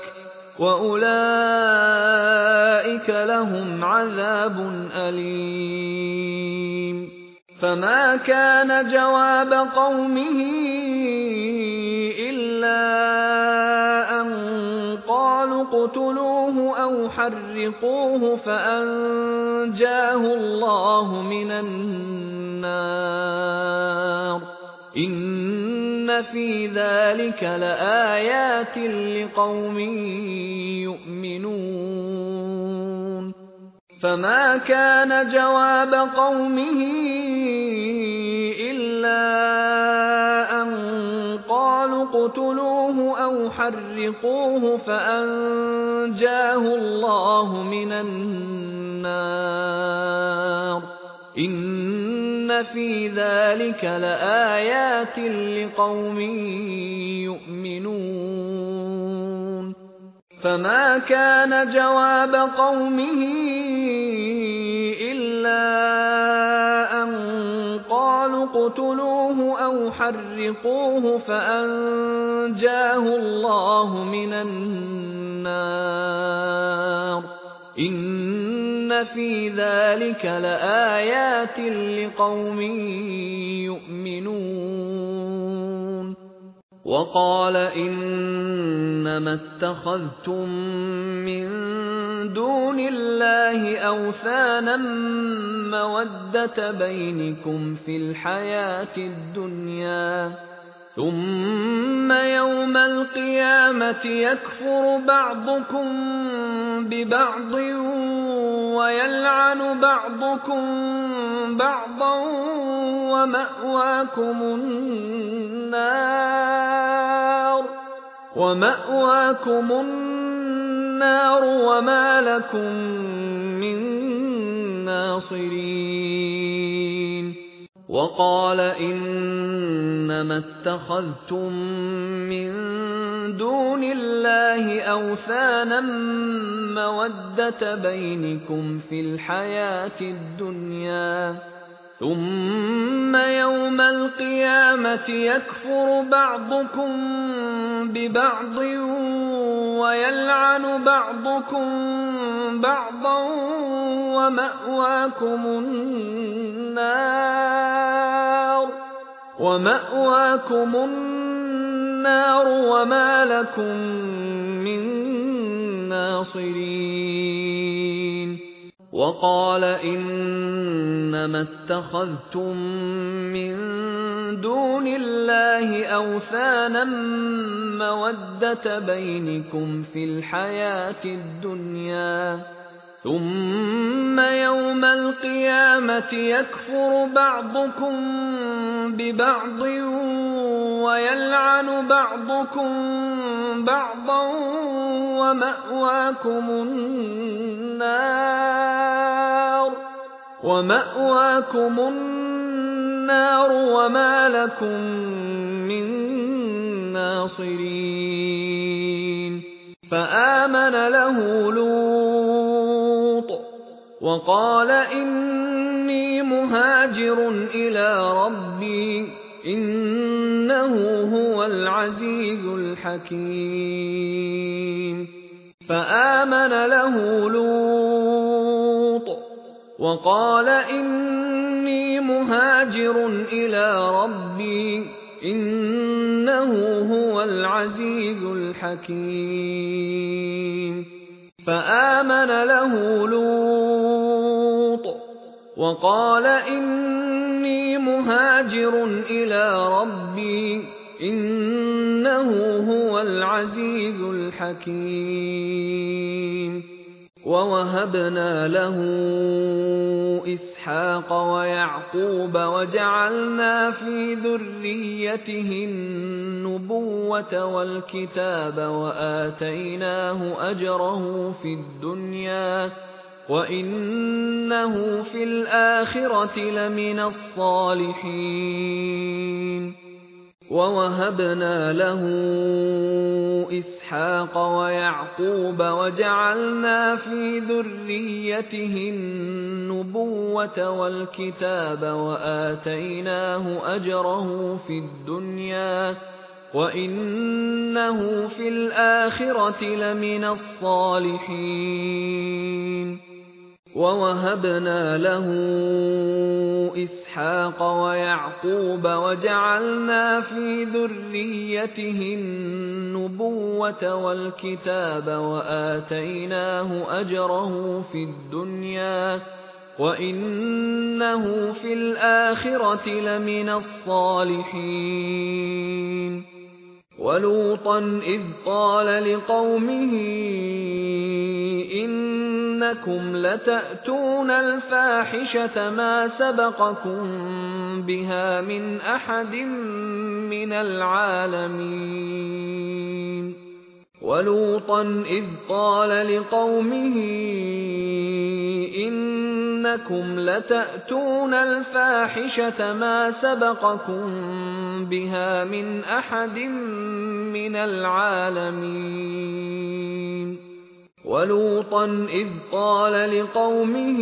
Speaker 1: وَأُولَٰئِكَ لَهُمْ عَذَابٌ أَلِيمٌ فَمَا كَانَ جَوَابَ قَوْمِهِ إِلَّا أَن قَالُوا اقْتُلُوهُ أَوْ حَرِّقُوهُ فَأَنجَاهُ اللَّهُ مِنَ النَّارِ إِنَّ فِي ذَلِكَ لَآيَاتٍ لِقَوْمٍ يُؤْمِنُونَ فَمَا كَانَ جَوَابَ قَوْمِهِ إِلَّا أَن قَالُوا اقْتُلُوهُ أَوْ حَرِّقُوهُ فَأَنجَاهُ اللَّهُ مِنَ النَّارِ إِنَّ فِي ذَلِكَ لَآيَاتٍ لِقَوْمٍ يُؤْمِنُونَ فَمَا كَانَ جَوَابَ قَوْمِهِ إِلَّا أَن قَالُوا اقْتُلُوهُ أَوْ حَرِّقُوهُ فَأَنجَاهُ اللَّهُ مِنَ النَّارِ إِنَّ فِي ذَلِكَ لَآيَاتٍ لِقَوْمٍ يُؤْمِنُونَ وَقَالَ إِنَّمَا اتَّخَذْتُم مِّن دُونِ اللَّهِ أَوْثَانًا مَّوَدَّةَ بَيْنِكُمْ فِي الْحَيَاةِ الدُّنْيَا ثُمَّ يَوْمَ الْقِيَامَةِ يَكْفُرُ بَعْضُكُم بِبَعْضٍ وَيَلْعَنُ بَعْضُكُم بَعْضًا وَمَأْوَاكُمُ النَّارُ وَمَأْوَاكُمُ النَّارُ وَمَا لَكُم مِّن نَّاصِرِينَ وَقَالَ إِنَّمَا اتَّخَذْتُم مِّن دُونِ اللَّهِ أَوْثَانًا مَّوَدَّةَ بَيْنِكُمْ فِي الْحَيَاةِ الدُّنْيَا ثُمَّ يَوْمَ الْقِيَامَةِ يَكْفُرُ بَعْضُكُم بِبَعْضٍ وَيَلْعَنُ بَعْضُكُم بَعْضًا وَمَأْوَاكُمُ النَّارُ وَمَأْوَاكُمُ النَّارُ وَمَا لَكُم مِّن نَّاصِرِينَ وَقَالَ إِنَّمَا اتَّخَذْتُم مِّن دُونِ اللَّهِ أَوْثَانًا مَّوَدَّةَ بَيْنِكُمْ فِي الْحَيَاةِ الدُّنْيَا ثُمَّ يَوْمَ الْقِيَامَةِ يَكْفُرُ بَعْضُكُم بِبَعْضٍ وَيَلْعَنُ بَعْضُكُم بَعْضًا وَمَأْوَاكُمُ النَّارُ وَمَأْوَاكُمُ النَّارُ وَمَا لَكُم مِّن نَّاصِرِينَ فَآمَنَ لَهُ لُوطٌ وَقَالَ إِنِّي مُهَاجِرٌ إِلَىٰ رَبِّي إِنَّهُ هُوَ الْعَزِيزُ الْحَكِيمُ فَآمَنَ لَهُ لُوطٌ وَقَالَ إِنِّي مُهَاجِرٌ إِلَىٰ رَبِّي إِنَّهُ هُوَ الْعَزِيزُ الْحَكِيمُ فَآمَنَ لَهُ لُوطٌ وقال إني مهاجر إلى ربي إنه هو العزيز الحكيم. ووهبنا له إسحاق ويعقوب وجعلنا في ذريته النبوة والكتاب وآتيناه أجره في الدنيا وإنه في الآخرة لمن الصالحين. ووهبنا له إسحاق ويعقوب وجعلنا في ذريته النبوة والكتاب وآتيناه أجره في الدنيا وإنه في الآخرة لمن الصالحين. ووهبنا له إسحاق ويعقوب وجعلنا في ذريته النبوة والكتاب وآتيناه أجره في الدنيا وإنه في الآخرة لمن الصالحين. ولوطا إذ قال لقومه إنكم لتأتون الفاحشة ما سبقكم بها من أحد من العالمين. ولوطا إذ قال لقومه إنكم لتأتون الفاحشة ما سبقكم بها من أحد من العالمين. ولوطا إذ قال لقومه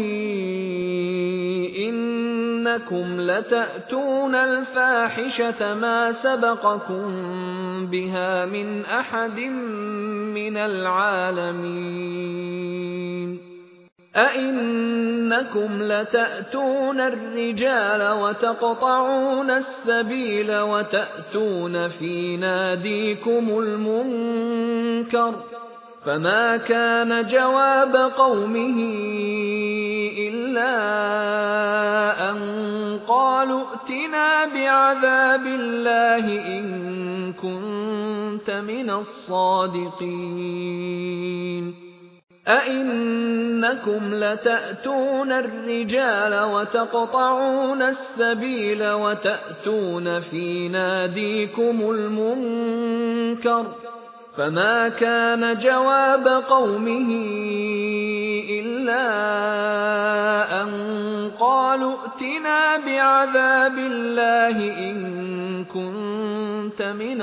Speaker 1: إنكم لتأتون الفاحشة ما سبقكم بها من أحد من العالمين. أئنكم لتأتون الرجال وتقطعون السبيل وتأتون في ناديكم المنكر فما كان جواب قومه إلا أن قالوا ائتنا بعذاب الله إن كنت من الصادقين. أئنكم لتأتون الرجال وتقطعون السبيل وتأتون في ناديكم المنكر فما كان جواب قومه إلا أن قالوا ائتنا بعذاب الله إن كنت من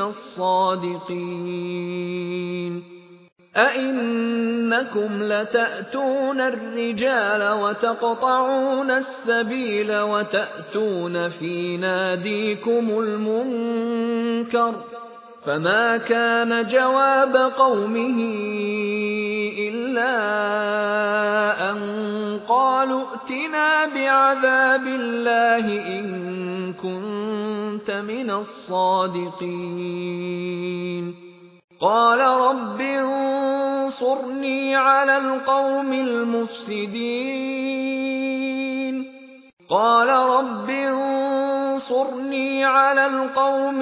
Speaker 1: الصادقين. أئنكم لتأتون الرجال وتقطعون السبيل وتأتون في ناديكم المنكر فما كان جواب قومه إلا أن قالوا ائتنا بعذاب الله إن كنت من الصادقين. قال رب انصرني على القوم المفسدين. قال رب انصرني على القوم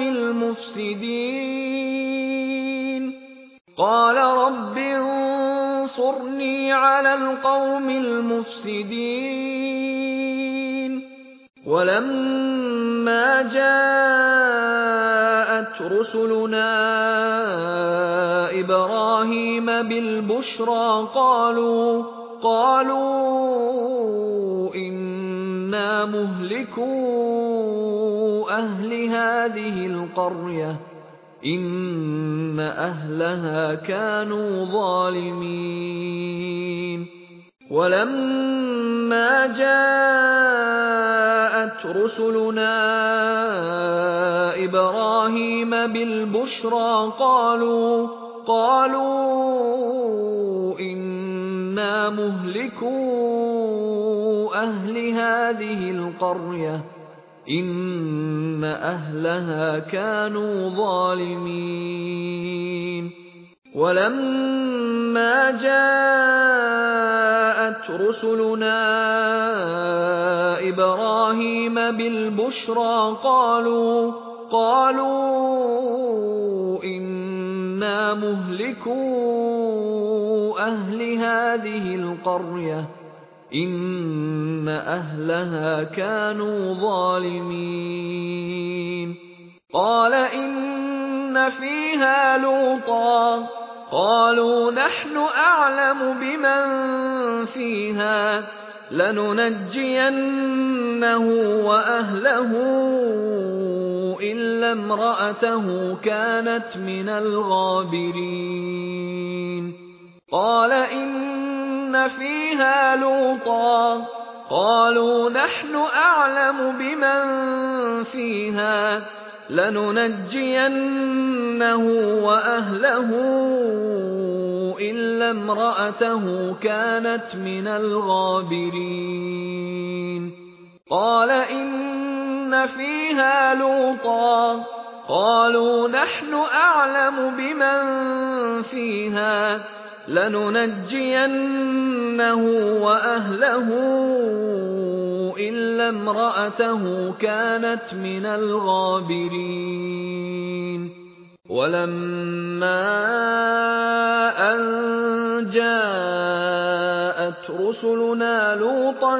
Speaker 1: المفسدين. قال رب انصرني على القوم المفسدين. ولما جاءت رسلنا إبراهيم بالبشرى قالوا قالوا إنا مهلكو أهل هذه القرية إن أهلها كانوا ظالمين. ولما جاءت رسلنا إبراهيم بالبشرى قالوا قالوا إنا مهلكو أهل هذه القرية إن أهلها كانوا ظالمين. ولما جاءت جاءت رسلنا إبراهيم بالبشرى قالوا قالوا إنا مهلكو أهل هذه القرية إن أهلها كانوا ظالمين قال إن فيها لوطا قالوا نحن أعلم بمن فيها لننجينه وأهله إلا امرأته كانت من الغابرين قال إن فيها لوطا قالوا نحن أعلم بمن فيها لننجينه وأهله إلا امرأته كانت من الغابرين قال إن فيها لوطا قالوا نحن أعلم بمن فيها لننجينه وأهله إلا امرأته كانت من الغابرين ولما أن جاءت رسلنا لوطا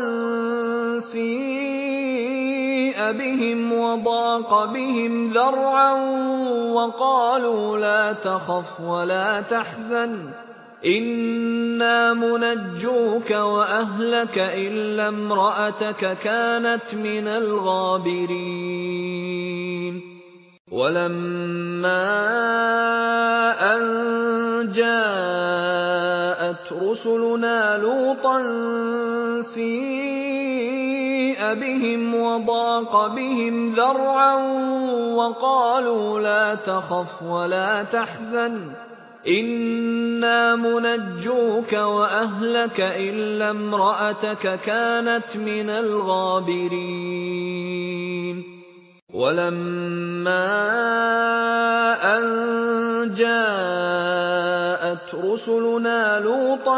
Speaker 1: سيء بهم وضاق بهم ذرعا وقالوا لا تخف ولا تحزن إنا منجوك وأهلك إلا امرأتك كانت من الغابرين ولما أن جاءت رسلنا لوطا سيء بهم وضاق بهم ذرعا وقالوا لا تخف ولا تحزن إنا منجوك وأهلك إلا امرأتك كانت من الغابرين ولما أن جاءت رسلنا لوطا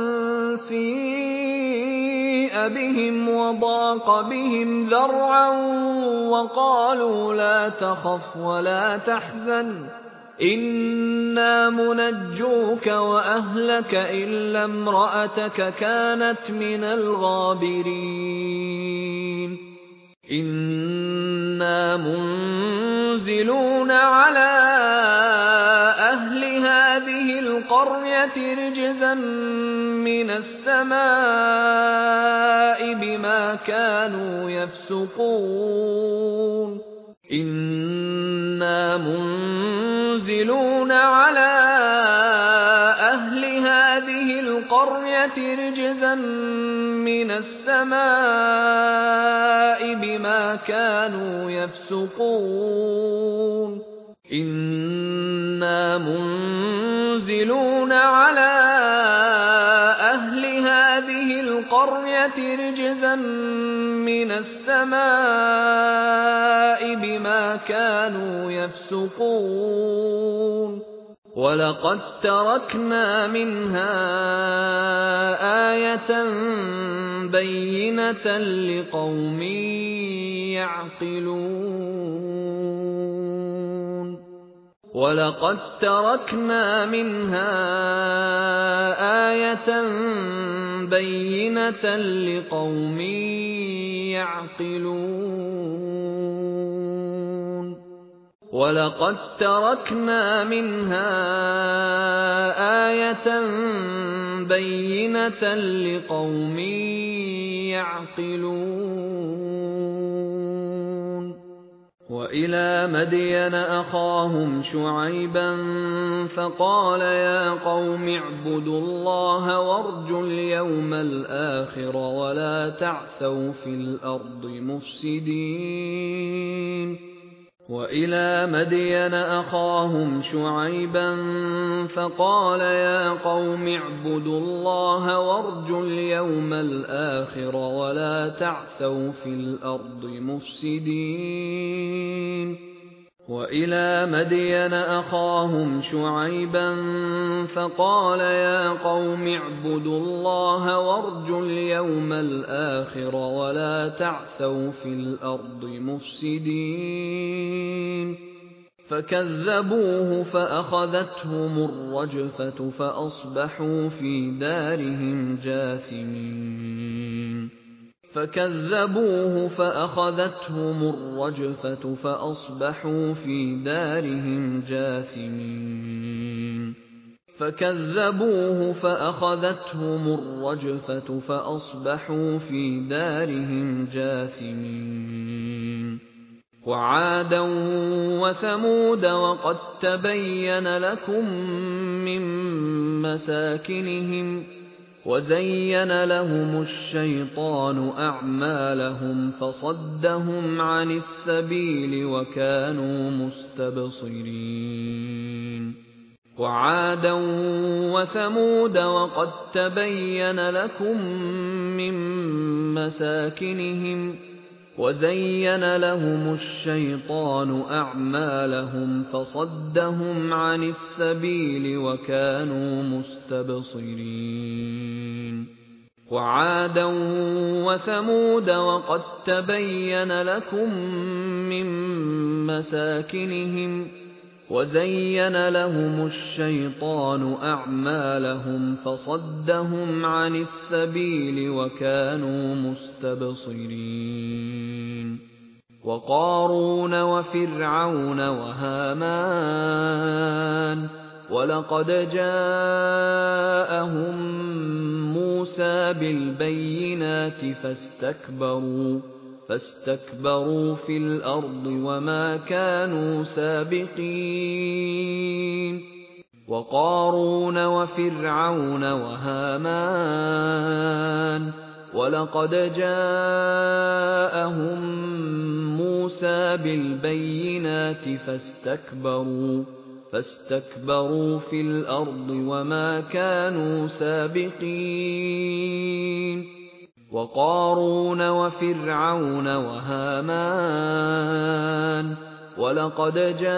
Speaker 1: سيء بهم وضاق بهم ذرعا وقالوا لا تخف ولا تحزن إنا منجوك وأهلك إلا امرأتك كانت من الغابرين إنا منزلون على أهل هذه القرية رجزا من السماء بما كانوا يفسقون إنا منزلون على أهل هذه القرية رجزا من السماء بما كانوا يفسقون إنا منزلون على أهل هذه القرية رجزا من السماء بما كانوا يفسقون ولقد تركنا منها آية بينة لقوم يعقلون ولقد تركنا منها آية بينة لقوم يعقلون ولقد تركنا منها آية بينة لقوم يعقلون وإلى مدين أخاهم شعيبا فقال يا قوم اعبدوا الله وارجوا اليوم الآخر ولا تعثوا في الأرض مفسدين وإلى مدين أخاهم شعيبا فقال يا قوم اعبدوا الله وارجوا اليوم الآخر ولا تعثوا في الأرض مفسدين وإلى مدين أخاهم شعيبا فقال يا قوم اعبدوا الله وارجوا اليوم الآخر ولا تعثوا في الأرض مفسدين فكذبوه فأخذتهم الرجفة فأصبحوا في دارهم جاثمين فكذبوه فأخذتهم الرجفة فأصبحوا في دارهم جاثمين فكذبوه فأخذتهم الرجفة فأصبحوا في دارهم جاثمين وعادا وثمود وقد تبين لكم من مساكنهم وزين لهم الشيطان أعمالهم فصدهم عن السبيل وكانوا مستبصرين وعادا وثمود وقد تبين لكم من مساكنهم وزين لهم الشيطان أعمالهم فصدهم عن السبيل وكانوا مستبصرين وعادا وثمود وقد تبين لكم من مساكنهم وزين لهم الشيطان أعمالهم فصدهم عن السبيل وكانوا مستبصرين وقارون وفرعون وهامان ولقد جاءهم موسى بالبينات فاستكبروا فاستكبروا في الأرض وما كانوا سابقين وقارون وفرعون وهامان ولقد جاءهم موسى بالبينات فاستكبروا فاستكبروا في الأرض وما كانوا سابقين وقارون وفرعون وهامان ولقد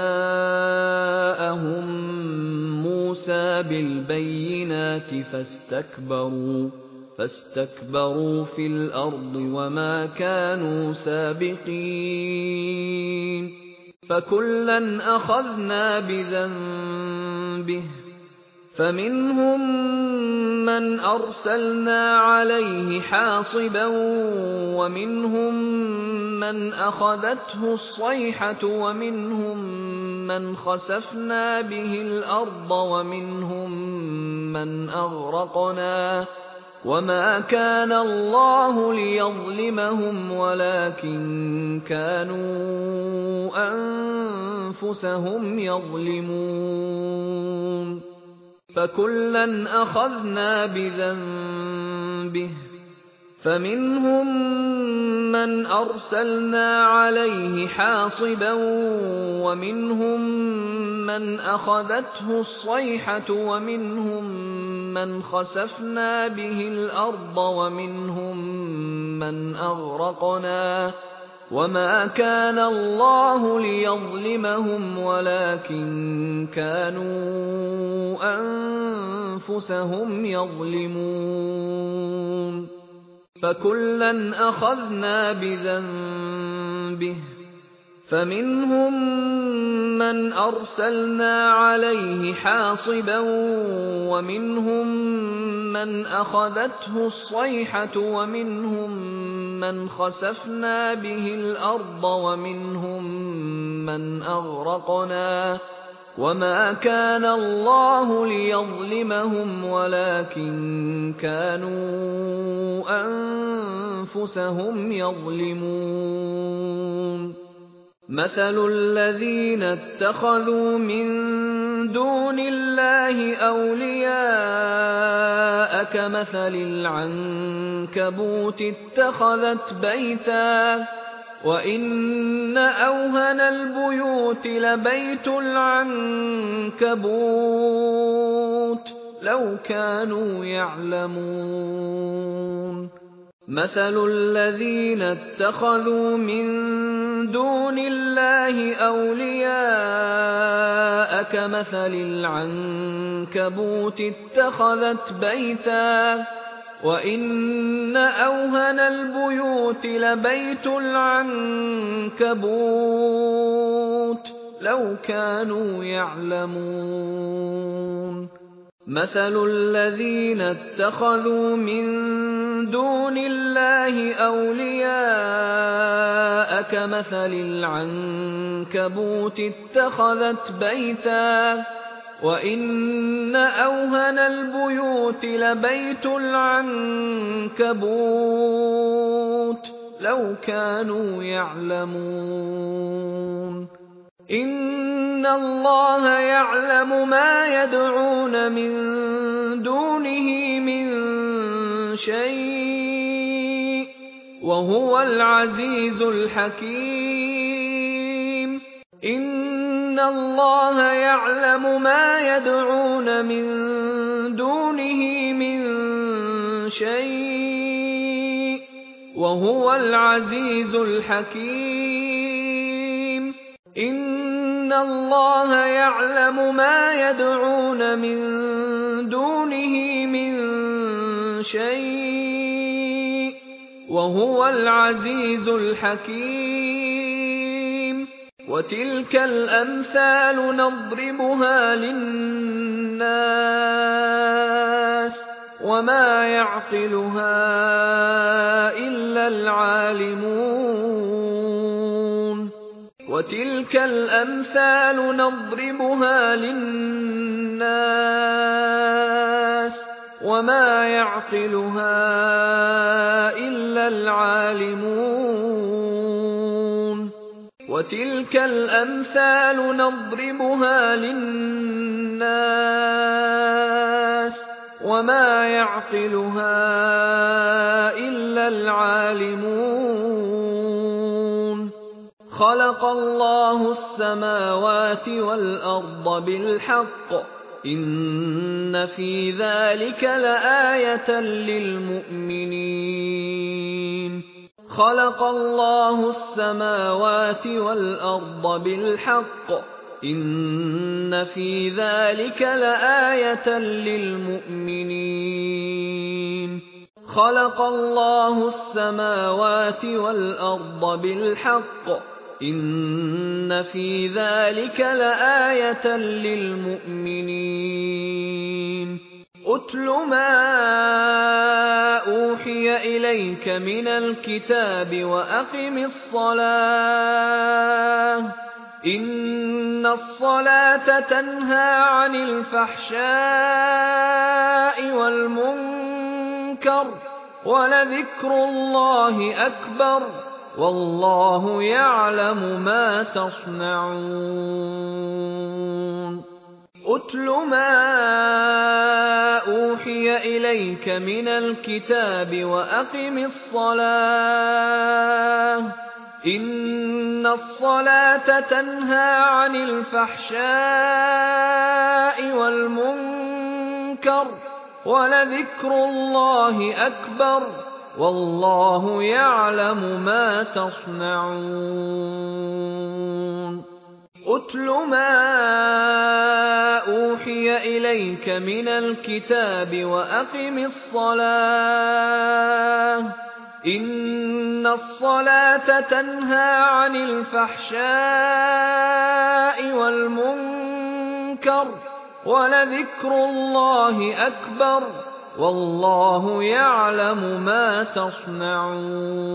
Speaker 1: جاءهم موسى بالبينات فاستكبروا فاستكبروا في الأرض وما كانوا سابقين فكلا أخذنا بذنبه فمنهم من أرسلنا عليه حاصبا ومنهم من أخذته الصيحة ومنهم من خسفنا به الأرض ومنهم من أغرقنا وما كان الله ليظلمهم ولكن كانوا أنفسهم يظلمون فكلا أخذنا بذنبه فمنهم من أرسلنا عليه حاصبا ومنهم من أخذته الصيحة ومنهم من خسفنا به الأرض ومنهم من أغرقنا وما كان الله ليظلمهم ولكن كانوا أنفسهم يظلمون فكلا أخذنا بذنبه فمنهم من أرسلنا عليه حاصبا ومنهم من أخذته الصيحة ومنهم من خسفنا به الأرض ومنهم من أغرقنا وما كان الله ليظلمهم ولكن كانوا أنفسهم يظلمون مثل الذين اتخذوا من دون الله أولياء كمثل العنكبوت اتخذت بيتا وإن أوهن البيوت لبيت العنكبوت لو كانوا يعلمون مثل الذين اتخذوا من دون الله أولياء كمثل العنكبوت اتخذت بيتا وإن أوهن البيوت لبيت العنكبوت لو كانوا يعلمون مثل الذين اتخذوا من دون الله أولياء كمثل العنكبوت اتخذت بيتا وإن أوهن البيوت لبيت العنكبوت لو كانوا يعلمون إن الله يعلم ما يدعون من دونه من شيء وهو العزيز الحكيم إن الله يعلم ما يدعون من دونه من شيء وهو العزيز الحكيم إن الله يعلم ما يدعون من دونه من شيء وهو العزيز الحكيم وتلك الأمثال نضربها للناس وما يعقلها إلا العالمون وتلك الأمثال نضربها للناس وما يعقلها إلا العالمون وتلك الأمثال نضربها للناس وما يعقلها إلا العالمون خلق الله السماوات والأرض بالحق إن في ذلك لآية للمؤمنين خلق الله السماوات والأرض بالحق إن في ذلك لآية للمؤمنين خلق الله السماوات والأرض بالحق إن في ذلك لآية للمؤمنين أتل ما أوحي إليك من الكتاب وأقم الصلاة إن الصلاة تنهى عن الفحشاء والمنكر ولذكر الله أكبر والله يعلم ما تصنعون أتل ما أوحي إليك من الكتاب وأقم الصلاة إن الصلاة تنهى عن الفحشاء والمنكر ولذكر الله أكبر والله يعلم ما تصنعون أتل ما أوحي إليك من الكتاب وأقم الصلاة إن الصلاة تنهى عن الفحشاء والمنكر ولذكر الله أكبر والله يعلم ما تصنعون